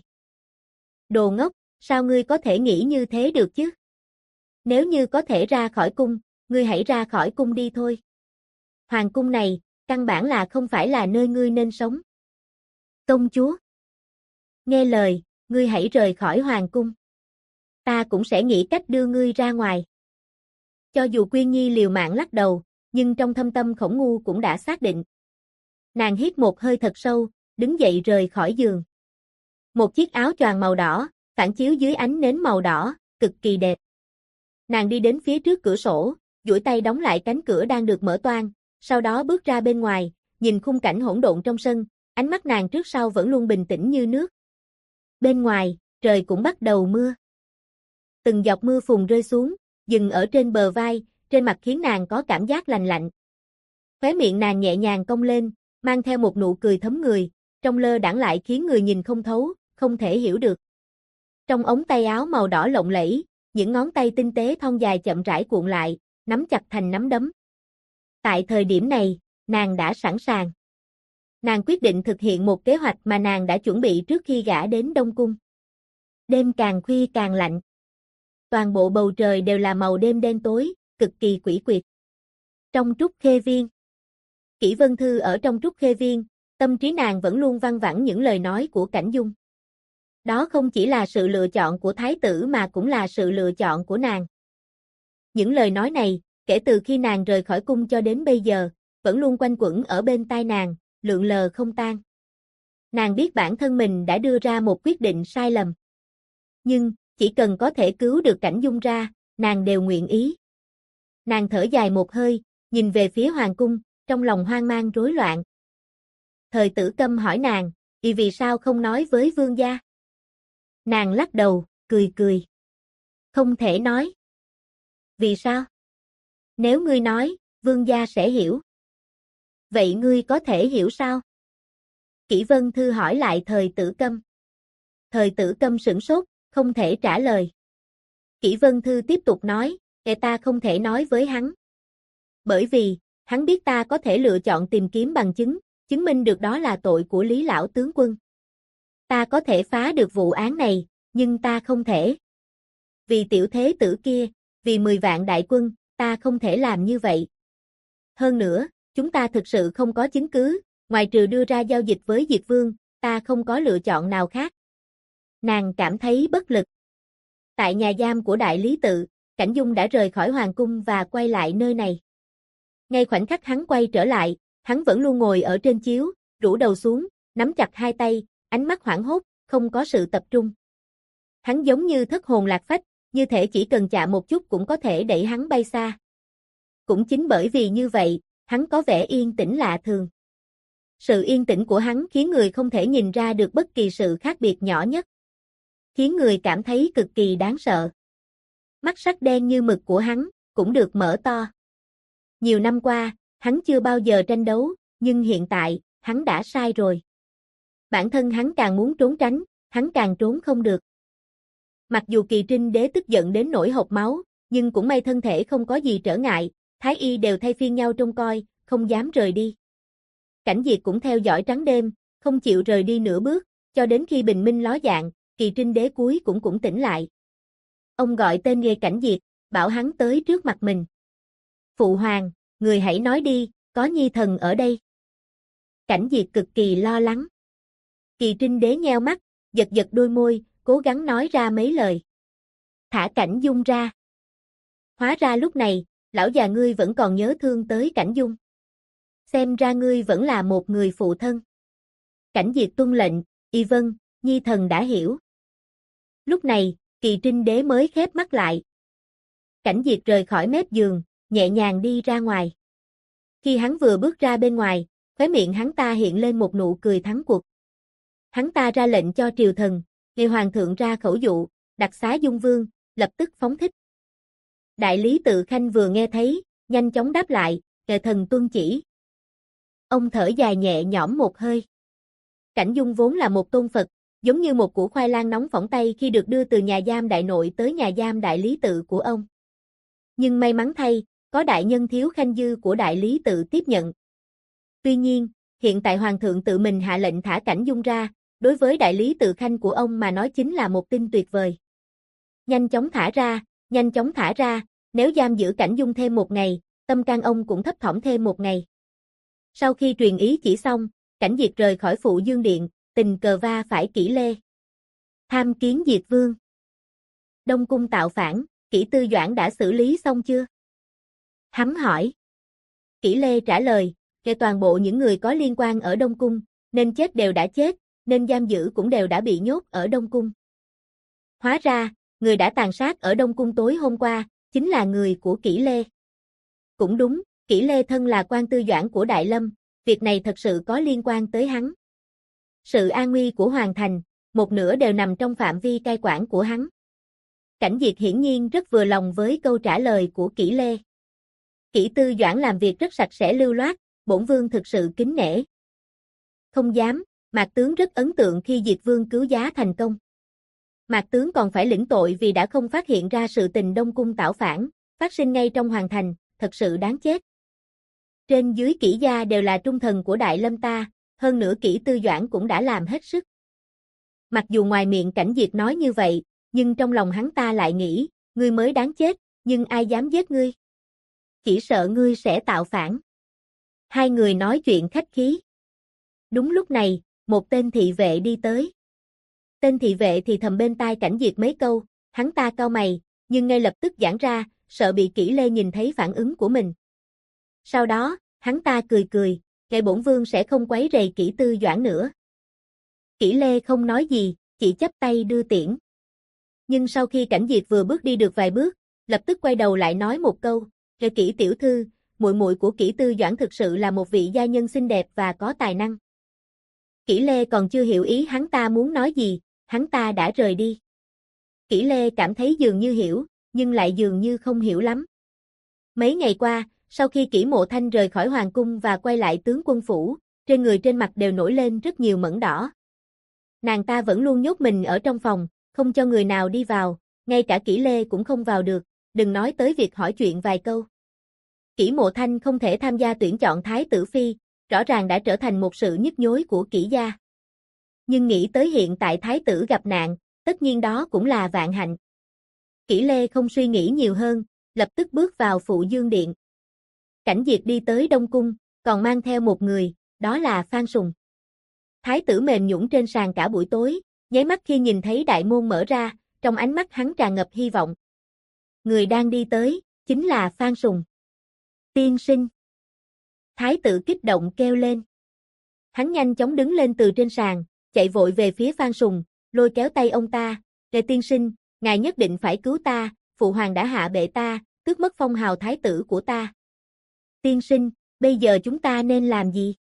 Đồ ngốc, sao ngươi có thể nghĩ như thế được chứ? Nếu như có thể ra khỏi cung, ngươi hãy ra khỏi cung đi thôi. Hoàng cung này, căn bản là không phải là nơi ngươi nên sống. Công chúa. Nghe lời, ngươi hãy rời khỏi hoàng cung. Ta cũng sẽ nghĩ cách đưa ngươi ra ngoài. Cho dù Quyên Nhi liều mạng lắc đầu, nhưng trong thâm tâm Khổng Ngu cũng đã xác định. Nàng hít một hơi thật sâu, đứng dậy rời khỏi giường. Một chiếc áo choàng màu đỏ, phản chiếu dưới ánh nến màu đỏ, cực kỳ đẹp. Nàng đi đến phía trước cửa sổ, duỗi tay đóng lại cánh cửa đang được mở toang, sau đó bước ra bên ngoài, nhìn khung cảnh hỗn độn trong sân, ánh mắt nàng trước sau vẫn luôn bình tĩnh như nước. Bên ngoài, trời cũng bắt đầu mưa. Từng giọt mưa phùn rơi xuống, dừng ở trên bờ vai, trên mặt khiến nàng có cảm giác lành lạnh. Khóe miệng nàng nhẹ nhàng cong lên, mang theo một nụ cười thấm người, trong lơ đãng lại khiến người nhìn không thấu, không thể hiểu được. Trong ống tay áo màu đỏ lộng lẫy, những ngón tay tinh tế thon dài chậm rãi cuộn lại, nắm chặt thành nắm đấm. Tại thời điểm này, nàng đã sẵn sàng. Nàng quyết định thực hiện một kế hoạch mà nàng đã chuẩn bị trước khi gả đến Đông Cung. Đêm càng khuya càng lạnh. Toàn bộ bầu trời đều là màu đêm đen tối, cực kỳ quỷ quyệt. Trong Trúc Khê Viên. Kỷ Vân Thư ở trong Trúc Khê Viên, tâm trí nàng vẫn luôn văng vẳng những lời nói của Cảnh Dung. Đó không chỉ là sự lựa chọn của thái tử mà cũng là sự lựa chọn của nàng. Những lời nói này, kể từ khi nàng rời khỏi cung cho đến bây giờ, vẫn luôn quanh quẩn ở bên tai nàng, lượn lờ không tan. Nàng biết bản thân mình đã đưa ra một quyết định sai lầm. Nhưng, chỉ cần có thể cứu được Cảnh Dung ra, nàng đều nguyện ý. Nàng thở dài một hơi, nhìn về phía hoàng cung, trong lòng hoang mang rối loạn. Thời Tử Câm hỏi nàng, vì sao không nói với vương gia? Nàng lắc đầu, cười cười. Không thể nói. Vì sao? Nếu ngươi nói, vương gia sẽ hiểu. Vậy ngươi có thể hiểu sao? Kỷ Vân Thư hỏi lại Thời Tử Câm. Thời Tử Câm sửng sốt, không thể trả lời. Kỷ Vân Thư tiếp tục nói, ta không thể nói với hắn. Bởi vì, hắn biết ta có thể lựa chọn tìm kiếm bằng chứng, chứng minh được đó là tội của Lý lão tướng quân. Ta có thể phá được vụ án này, nhưng ta không thể. Vì tiểu thế tử kia, vì 10 vạn đại quân, ta không thể làm như vậy. Hơn nữa, chúng ta thực sự không có chứng cứ, ngoài trừ đưa ra giao dịch với Diệt Vương, ta không có lựa chọn nào khác. Nàng cảm thấy bất lực. Tại nhà giam của Đại Lý Tự, Cảnh Dung đã rời khỏi hoàng cung và quay lại nơi này. Ngay khoảnh khắc hắn quay trở lại, hắn vẫn luôn ngồi ở trên chiếu, rũ đầu xuống, nắm chặt hai tay, ánh mắt hoảng hốt, không có sự tập trung. Hắn giống như thất hồn lạc phách, như thể chỉ cần chạm một chút cũng có thể đẩy hắn bay xa. Cũng chính bởi vì như vậy, hắn có vẻ yên tĩnh lạ thường. Sự yên tĩnh của hắn khiến người không thể nhìn ra được bất kỳ sự khác biệt nhỏ nhất. Khiến người cảm thấy cực kỳ đáng sợ. Mắt sắc đen như mực của hắn, cũng được mở to. Nhiều năm qua, hắn chưa bao giờ tranh đấu, nhưng hiện tại, hắn đã sai rồi. Bản thân hắn càng muốn trốn tránh, hắn càng trốn không được. Mặc dù Kỳ Trinh Đế tức giận đến nỗi hộc máu, nhưng cũng may thân thể không có gì trở ngại, Thái y đều thay phiên nhau trông coi, không dám rời đi. Cảnh Diệt cũng theo dõi trắng đêm, không chịu rời đi nửa bước, cho đến khi bình minh ló dạng, Kỳ Trinh Đế cuối cũng tỉnh lại. Ông gọi tên Nghê Cảnh Diệt, bảo hắn tới trước mặt mình. Phụ hoàng, người hãy nói đi, có nhi thần ở đây. Cảnh Diệt cực kỳ lo lắng. Kỳ Trinh Đế nheo mắt, giật giật đôi môi, cố gắng nói ra mấy lời. Thả Cảnh Dung ra. Hóa ra lúc này, lão già ngươi vẫn còn nhớ thương tới Cảnh Dung. Xem ra ngươi vẫn là một người phụ thân. Cảnh Diệt tuân lệnh, y vâng, nhi thần đã hiểu. Lúc này, Kỳ Trinh Đế mới khép mắt lại. Cảnh Diệt rời khỏi mép giường, nhẹ nhàng đi ra ngoài. Khi hắn vừa bước ra bên ngoài, khóe miệng hắn ta hiện lên một nụ cười thắng cuộc. Hắn ta ra lệnh cho triều thần, nghe hoàng thượng ra khẩu dụ, đặc xá Dung Vương, lập tức phóng thích. Đại lý Tự Khanh vừa nghe thấy, nhanh chóng đáp lại, kệ thần tuân chỉ. Ông thở dài nhẹ nhõm một hơi. Cảnh Dung vốn là một tôn Phật, giống như một củ khoai lang nóng phỏng tay khi được đưa từ nhà giam đại nội tới nhà giam đại lý tự của ông. Nhưng may mắn thay, có đại nhân Thiếu Khanh Dư của đại lý tự tiếp nhận. Tuy nhiên, hiện tại hoàng thượng tự mình hạ lệnh thả Cảnh Dung ra, đối với đại lý tự Khanh của ông mà nói chính là một tin tuyệt vời. Nhanh chóng thả ra, nhanh chóng thả ra, nếu giam giữ Cảnh Dung thêm một ngày, tâm can ông cũng thấp thỏm thêm một ngày. Sau khi truyền ý chỉ xong, Cảnh Diệt rời khỏi Phụ Dương Điện, tình cờ va phải Kỷ Lê. Tham kiến Diệt Vương. Đông Cung tạo phản, Kỷ Tư Doãn đã xử lý xong chưa? Hắn hỏi. Kỷ Lê trả lời, kể toàn bộ những người có liên quan ở Đông Cung, nên chết đều đã chết, nên giam giữ cũng đều đã bị nhốt ở Đông Cung. Hóa ra, người đã tàn sát ở Đông Cung tối hôm qua, chính là người của Kỷ Lê. Cũng đúng, Kỷ Lê thân là quan tư doãn của Đại Lâm, việc này thật sự có liên quan tới hắn. Sự an nguy của Hoàng Thành, một nửa đều nằm trong phạm vi cai quản của hắn. Cảnh Diệt hiển nhiên rất vừa lòng với câu trả lời của Kỷ Lê. Kỷ Tư Doãn làm việc rất sạch sẽ lưu loát, bổn vương thực sự kính nể. Không dám, Mạc tướng rất ấn tượng khi Diệt Vương cứu giá thành công. Mạc tướng còn phải lĩnh tội vì đã không phát hiện ra sự tình Đông Cung tạo phản, phát sinh ngay trong Hoàng Thành, thật sự đáng chết. Trên dưới Kỷ gia đều là trung thần của Đại Lâm ta, hơn nữa Kỷ Tư Doãn cũng đã làm hết sức. Mặc dù ngoài miệng Cảnh Diệt nói như vậy, nhưng trong lòng hắn ta lại nghĩ, ngươi mới đáng chết, nhưng ai dám giết ngươi? Chỉ sợ ngươi sẽ tạo phản. Hai người nói chuyện khách khí. Đúng lúc này, một tên thị vệ đi tới. Tên thị vệ thì thầm bên tai Cảnh Diệt mấy câu, hắn ta cau mày, nhưng ngay lập tức giãn ra, sợ bị Kỷ Lê nhìn thấy phản ứng của mình. Sau đó, hắn ta cười cười, kệ bổn vương sẽ không quấy rầy Kỷ Tư Doãn nữa. Kỷ Lê không nói gì, chỉ chắp tay đưa tiễn. Nhưng sau khi Cảnh Diệt vừa bước đi được vài bước, lập tức quay đầu lại nói một câu, kệ Kỷ tiểu thư, muội muội của Kỷ Tư Doãn thực sự là một vị gia nhân xinh đẹp và có tài năng. Kỷ Lê còn chưa hiểu ý hắn ta muốn nói gì, hắn ta đã rời đi. Kỷ Lê cảm thấy dường như hiểu, nhưng lại dường như không hiểu lắm. Mấy ngày qua, sau khi Kỷ Mộ Thanh rời khỏi hoàng cung và quay lại tướng quân phủ, trên người trên mặt đều nổi lên rất nhiều mẩn đỏ. Nàng ta vẫn luôn nhốt mình ở trong phòng, không cho người nào đi vào, ngay cả Kỷ Lê cũng không vào được, đừng nói tới việc hỏi chuyện vài câu. Kỷ Mộ Thanh không thể tham gia tuyển chọn Thái tử Phi, rõ ràng đã trở thành một sự nhức nhối của Kỷ gia. Nhưng nghĩ tới hiện tại Thái tử gặp nạn, tất nhiên đó cũng là vạn hạnh. Kỷ Lê không suy nghĩ nhiều hơn, lập tức bước vào Phụ Dương Điện. Cảnh Diệt đi tới Đông Cung, còn mang theo một người, đó là Phan Sùng. Thái tử mềm nhũn trên sàn cả buổi tối, nháy mắt khi nhìn thấy đại môn mở ra, trong ánh mắt hắn tràn ngập hy vọng. Người đang đi tới, chính là Phan Sùng. Tiên sinh. Thái tử kích động kêu lên. Hắn nhanh chóng đứng lên từ trên sàn, chạy vội về phía Phan Sùng, lôi kéo tay ông ta, "Kệ tiên sinh, ngài nhất định phải cứu ta, phụ hoàng đã hạ bệ ta, tước mất phong hào thái tử của ta. Tiên sinh, bây giờ chúng ta nên làm gì?"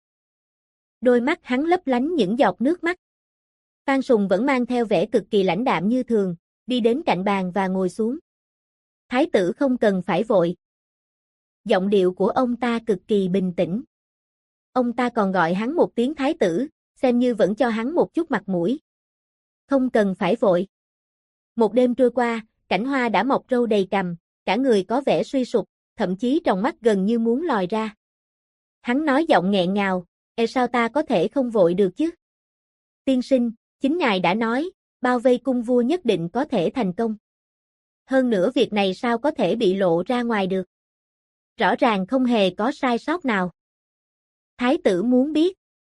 Đôi mắt hắn lấp lánh những giọt nước mắt. Phan Sùng vẫn mang theo vẻ cực kỳ lãnh đạm như thường, đi đến cạnh bàn và ngồi xuống. Thái tử không cần phải vội. Giọng điệu của ông ta cực kỳ bình tĩnh. Ông ta còn gọi hắn một tiếng thái tử, xem như vẫn cho hắn một chút mặt mũi. Không cần phải vội. Một đêm trôi qua, Cảnh Hoa đã mọc râu đầy cằm, cả người có vẻ suy sụp, thậm chí trong mắt gần như muốn lòi ra. Hắn nói giọng nghẹn ngào, sao ta có thể không vội được chứ? Tiên sinh, chính ngài đã nói, bao vây cung vua nhất định có thể thành công. Hơn nữa việc này sao có thể bị lộ ra ngoài được? Rõ ràng không hề có sai sót nào. Thái tử muốn biết.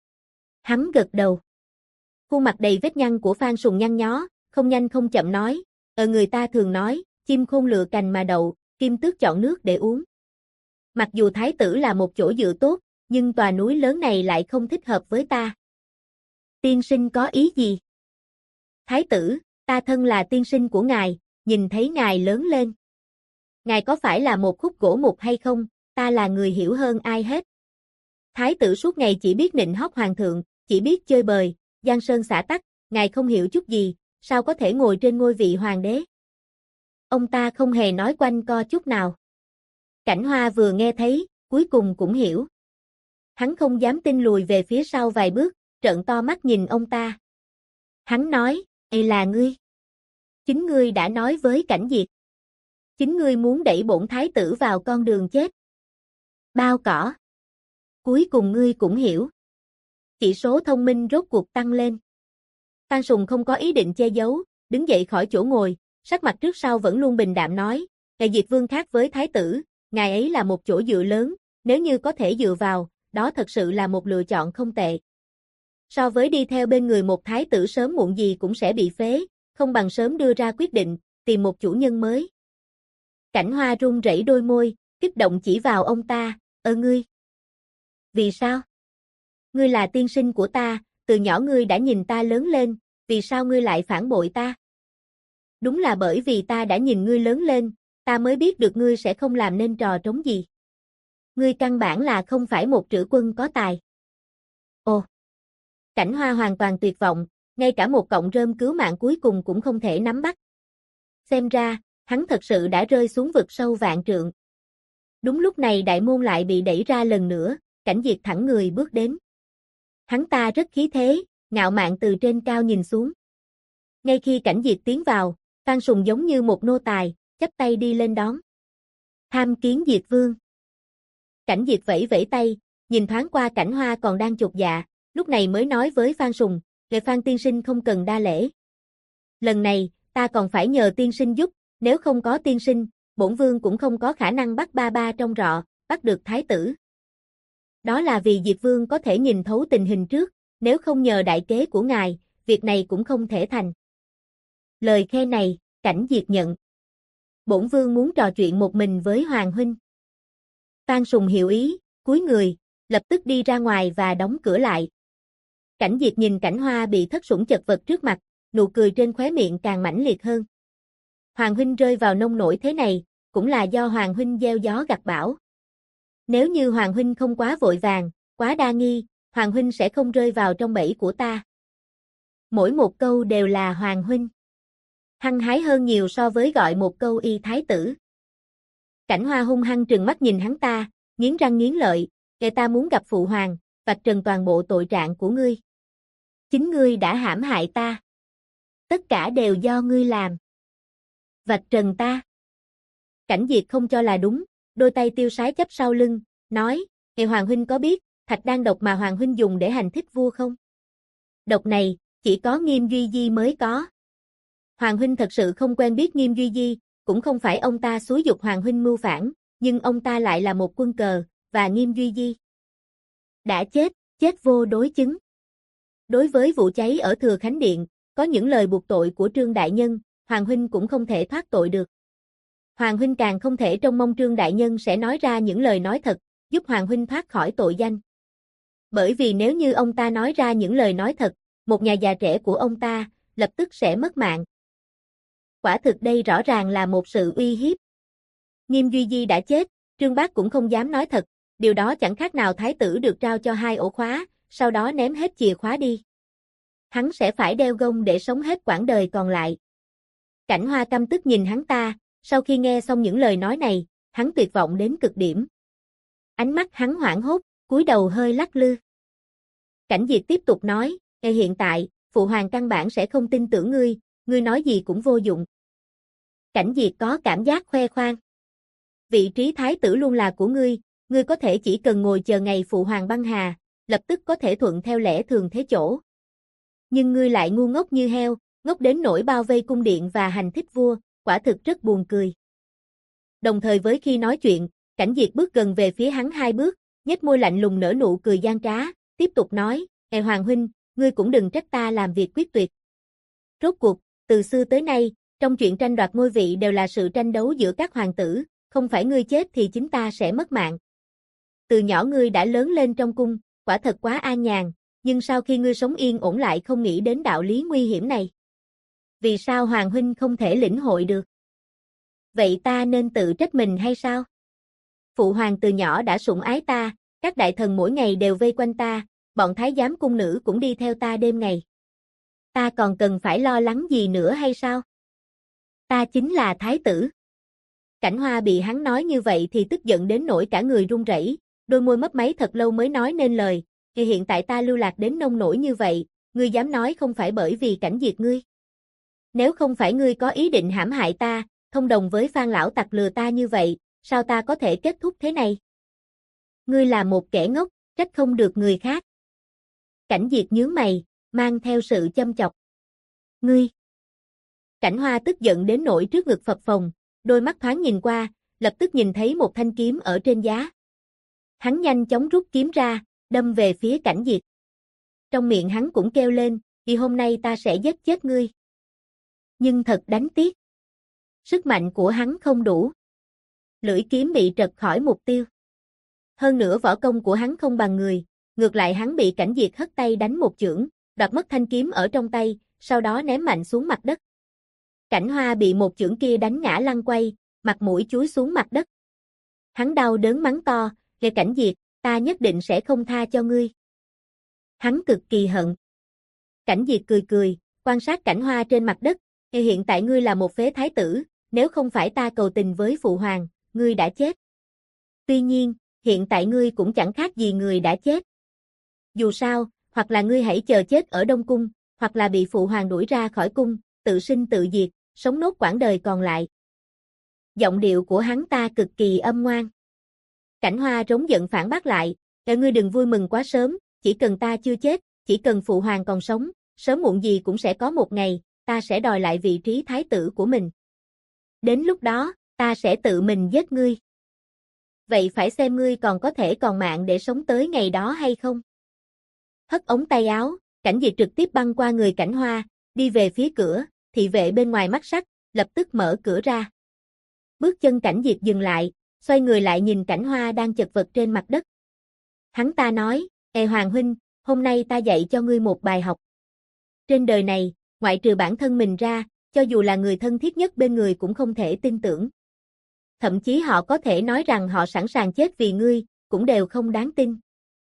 Hắn gật đầu. Khuôn mặt đầy vết nhăn của Phan Sùng nhăn nhó, không nhanh không chậm nói, người ta thường nói, chim khôn lựa cành mà đậu, kim tước chọn nước để uống. Mặc dù thái tử là một chỗ dựa tốt, nhưng tòa núi lớn này lại không thích hợp với ta. Tiên sinh có ý gì? Thái tử, ta thân là tiên sinh của ngài, nhìn thấy ngài lớn lên. Ngài có phải là một khúc gỗ mục hay không, ta là người hiểu hơn ai hết. Thái tử suốt ngày chỉ biết nịnh hót hoàng thượng, chỉ biết chơi bời, giang sơn xã tắc, ngài không hiểu chút gì, sao có thể ngồi trên ngôi vị hoàng đế? Ông ta không hề nói quanh co chút nào. Cảnh Hoa vừa nghe thấy, cuối cùng cũng hiểu. Hắn không dám tin lùi về phía sau vài bước, trợn to mắt nhìn ông ta. Hắn nói, là ngươi. Chính ngươi đã nói với Cảnh Diệt. Chính ngươi muốn đẩy bổn thái tử vào con đường chết. Bao cỏ. Cuối cùng ngươi cũng hiểu. Chỉ số thông minh rốt cuộc tăng lên. Phan Sùng không có ý định che giấu, đứng dậy khỏi chỗ ngồi, sắc mặt trước sau vẫn luôn bình đạm nói, Đại Diệt Vương khác với thái tử, ngài ấy là một chỗ dựa lớn, nếu như có thể dựa vào, đó thật sự là một lựa chọn không tệ. So với đi theo bên người một thái tử sớm muộn gì cũng sẽ bị phế, không bằng sớm đưa ra quyết định, tìm một chủ nhân mới. Cảnh Hoa run rẩy đôi môi, kích động chỉ vào ông ta, ngươi. Vì sao? Ngươi là tiên sinh của ta, từ nhỏ ngươi đã nhìn ta lớn lên, vì sao ngươi lại phản bội ta? Đúng là bởi vì ta đã nhìn ngươi lớn lên, ta mới biết được ngươi sẽ không làm nên trò trống gì. Ngươi căn bản là không phải một trữ quân có tài. Ồ! Cảnh Hoa hoàn toàn tuyệt vọng, ngay cả một cọng rơm cứu mạng cuối cùng cũng không thể nắm bắt. Xem ra, hắn thật sự đã rơi xuống vực sâu vạn trượng. Đúng lúc này đại môn lại bị đẩy ra lần nữa, Cảnh Diệt thẳng người bước đến. Hắn ta rất khí thế, ngạo mạn từ trên cao nhìn xuống. Ngay khi Cảnh Diệt tiến vào, Phan Sùng giống như một nô tài, chắp tay đi lên đón. Tham kiến Diệt Vương. Cảnh Diệt vẫy vẫy tay, nhìn thoáng qua Cảnh Hoa còn đang chột dạ, lúc này mới nói với Phan Sùng, Phan tiên sinh không cần đa lễ. Lần này, ta còn phải nhờ tiên sinh giúp, nếu không có tiên sinh, bổn vương cũng không có khả năng bắt ba ba trong rọ, bắt được thái tử. Đó là vì Diệt Vương có thể nhìn thấu tình hình trước, nếu không nhờ đại kế của ngài, việc này cũng không thể thành. Lời khe này, Cảnh Diệt nhận. Bổn vương muốn trò chuyện một mình với Hoàng huynh. Phan Sùng hiểu ý, cúi người, lập tức đi ra ngoài và đóng cửa lại. Cảnh Diệt nhìn Cảnh Hoa bị thất sủng chật vật trước mặt, nụ cười trên khóe miệng càng mãnh liệt hơn. Hoàng huynh rơi vào nông nỗi thế này, cũng là do Hoàng huynh gieo gió gặt bão. Nếu như Hoàng huynh không quá vội vàng, quá đa nghi, Hoàng huynh sẽ không rơi vào trong bẫy của ta. Mỗi một câu đều là Hoàng huynh. Hăng hái hơn nhiều so với gọi một câu y thái tử. Cảnh Hoa hung hăng trừng mắt nhìn hắn ta, nghiến răng nghiến lợi, kẻ ta muốn gặp phụ hoàng, vạch trần toàn bộ tội trạng của ngươi. Chính ngươi đã hãm hại ta. Tất cả đều do ngươi làm. Vạch trần ta. Cảnh Diệt không cho là đúng, đôi tay tiêu sái chắp sau lưng, nói, Hoàng huynh có biết, thạch đan độc mà Hoàng huynh dùng để hành thích vua không? Độc này, chỉ có Nghiêm Duy Di mới có. Hoàng huynh thật sự không quen biết Nghiêm Duy Di, cũng không phải ông ta xúi giục Hoàng huynh mưu phản, nhưng ông ta lại là một quân cờ, và Nghiêm Duy Di đã chết, chết vô đối chứng. Đối với vụ cháy ở Thừa Khánh Điện, có những lời buộc tội của Trương Đại Nhân, Hoàng huynh cũng không thể thoát tội được. Hoàng huynh càng không thể trông mong Trương Đại Nhân sẽ nói ra những lời nói thật, giúp Hoàng huynh thoát khỏi tội danh. Bởi vì nếu như ông ta nói ra những lời nói thật, một nhà già trẻ của ông ta, lập tức sẽ mất mạng. Quả thực đây rõ ràng là một sự uy hiếp. Nghiêm Duy Di đã chết, Trương Bác cũng không dám nói thật, điều đó chẳng khác nào thái tử được trao cho 2 ổ khóa, sau đó ném hết chìa khóa đi. Hắn sẽ phải đeo gông để sống hết quãng đời còn lại. Cảnh Hoa căm tức nhìn hắn ta, Sau khi nghe xong những lời nói này, hắn tuyệt vọng đến cực điểm. Ánh mắt hắn hoảng hốt, cúi đầu hơi lắc lư. Cảnh Diệt tiếp tục nói, hiện tại, Phụ Hoàng căn bản sẽ không tin tưởng ngươi nói gì cũng vô dụng. Cảnh Diệt có cảm giác khoe khoang. Vị trí thái tử luôn là của ngươi có thể chỉ cần ngồi chờ ngày Phụ Hoàng băng hà, lập tức có thể thuận theo lẽ thường thế chỗ. Nhưng ngươi lại ngu ngốc như heo, ngốc đến nỗi bao vây cung điện và hành thích vua, quả thực rất buồn cười. Đồng thời với khi nói chuyện, Cảnh Diệt bước gần về phía hắn 2 bước, nhếch môi lạnh lùng nở nụ cười gian trá, tiếp tục nói, Hoàng huynh, ngươi cũng đừng trách ta làm việc quyết tuyệt. Rốt cuộc, từ xưa tới nay, trong chuyện tranh đoạt ngôi vị đều là sự tranh đấu giữa các hoàng tử, không phải ngươi chết thì chính ta sẽ mất mạng. Từ nhỏ ngươi đã lớn lên trong cung, quả thật quá an nhàn, nhưng sau khi ngươi sống yên ổn lại không nghĩ đến đạo lý nguy hiểm này. Vì sao Hoàng huynh không thể lĩnh hội được? Vậy ta nên tự trách mình hay sao? Phụ Hoàng từ nhỏ đã sủng ái ta, các đại thần mỗi ngày đều vây quanh ta, bọn thái giám cung nữ cũng đi theo ta đêm ngày. Ta còn cần phải lo lắng gì nữa hay sao? Ta chính là thái tử. Cảnh Hoa bị hắn nói như vậy thì tức giận đến nỗi cả người run rẩy, đôi môi mấp máy thật lâu mới nói nên lời, thì hiện tại ta lưu lạc đến nông nỗi như vậy, ngươi dám nói không phải bởi vì Cảnh Diệt ngươi. Nếu không phải ngươi có ý định hãm hại ta, thông đồng với Phan lão tặc lừa ta như vậy, sao ta có thể kết thúc thế này? Ngươi là một kẻ ngốc, trách không được người khác. Cảnh Diệt nhướng mày, mang theo sự châm chọc. Ngươi! Cảnh Hoa tức giận đến nỗi trước ngực phập phồng, đôi mắt thoáng nhìn qua, lập tức nhìn thấy một thanh kiếm ở trên giá. Hắn nhanh chóng rút kiếm ra, đâm về phía Cảnh Diệt. Trong miệng hắn cũng kêu lên, vì hôm nay ta sẽ giết chết ngươi. Nhưng thật đáng tiếc. Sức mạnh của hắn không đủ. Lưỡi kiếm bị trật khỏi mục tiêu. Hơn nữa võ công của hắn không bằng người, ngược lại hắn bị Cảnh Diệt hất tay đánh một chưởng, đoạt mất thanh kiếm ở trong tay, sau đó ném mạnh xuống mặt đất. Cảnh Hoa bị một chưởng kia đánh ngã lăn quay, mặt mũi chúi xuống mặt đất. Hắn đau đớn mắng to, "Nghe Cảnh Diệt, ta nhất định sẽ không tha cho ngươi." Hắn cực kỳ hận. Cảnh Diệt cười cười, quan sát Cảnh Hoa trên mặt đất, "Hiện tại ngươi là một phế thái tử, nếu không phải ta cầu tình với Phụ Hoàng, ngươi đã chết. Tuy nhiên, hiện tại ngươi cũng chẳng khác gì người đã chết. Dù sao, hoặc là ngươi hãy chờ chết ở Đông Cung, hoặc là bị Phụ Hoàng đuổi ra khỏi cung, tự sinh tự diệt, sống nốt quãng đời còn lại." Giọng điệu của hắn ta cực kỳ âm ngoan. Cảnh Hoa trống giận phản bác lại, "Ngươi đừng vui mừng quá sớm, chỉ cần ta chưa chết, chỉ cần Phụ Hoàng còn sống, sớm muộn gì cũng sẽ có một ngày, ta sẽ đòi lại vị trí thái tử của mình. Đến lúc đó, ta sẽ tự mình giết ngươi. Vậy phải xem ngươi còn có thể còn mạng để sống tới ngày đó hay không?" Hất ống tay áo, Cảnh Diệt trực tiếp băng qua người Cảnh Hoa, đi về phía cửa, thị vệ bên ngoài mắt sắc, lập tức mở cửa ra. Bước chân Cảnh Diệt dừng lại, xoay người lại nhìn Cảnh Hoa đang chật vật trên mặt đất. Hắn ta nói, Hoàng huynh, hôm nay ta dạy cho ngươi một bài học. Trên đời này, ngoại trừ bản thân mình ra, cho dù là người thân thiết nhất bên người cũng không thể tin tưởng. Thậm chí họ có thể nói rằng họ sẵn sàng chết vì ngươi, cũng đều không đáng tin.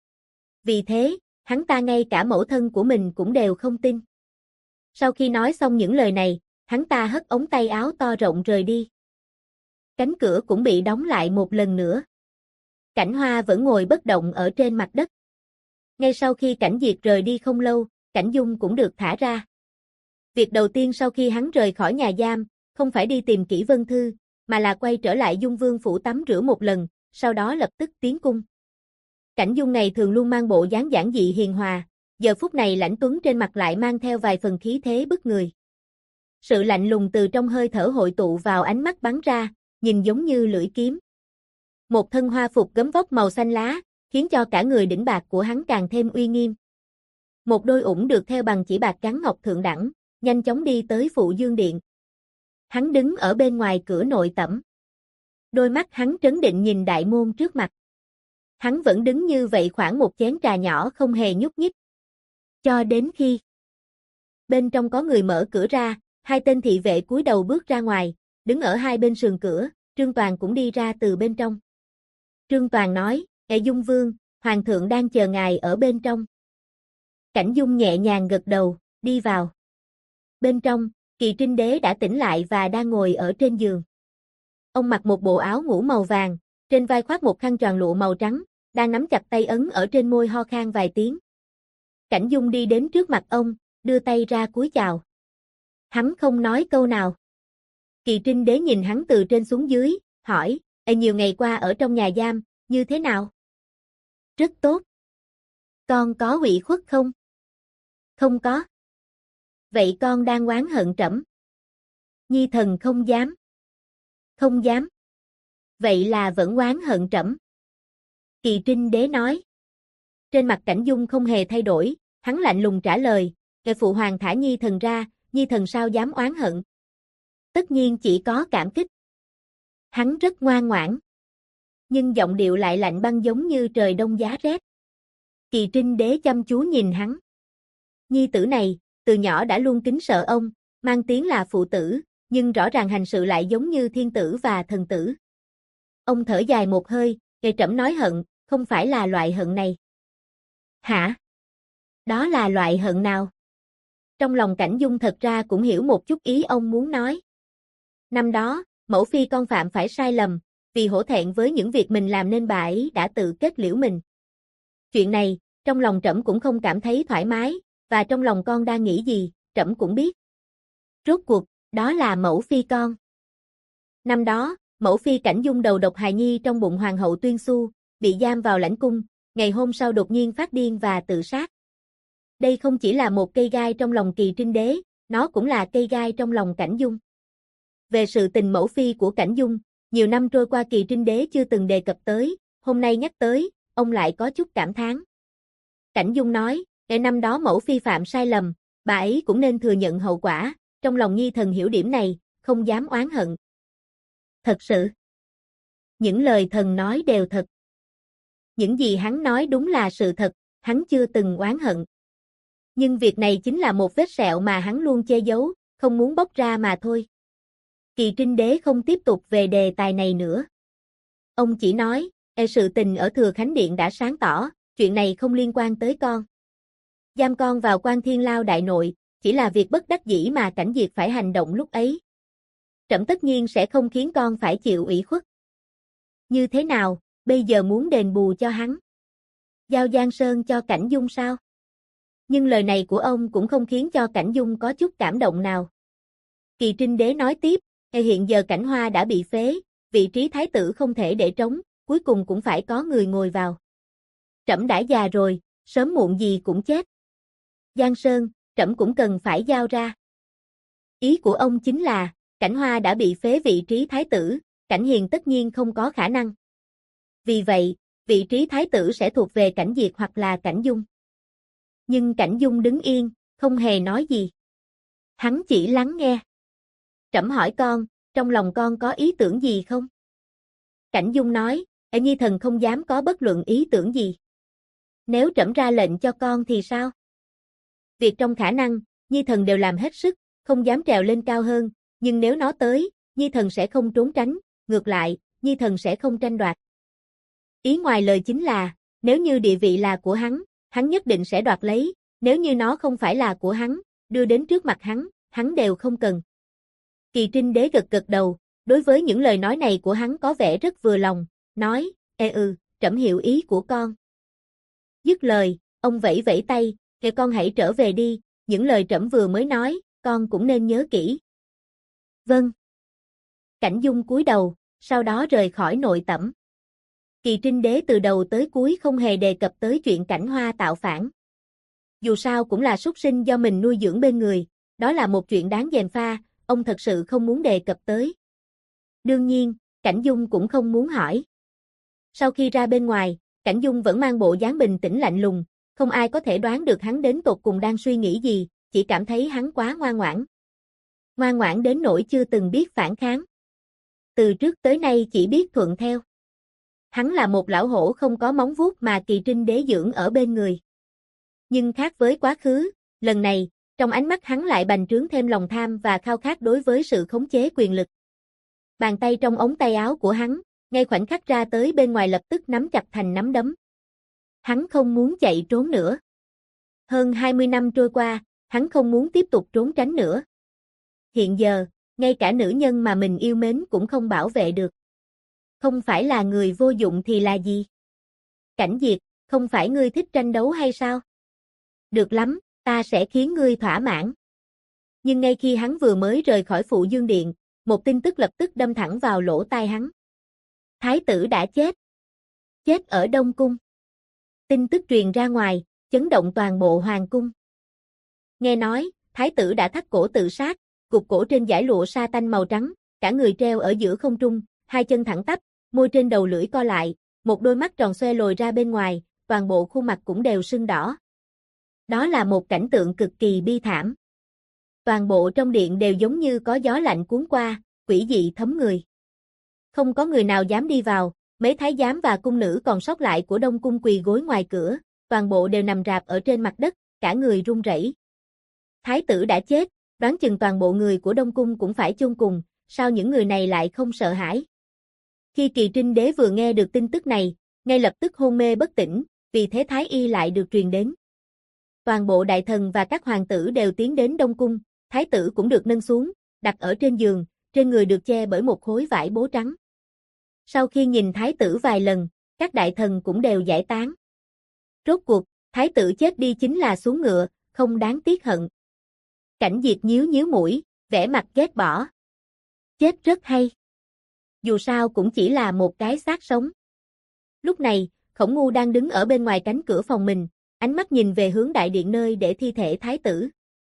Vì thế, hắn ta ngay cả mẫu thân của mình cũng đều không tin. Sau khi nói xong những lời này, hắn ta hất ống tay áo to rộng rời đi. Cánh cửa cũng bị đóng lại một lần nữa. Cảnh Hoa vẫn ngồi bất động ở trên mặt đất. Ngay sau khi Cảnh Diệt rời đi không lâu, Cảnh Dung cũng được thả ra. Việc đầu tiên sau khi hắn rời khỏi nhà giam, không phải đi tìm Kỷ Vân Thư, mà là quay trở lại Dung Vương phủ tắm rửa một lần, sau đó lập tức tiến cung. Cảnh Dung ngày thường luôn mang bộ dáng giản dị hiền hòa, giờ phút này lãnh tuấn trên mặt lại mang theo vài phần khí thế bức người. Sự lạnh lùng từ trong hơi thở hội tụ vào ánh mắt bắn ra, nhìn giống như lưỡi kiếm. Một thân hoa phục gấm vóc màu xanh lá, khiến cho cả người đỉnh bạc của hắn càng thêm uy nghiêm. Một đôi ủng được thêu bằng chỉ bạc trắng ngọc thượng đẳng, nhanh chóng đi tới Phụ Dương Điện. Hắn đứng ở bên ngoài cửa nội tẩm. Đôi mắt hắn trấn định nhìn đại môn trước mặt. Hắn vẫn đứng như vậy khoảng một chén trà nhỏ không hề nhúc nhích. Cho đến khi bên trong có người mở cửa ra, 2 tên thị vệ cúi đầu bước ra ngoài, đứng ở 2 bên sườn cửa, Trương Toàn cũng đi ra từ bên trong. Trương Toàn nói, Dung Vương, Hoàng thượng đang chờ ngài ở bên trong. Cảnh Dung nhẹ nhàng gật đầu, đi vào. Bên trong, Kỳ Trinh Đế đã tỉnh lại và đang ngồi ở trên giường. Ông mặc một bộ áo ngủ màu vàng, trên vai khoác một khăn choàng lụa màu trắng, đang nắm chặt tay ấn ở trên môi ho khan vài tiếng. Cảnh Dung đi đến trước mặt ông, đưa tay ra cúi chào. Hắn không nói câu nào. Kỳ Trinh Đế nhìn hắn từ trên xuống dưới, hỏi, nhiều ngày qua ở trong nhà giam, như thế nào? Rất tốt. Con có ủy khuất không? Không có. Vậy con đang oán hận trẫm? Nhi thần không dám. Không dám. Vậy là vẫn oán hận trẫm. Kỳ Trinh Đế nói. Trên mặt Cảnh Dung không hề thay đổi, hắn lạnh lùng trả lời, phụ hoàng thả Nhi thần ra, Nhi thần sao dám oán hận? Tất nhiên chỉ có cảm kích. Hắn rất ngoan ngoãn. Nhưng giọng điệu lại lạnh băng giống như trời đông giá rét. Kỳ Trinh Đế chăm chú nhìn hắn. Nhi tử này, từ nhỏ đã luôn kính sợ ông, mang tiếng là phụ tử, nhưng rõ ràng hành sự lại giống như thiên tử và thần tử. Ông thở dài một hơi, trẫm nói hận, không phải là loại hận này. Hả? Đó là loại hận nào? Trong lòng Cảnh Dung thật ra cũng hiểu một chút ý ông muốn nói. Năm đó, mẫu phi con phạm phải sai lầm, vì hổ thẹn với những việc mình làm nên bà ấy đã tự kết liễu mình. Chuyện này, trong lòng trẫm cũng không cảm thấy thoải mái, và trong lòng con đang nghĩ gì, trẫm cũng biết. Rốt cuộc, đó là mẫu phi con. Năm đó, mẫu phi Cảnh Dung đầu độc hài nhi trong bụng hoàng hậu Tuyên Xu, bị giam vào lãnh cung, ngày hôm sau đột nhiên phát điên và tự sát. Đây không chỉ là một cây gai trong lòng Kỳ Trinh Đế, nó cũng là cây gai trong lòng Cảnh Dung. Về sự tình mẫu phi của Cảnh Dung, nhiều năm trôi qua Kỳ Trinh Đế chưa từng đề cập tới, hôm nay nhắc tới, ông lại có chút cảm thán. Cảnh Dung nói, năm đó mẫu phi phạm sai lầm, bà ấy cũng nên thừa nhận hậu quả, trong lòng Nhi thần hiểu điểm này, không dám oán hận. Thật sự. Những lời thần nói đều thật. Những gì hắn nói đúng là sự thật, hắn chưa từng oán hận. Nhưng việc này chính là một vết sẹo mà hắn luôn che giấu, không muốn bóc ra mà thôi. Kỳ Trinh Đế không tiếp tục về đề tài này nữa. Ông chỉ nói, sự tình ở Thừa Khánh Điện đã sáng tỏ, chuyện này không liên quan tới con. Giam con vào Quan Thiên Lao đại nội, chỉ là việc bất đắc dĩ mà Cảnh Diệt phải hành động lúc ấy. Trẫm tất nhiên sẽ không khiến con phải chịu ủy khuất. Như thế nào, bây giờ muốn đền bù cho hắn? Giao Giang Sơn cho Cảnh Dung sao? Nhưng lời này của ông cũng không khiến cho Cảnh Dung có chút cảm động nào. Kỳ Trinh Đế nói tiếp, hiện giờ Cảnh Hoa đã bị phế, vị trí thái tử không thể để trống, cuối cùng cũng phải có người ngồi vào. Trẫm đã già rồi, sớm muộn gì cũng chết. Giang Sơn, trẫm cũng cần phải giao ra. Ý của ông chính là, Cảnh Hoa đã bị phế vị trí thái tử, Cảnh Hiền tất nhiên không có khả năng. Vì vậy, vị trí thái tử sẽ thuộc về Cảnh Diệt hoặc là Cảnh Dung. Nhưng Cảnh Dung đứng yên, không hề nói gì. Hắn chỉ lắng nghe. Trẫm hỏi con, trong lòng con có ý tưởng gì không? Cảnh Dung nói, Nhi thần không dám có bất luận ý tưởng gì. Nếu trẫm ra lệnh cho con thì sao? Việc trong khả năng, Nhi thần đều làm hết sức, không dám trèo lên cao hơn, nhưng nếu nó tới, Nhi thần sẽ không trốn tránh, ngược lại, Nhi thần sẽ không tranh đoạt. Ý ngoài lời chính là, nếu như địa vị là của hắn nhất định sẽ đoạt lấy, nếu như nó không phải là của hắn, đưa đến trước mặt hắn đều không cần. Kỳ Trinh Đế gật gật đầu, đối với những lời nói này của hắn có vẻ rất vừa lòng, nói, trẫm hiểu ý của con. Dứt lời, ông vẫy vẫy tay, con hãy trở về đi, những lời trẫm vừa mới nói, con cũng nên nhớ kỹ. Vâng. Cảnh Dung cúi đầu, sau đó rời khỏi nội tẩm. Kỳ Trinh Đế từ đầu tới cuối không hề đề cập tới chuyện Cảnh Hoa tạo phản. Dù sao cũng là súc sinh do mình nuôi dưỡng bên người, đó là một chuyện đáng gièm pha, ông thật sự không muốn đề cập tới. Đương nhiên, Cảnh Dung cũng không muốn hỏi. Sau khi ra bên ngoài, Cảnh Dung vẫn mang bộ dáng bình tĩnh lạnh lùng, không ai có thể đoán được hắn đến tột cùng đang suy nghĩ gì, chỉ cảm thấy hắn quá ngoan ngoãn. Ngoan ngoãn đến nỗi chưa từng biết phản kháng. Từ trước tới nay chỉ biết thuận theo. Hắn là một lão hổ không có móng vuốt mà Kỳ Trinh Đế dưỡng ở bên người. Nhưng khác với quá khứ, lần này, trong ánh mắt hắn lại bành trướng thêm lòng tham và khao khát đối với sự khống chế quyền lực. Bàn tay trong ống tay áo của hắn, ngay khoảnh khắc ra tới bên ngoài lập tức nắm chặt thành nắm đấm. Hắn không muốn chạy trốn nữa. Hơn 20 năm trôi qua, hắn không muốn tiếp tục trốn tránh nữa. Hiện giờ, ngay cả nữ nhân mà mình yêu mến cũng không bảo vệ được. Không phải là người vô dụng thì là gì? Cảnh Diệt, không phải ngươi thích tranh đấu hay sao? Được lắm, ta sẽ khiến ngươi thỏa mãn. Nhưng ngay khi hắn vừa mới rời khỏi Phụ Dương Điện, một tin tức lập tức đâm thẳng vào lỗ tai hắn. Thái tử đã chết. Chết ở Đông Cung. Tin tức truyền ra ngoài, chấn động toàn bộ hoàng cung. Nghe nói, thái tử đã thắt cổ tự sát, cục cổ trên dải lụa sa tanh màu trắng, cả người treo ở giữa không trung, hai chân thẳng tắp, môi trên đầu lưỡi co lại, một đôi mắt tròn xoe lồi ra bên ngoài, toàn bộ khuôn mặt cũng đều sưng đỏ. Đó là một cảnh tượng cực kỳ bi thảm. Toàn bộ trong điện đều giống như có gió lạnh cuốn qua, quỷ dị thấm người. Không có người nào dám đi vào, mấy thái giám và cung nữ còn sót lại của Đông Cung quỳ gối ngoài cửa, toàn bộ đều nằm rạp ở trên mặt đất, cả người run rẩy. Thái tử đã chết, đoán chừng toàn bộ người của Đông Cung cũng phải chôn cùng, sao những người này lại không sợ hãi? Khi Kỳ Trinh Đế vừa nghe được tin tức này, ngay lập tức hôn mê bất tỉnh, vì thế thái y lại được truyền đến. Toàn bộ đại thần và các hoàng tử đều tiến đến Đông Cung, thái tử cũng được nâng xuống, đặt ở trên giường, trên người được che bởi một khối vải bố trắng. Sau khi nhìn thái tử vài lần, các đại thần cũng đều giải tán. Rốt cuộc, thái tử chết đi chính là xuống ngựa, không đáng tiếc hận. Cảnh Diệt nhíu nhíu mũi, vẻ mặt ghét bỏ. Chết rất hay. Dù sao cũng chỉ là một cái xác sống. Lúc này, Khổng Ngu đang đứng ở bên ngoài cánh cửa phòng mình, ánh mắt nhìn về hướng đại điện nơi để thi thể thái tử.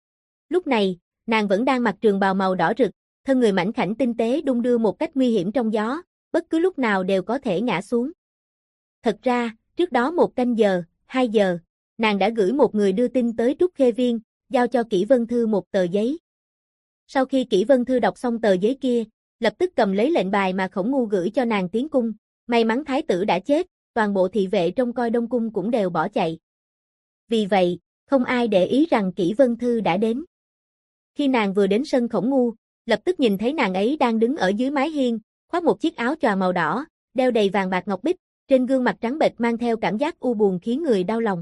Lúc này, nàng vẫn đang mặc trường bào màu đỏ rực, thân người mảnh khảnh tinh tế đung đưa một cách nguy hiểm trong gió, bất cứ lúc nào đều có thể ngã xuống. Thật ra, trước đó 1 canh giờ, 2 giờ, nàng đã gửi một người đưa tin tới Trúc Khê Viên, giao cho Kỷ Vân Thư một tờ giấy. Sau khi Kỷ Vân Thư đọc xong tờ giấy kia, lập tức cầm lấy lệnh bài mà Khổng Ngu gửi cho nàng tiến cung, may mắn thái tử đã chết, toàn bộ thị vệ trông coi Đông Cung cũng đều bỏ chạy. Vì vậy, không ai để ý rằng Kỷ Vân Thư đã đến. Khi nàng vừa đến sân Khổng Ngu, lập tức nhìn thấy nàng ấy đang đứng ở dưới mái hiên, khoác một chiếc áo choàng màu đỏ, đeo đầy vàng bạc ngọc bích, trên gương mặt trắng bệch mang theo cảm giác u buồn khiến người đau lòng.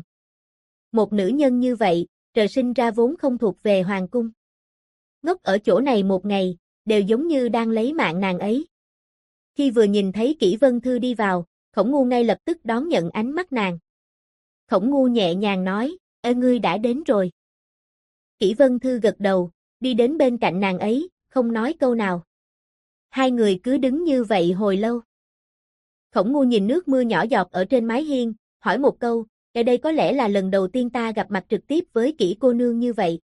Một nữ nhân như vậy, trời sinh ra vốn không thuộc về hoàng cung. Ngốc ở chỗ này một ngày, đều giống như đang lấy mạng nàng ấy. Khi vừa nhìn thấy Kỷ Vân Thư đi vào, Khổng Ngu ngay lập tức đón nhận ánh mắt nàng. Khổng Ngu nhẹ nhàng nói, ngươi đã đến rồi. Kỷ Vân Thư gật đầu, đi đến bên cạnh nàng ấy, không nói câu nào. Hai người cứ đứng như vậy hồi lâu. Khổng Ngu nhìn nước mưa nhỏ giọt ở trên mái hiên, hỏi một câu, đây có lẽ là lần đầu tiên ta gặp mặt trực tiếp với Kỷ cô nương như vậy.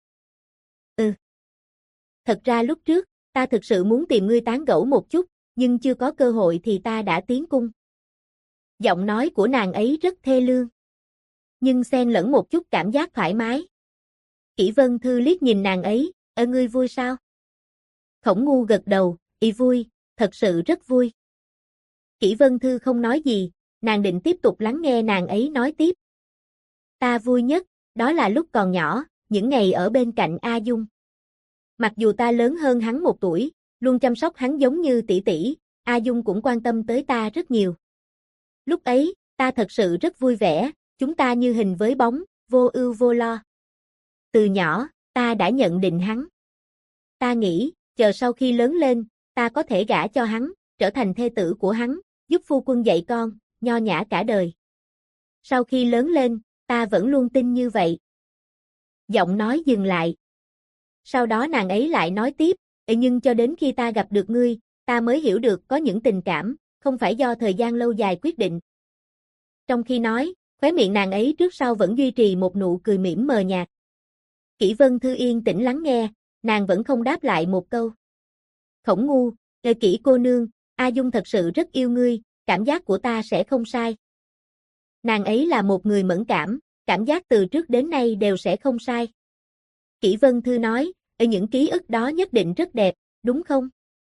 Thật ra lúc trước, ta thực sự muốn tìm ngươi tán gẫu một chút, nhưng chưa có cơ hội thì ta đã tiến cung. Giọng nói của nàng ấy rất thê lương, nhưng xen lẫn một chút cảm giác thoải mái. Kỷ Vân Thư liếc nhìn nàng ấy, ngươi vui sao? Khổng Ngu gật đầu, vui, thật sự rất vui. Kỷ Vân Thư không nói gì, nàng định tiếp tục lắng nghe nàng ấy nói tiếp. Ta vui nhất, đó là lúc còn nhỏ, những ngày ở bên cạnh A Dung. Mặc dù ta lớn hơn hắn 1 tuổi, luôn chăm sóc hắn giống như tỷ tỷ, A Dung cũng quan tâm tới ta rất nhiều. Lúc ấy, ta thật sự rất vui vẻ, chúng ta như hình với bóng, vô ưu vô lo. Từ nhỏ, ta đã nhận định hắn. Ta nghĩ, chờ sau khi lớn lên, ta có thể gả cho hắn, trở thành thê tử của hắn, giúp phu quân dạy con, nho nhã cả đời. Sau khi lớn lên, ta vẫn luôn tin như vậy. Giọng nói dừng lại. Sau đó nàng ấy lại nói tiếp, nhưng cho đến khi ta gặp được ngươi, ta mới hiểu được có những tình cảm, không phải do thời gian lâu dài quyết định. Trong khi nói, khóe miệng nàng ấy trước sau vẫn duy trì một nụ cười mỉm mờ nhạt. Kỷ Vân Thư yên tĩnh lắng nghe, nàng vẫn không đáp lại một câu. Khổng Ngu, Kỷ cô nương, A Dung thật sự rất yêu ngươi, cảm giác của ta sẽ không sai. Nàng ấy là một người mẫn cảm giác từ trước đến nay đều sẽ không sai. Kỷ Vân Thư nói, những ký ức đó nhất định rất đẹp, đúng không?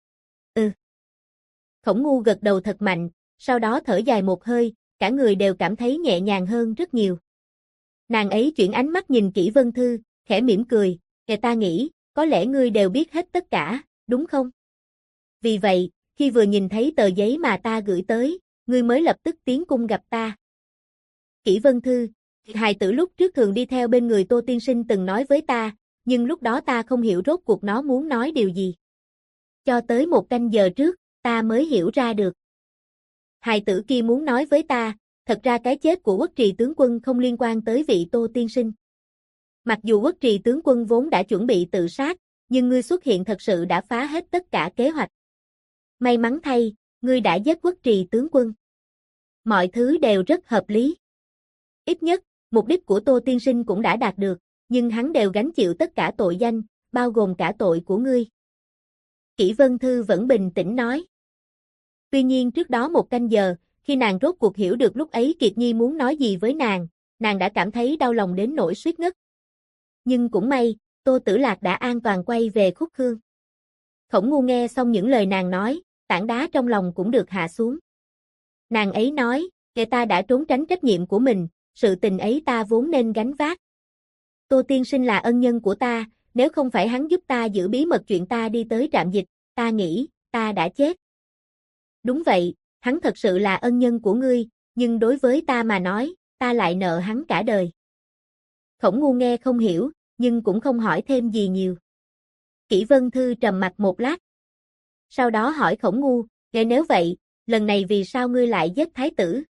Khổng Ngu gật đầu thật mạnh, sau đó thở dài một hơi, cả người đều cảm thấy nhẹ nhàng hơn rất nhiều. Nàng ấy chuyển ánh mắt nhìn Kỷ Vân Thư, khẽ mỉm cười, ta nghĩ, có lẽ ngươi đều biết hết tất cả, đúng không? Vì vậy, khi vừa nhìn thấy tờ giấy mà ta gửi tới, ngươi mới lập tức tiến cung gặp ta. Kỷ Vân Thư, hài tử lúc trước thường đi theo bên người Tô tiên sinh từng nói với ta, nhưng lúc đó ta không hiểu rốt cuộc nó muốn nói điều gì. cho tới 1 canh giờ trước, ta mới hiểu ra được. Hài tử kia muốn nói với ta, thật ra cái chết của Quốc Trì tướng quân không liên quan tới vị Tô tiên sinh. Mặc dù Quốc Trì tướng quân vốn đã chuẩn bị tự sát, nhưng ngươi xuất hiện thật sự đã phá hết tất cả kế hoạch. May mắn thay, ngươi đã giết Quốc Trì tướng quân. Mọi thứ đều rất hợp lý. Ít nhất, mục đích của Tô tiên sinh cũng đã đạt được, nhưng hắn đều gánh chịu tất cả tội danh, bao gồm cả tội của ngươi. Kỷ Vân Thư vẫn bình tĩnh nói. Tuy nhiên trước đó 1 canh giờ, khi nàng rốt cuộc hiểu được lúc ấy Kiệt Nhi muốn nói gì với nàng đã cảm thấy đau lòng đến nỗi suýt ngất. Nhưng cũng may, Tô Tử Lạc đã an toàn quay về Khúc Khương. Khổng Ngu nghe xong những lời nàng nói, tảng đá trong lòng cũng được hạ xuống. Nàng ấy nói, kẻ ta đã trốn tránh trách nhiệm của mình, sự tình ấy ta vốn nên gánh vác. Tô tiên sinh là ân nhân của ta, nếu không phải hắn giúp ta giữ bí mật chuyện ta đi tới trạm dịch, ta nghĩ, ta đã chết. Đúng vậy, hắn thật sự là ân nhân của ngươi, nhưng đối với ta mà nói, ta lại nợ hắn cả đời. Khổng Ngu nghe không hiểu, nhưng cũng không hỏi thêm gì nhiều. Kỷ Vân Thư trầm mặc một lát. Sau đó hỏi Khổng Ngu, nếu vậy, lần này vì sao ngươi lại giết thái tử?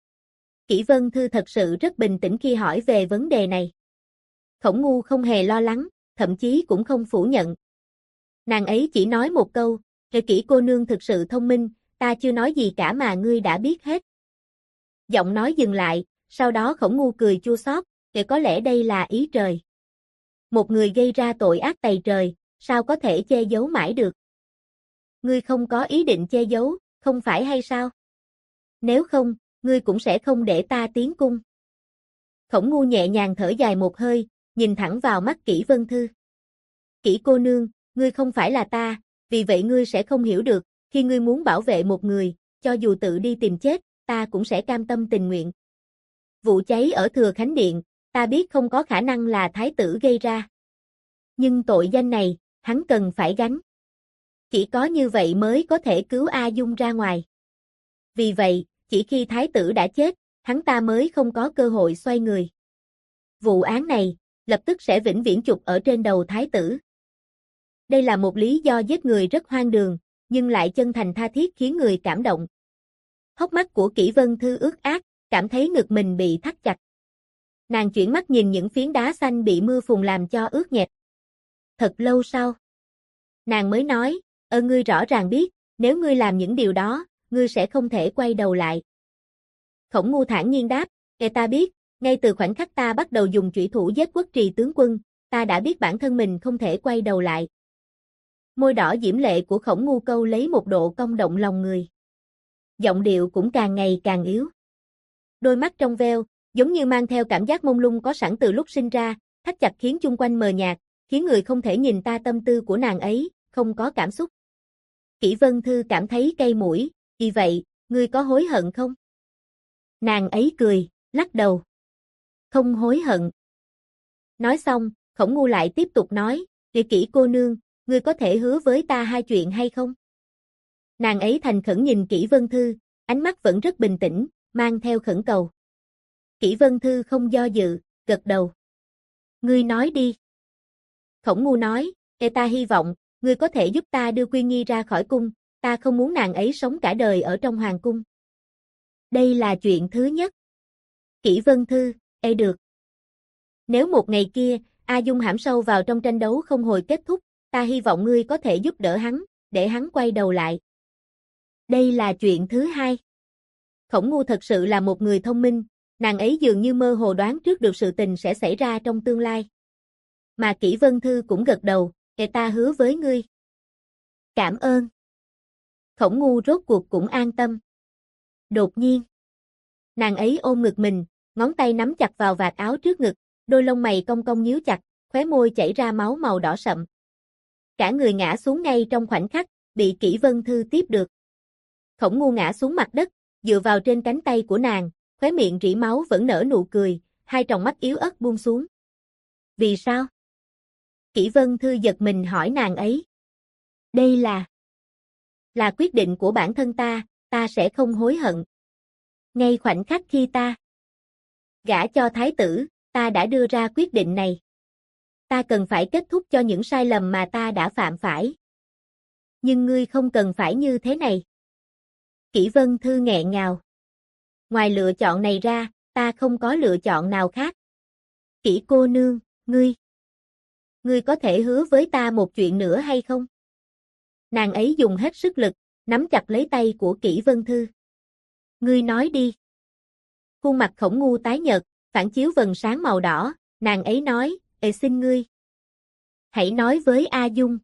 Kỷ Vân Thư thật sự rất bình tĩnh khi hỏi về vấn đề này. Khổng Ngu không hề lo lắng, thậm chí cũng không phủ nhận. Nàng ấy chỉ nói một câu, Kỷ cô nương thực sự thông minh, ta chưa nói gì cả mà ngươi đã biết hết. Giọng nói dừng lại, sau đó Khổng Ngu cười chua xót, có lẽ đây là ý trời. Một người gây ra tội ác tày trời, sao có thể che giấu mãi được? Ngươi không có ý định che giấu, không phải hay sao? Nếu không, ngươi cũng sẽ không để ta tiến cung. Khổng Ngu nhẹ nhàng thở dài một hơi, nhìn thẳng vào mắt Kỷ Vân Thư. Kỷ cô nương, ngươi không phải là ta, vì vậy ngươi sẽ không hiểu được, khi ngươi muốn bảo vệ một người, cho dù tự đi tìm chết, ta cũng sẽ cam tâm tình nguyện. Vụ cháy ở Thừa Khánh Điện, ta biết không có khả năng là thái tử gây ra. Nhưng tội danh này, hắn cần phải gánh. Chỉ có như vậy mới có thể cứu A Dung ra ngoài. Vì vậy, chỉ khi thái tử đã chết, hắn ta mới không có cơ hội xoay người. Vụ án này, lập tức sẽ vĩnh viễn chụp ở trên đầu thái tử. Đây là một lý do giết người rất hoang đường, nhưng lại chân thành tha thiết khiến người cảm động. Hốc mắt của Kỷ Vân Thư ướt át, cảm thấy ngực mình bị thắt chặt. Nàng chuyển mắt nhìn những phiến đá xanh bị mưa phùn làm cho ướt nhẹp. Thật lâu sau, nàng mới nói, ngươi rõ ràng biết, nếu ngươi làm những điều đó, ngươi sẽ không thể quay đầu lại. Khổng Ngu thản nhiên đáp, ta biết, ngay từ khoảnh khắc ta bắt đầu dùng chủy thủ giết Quốc Trì tướng quân, ta đã biết bản thân mình không thể quay đầu lại. Môi đỏ diễm lệ của Khổng Ngu câu lấy một độ cong động lòng người. Giọng điệu cũng càng ngày càng yếu. Đôi mắt trong veo, giống như mang theo cảm giác mông lung có sẵn từ lúc sinh ra, thắt chặt khiến chung quanh mờ nhạt, khiến người không thể nhìn ta tâm tư của nàng ấy, không có cảm xúc. Kỷ Vân Thư cảm thấy cay mũi, vì vậy, ngươi có hối hận không? Nàng ấy cười, lắc đầu. Không hối hận. Nói xong, Khổng Ngu lại tiếp tục nói, Kỷ cô nương, ngươi có thể hứa với ta 2 chuyện hay không? Nàng ấy thành khẩn nhìn Kỷ Vân Thư, ánh mắt vẫn rất bình tĩnh, mang theo khẩn cầu. Kỷ Vân Thư không do dự, gật đầu. Ngươi nói đi. Khổng Ngu nói, ta hy vọng, ngươi có thể giúp ta đưa Quy Nghi ra khỏi cung, ta không muốn nàng ấy sống cả đời ở trong hoàng cung. Đây là chuyện thứ nhất. Kỷ Vân Thư, được. Nếu một ngày kia, A Dung hãm sâu vào trong tranh đấu không hồi kết thúc, ta hy vọng ngươi có thể giúp đỡ hắn, để hắn quay đầu lại. Đây là chuyện thứ hai. Khổng Ngu thật sự là một người thông minh, nàng ấy dường như mơ hồ đoán trước được sự tình sẽ xảy ra trong tương lai. Mà Kỷ Vân Thư cũng gật đầu, ta hứa với ngươi. Cảm ơn. Khổng Ngu rốt cuộc cũng an tâm. Đột nhiên, nàng ấy ôm ngực mình, ngón tay nắm chặt vào vạt áo trước ngực, đôi lông mày cong cong nhíu chặt, khóe môi chảy ra máu màu đỏ sậm. Cả người ngã xuống ngay trong khoảnh khắc, bị Kỷ Vân Thư tiếp được. Khổng Ngu ngã xuống mặt đất, dựa vào trên cánh tay của nàng, khóe miệng rỉ máu vẫn nở nụ cười, hai tròng mắt yếu ớt buông xuống. Vì sao? Kỷ Vân Thư giật mình hỏi nàng ấy. Đây là quyết định của bản thân ta sẽ không hối hận. Ngay khoảnh khắc khi ta gả cho thái tử, ta đã đưa ra quyết định này. Ta cần phải kết thúc cho những sai lầm mà ta đã phạm phải. Nhưng ngươi không cần phải như thế này. Kỷ Vân Thư nghẹn ngào. Ngoài lựa chọn này ra, ta không có lựa chọn nào khác. Kỷ cô nương, ngươi có thể hứa với ta một chuyện nữa hay không? Nàng ấy dùng hết sức lực, nắm chặt lấy tay của Kỷ Vân Thư. Ngươi nói đi. Khuôn mặt Khổng Ngu tái nhợt, phản chiếu vầng sáng màu đỏ, nàng ấy nói, xin ngươi. Hãy nói với A Dung,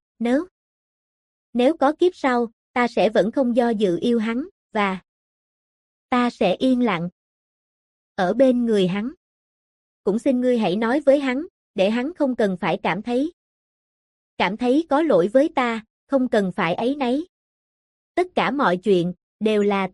nếu có kiếp sau, ta sẽ vẫn không do dự yêu hắn, và ta sẽ yên lặng ở bên người hắn. Cũng xin ngươi hãy nói với hắn, để hắn không cần phải cảm thấy có lỗi với ta, không cần phải áy náy. Tất cả mọi chuyện, đều là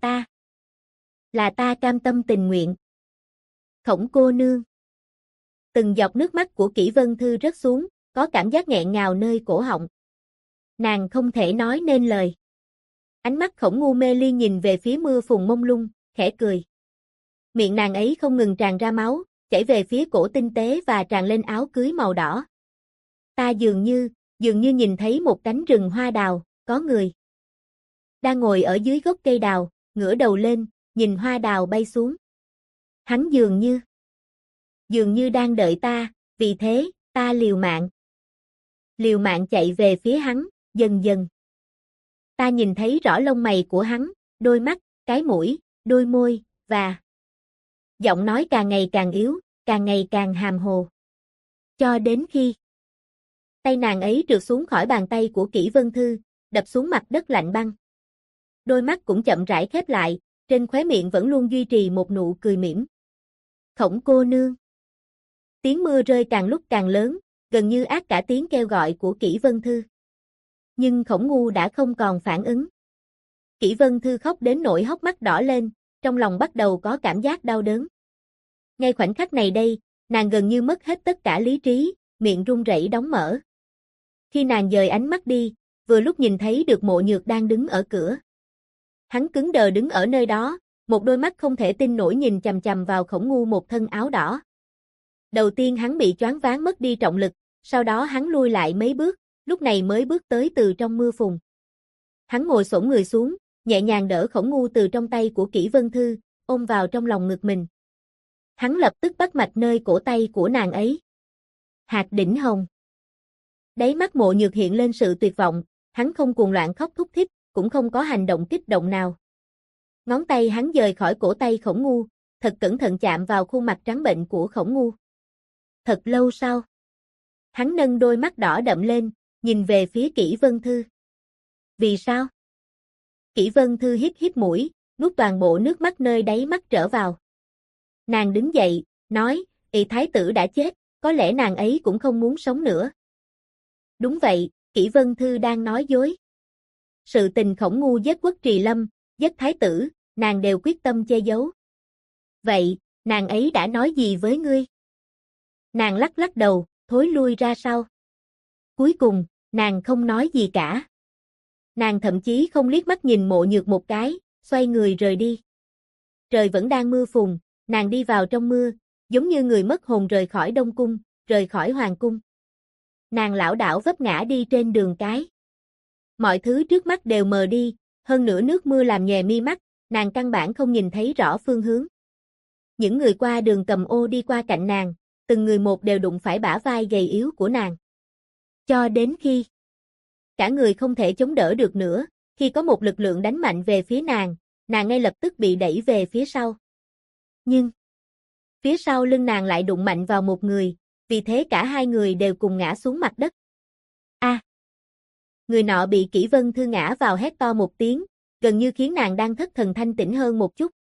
ta cam tâm tình nguyện. Khổng cô nương. Từng giọt nước mắt của Kỷ Vân Thư rớt xuống, có cảm giác nghẹn ngào nơi cổ họng. Nàng không thể nói nên lời. Ánh mắt Khổng Ngu mê ly nhìn về phía mưa phùn mông lung, khẽ cười. Miệng nàng ấy không ngừng tràn ra máu, chảy về phía cổ tinh tế và tràn lên áo cưới màu đỏ. Ta dường như nhìn thấy một cánh rừng hoa đào, có người đang ngồi ở dưới gốc cây đào, ngửa đầu lên, nhìn hoa đào bay xuống. Hắn dường như đang đợi ta, vì thế, ta liều mạng chạy về phía hắn, dần dần. Ta nhìn thấy rõ lông mày của hắn, đôi mắt, cái mũi, đôi môi, và giọng nói càng ngày càng yếu, càng ngày càng hàm hồ. Cho đến khi tay nàng ấy trượt xuống khỏi bàn tay của Kỷ Vân Thư, đập xuống mặt đất lạnh băng. Đôi mắt cũng chậm rãi khép lại, trên khóe miệng vẫn luôn duy trì một nụ cười mỉm. Khổng cô nương. Tiếng mưa rơi càng lúc càng lớn, gần như át cả tiếng kêu gọi của Kỷ Vân Thư. Nhưng Khổng Ngu đã không còn phản ứng. Kỷ Vân Thư khóc đến nỗi hốc mắt đỏ lên, trong lòng bắt đầu có cảm giác đau đớn. Ngay khoảnh khắc này đây, nàng gần như mất hết tất cả lý trí, miệng run rẩy đóng mở. Khi nàng dời ánh mắt đi, vừa lúc nhìn thấy được Mộ Nhược đang đứng ở cửa. Hắn cứng đờ đứng ở nơi đó, một đôi mắt không thể tin nổi nhìn chằm chằm vào Khổng Ngu một thân áo đỏ. Đầu tiên hắn bị choáng váng mất đi trọng lực, sau đó hắn lui lại mấy bước, lúc này mới bước tới từ trong mưa phùn. Hắn ngồi xổm người xuống, nhẹ nhàng đỡ Khổng Ngu từ trong tay của Kỷ Vân Thư, ôm vào trong lòng ngực mình. Hắn lập tức bắt mạch nơi cổ tay của nàng ấy. Hạt đỉnh hồng. Đáy mắt Mộ Nhược hiện lên sự tuyệt vọng, hắn không cuồng loạn khóc thúc thích, cũng không có hành động kích động nào. Ngón tay hắn dời khỏi cổ tay Khổng Ngu, thật cẩn thận chạm vào khuôn mặt trắng bệnh của Khổng Ngu. Thật lâu sau, hắn nâng đôi mắt đỏ đậm lên, nhìn về phía Kỷ Vân Thư. Vì sao? Kỷ Vân Thư hít hít mũi, nuốt toàn bộ nước mắt nơi đáy mắt trở vào. Nàng đứng dậy, nói, thái tử đã chết, có lẽ nàng ấy cũng không muốn sống nữa. Đúng vậy, Kỷ Vân Thư đang nói dối. Sự tình Khổng Ngu giết Quốc Trì Lâm, giết thái tử, nàng đều quyết tâm che giấu. Vậy, nàng ấy đã nói gì với ngươi? Nàng lắc lắc đầu, thối lui ra sau. Cuối cùng, nàng không nói gì cả. Nàng thậm chí không liếc mắt nhìn Mộ Nhược một cái, xoay người rời đi. Trời vẫn đang mưa phùn, nàng đi vào trong mưa, giống như người mất hồn rời khỏi Đông Cung, rời khỏi Hoàng Cung. Nàng lảo đảo vấp ngã đi trên đường cái. Mọi thứ trước mắt đều mờ đi, hơn nữa nước mưa làm nhòe mi mắt, nàng căn bản không nhìn thấy rõ phương hướng. Những người qua đường cầm ô đi qua cạnh nàng, từng người một đều đụng phải bả vai gầy yếu của nàng. Cho đến khi cả người không thể chống đỡ được nữa, khi có một lực lượng đánh mạnh về phía nàng ngay lập tức bị đẩy về phía sau. Nhưng phía sau lưng nàng lại đụng mạnh vào một người, vì thế cả hai người đều cùng ngã xuống mặt đất. Người nọ bị Kỷ Vân Thư ngã vào hét to một tiếng, gần như khiến nàng đang thất thần thanh tỉnh hơn một chút.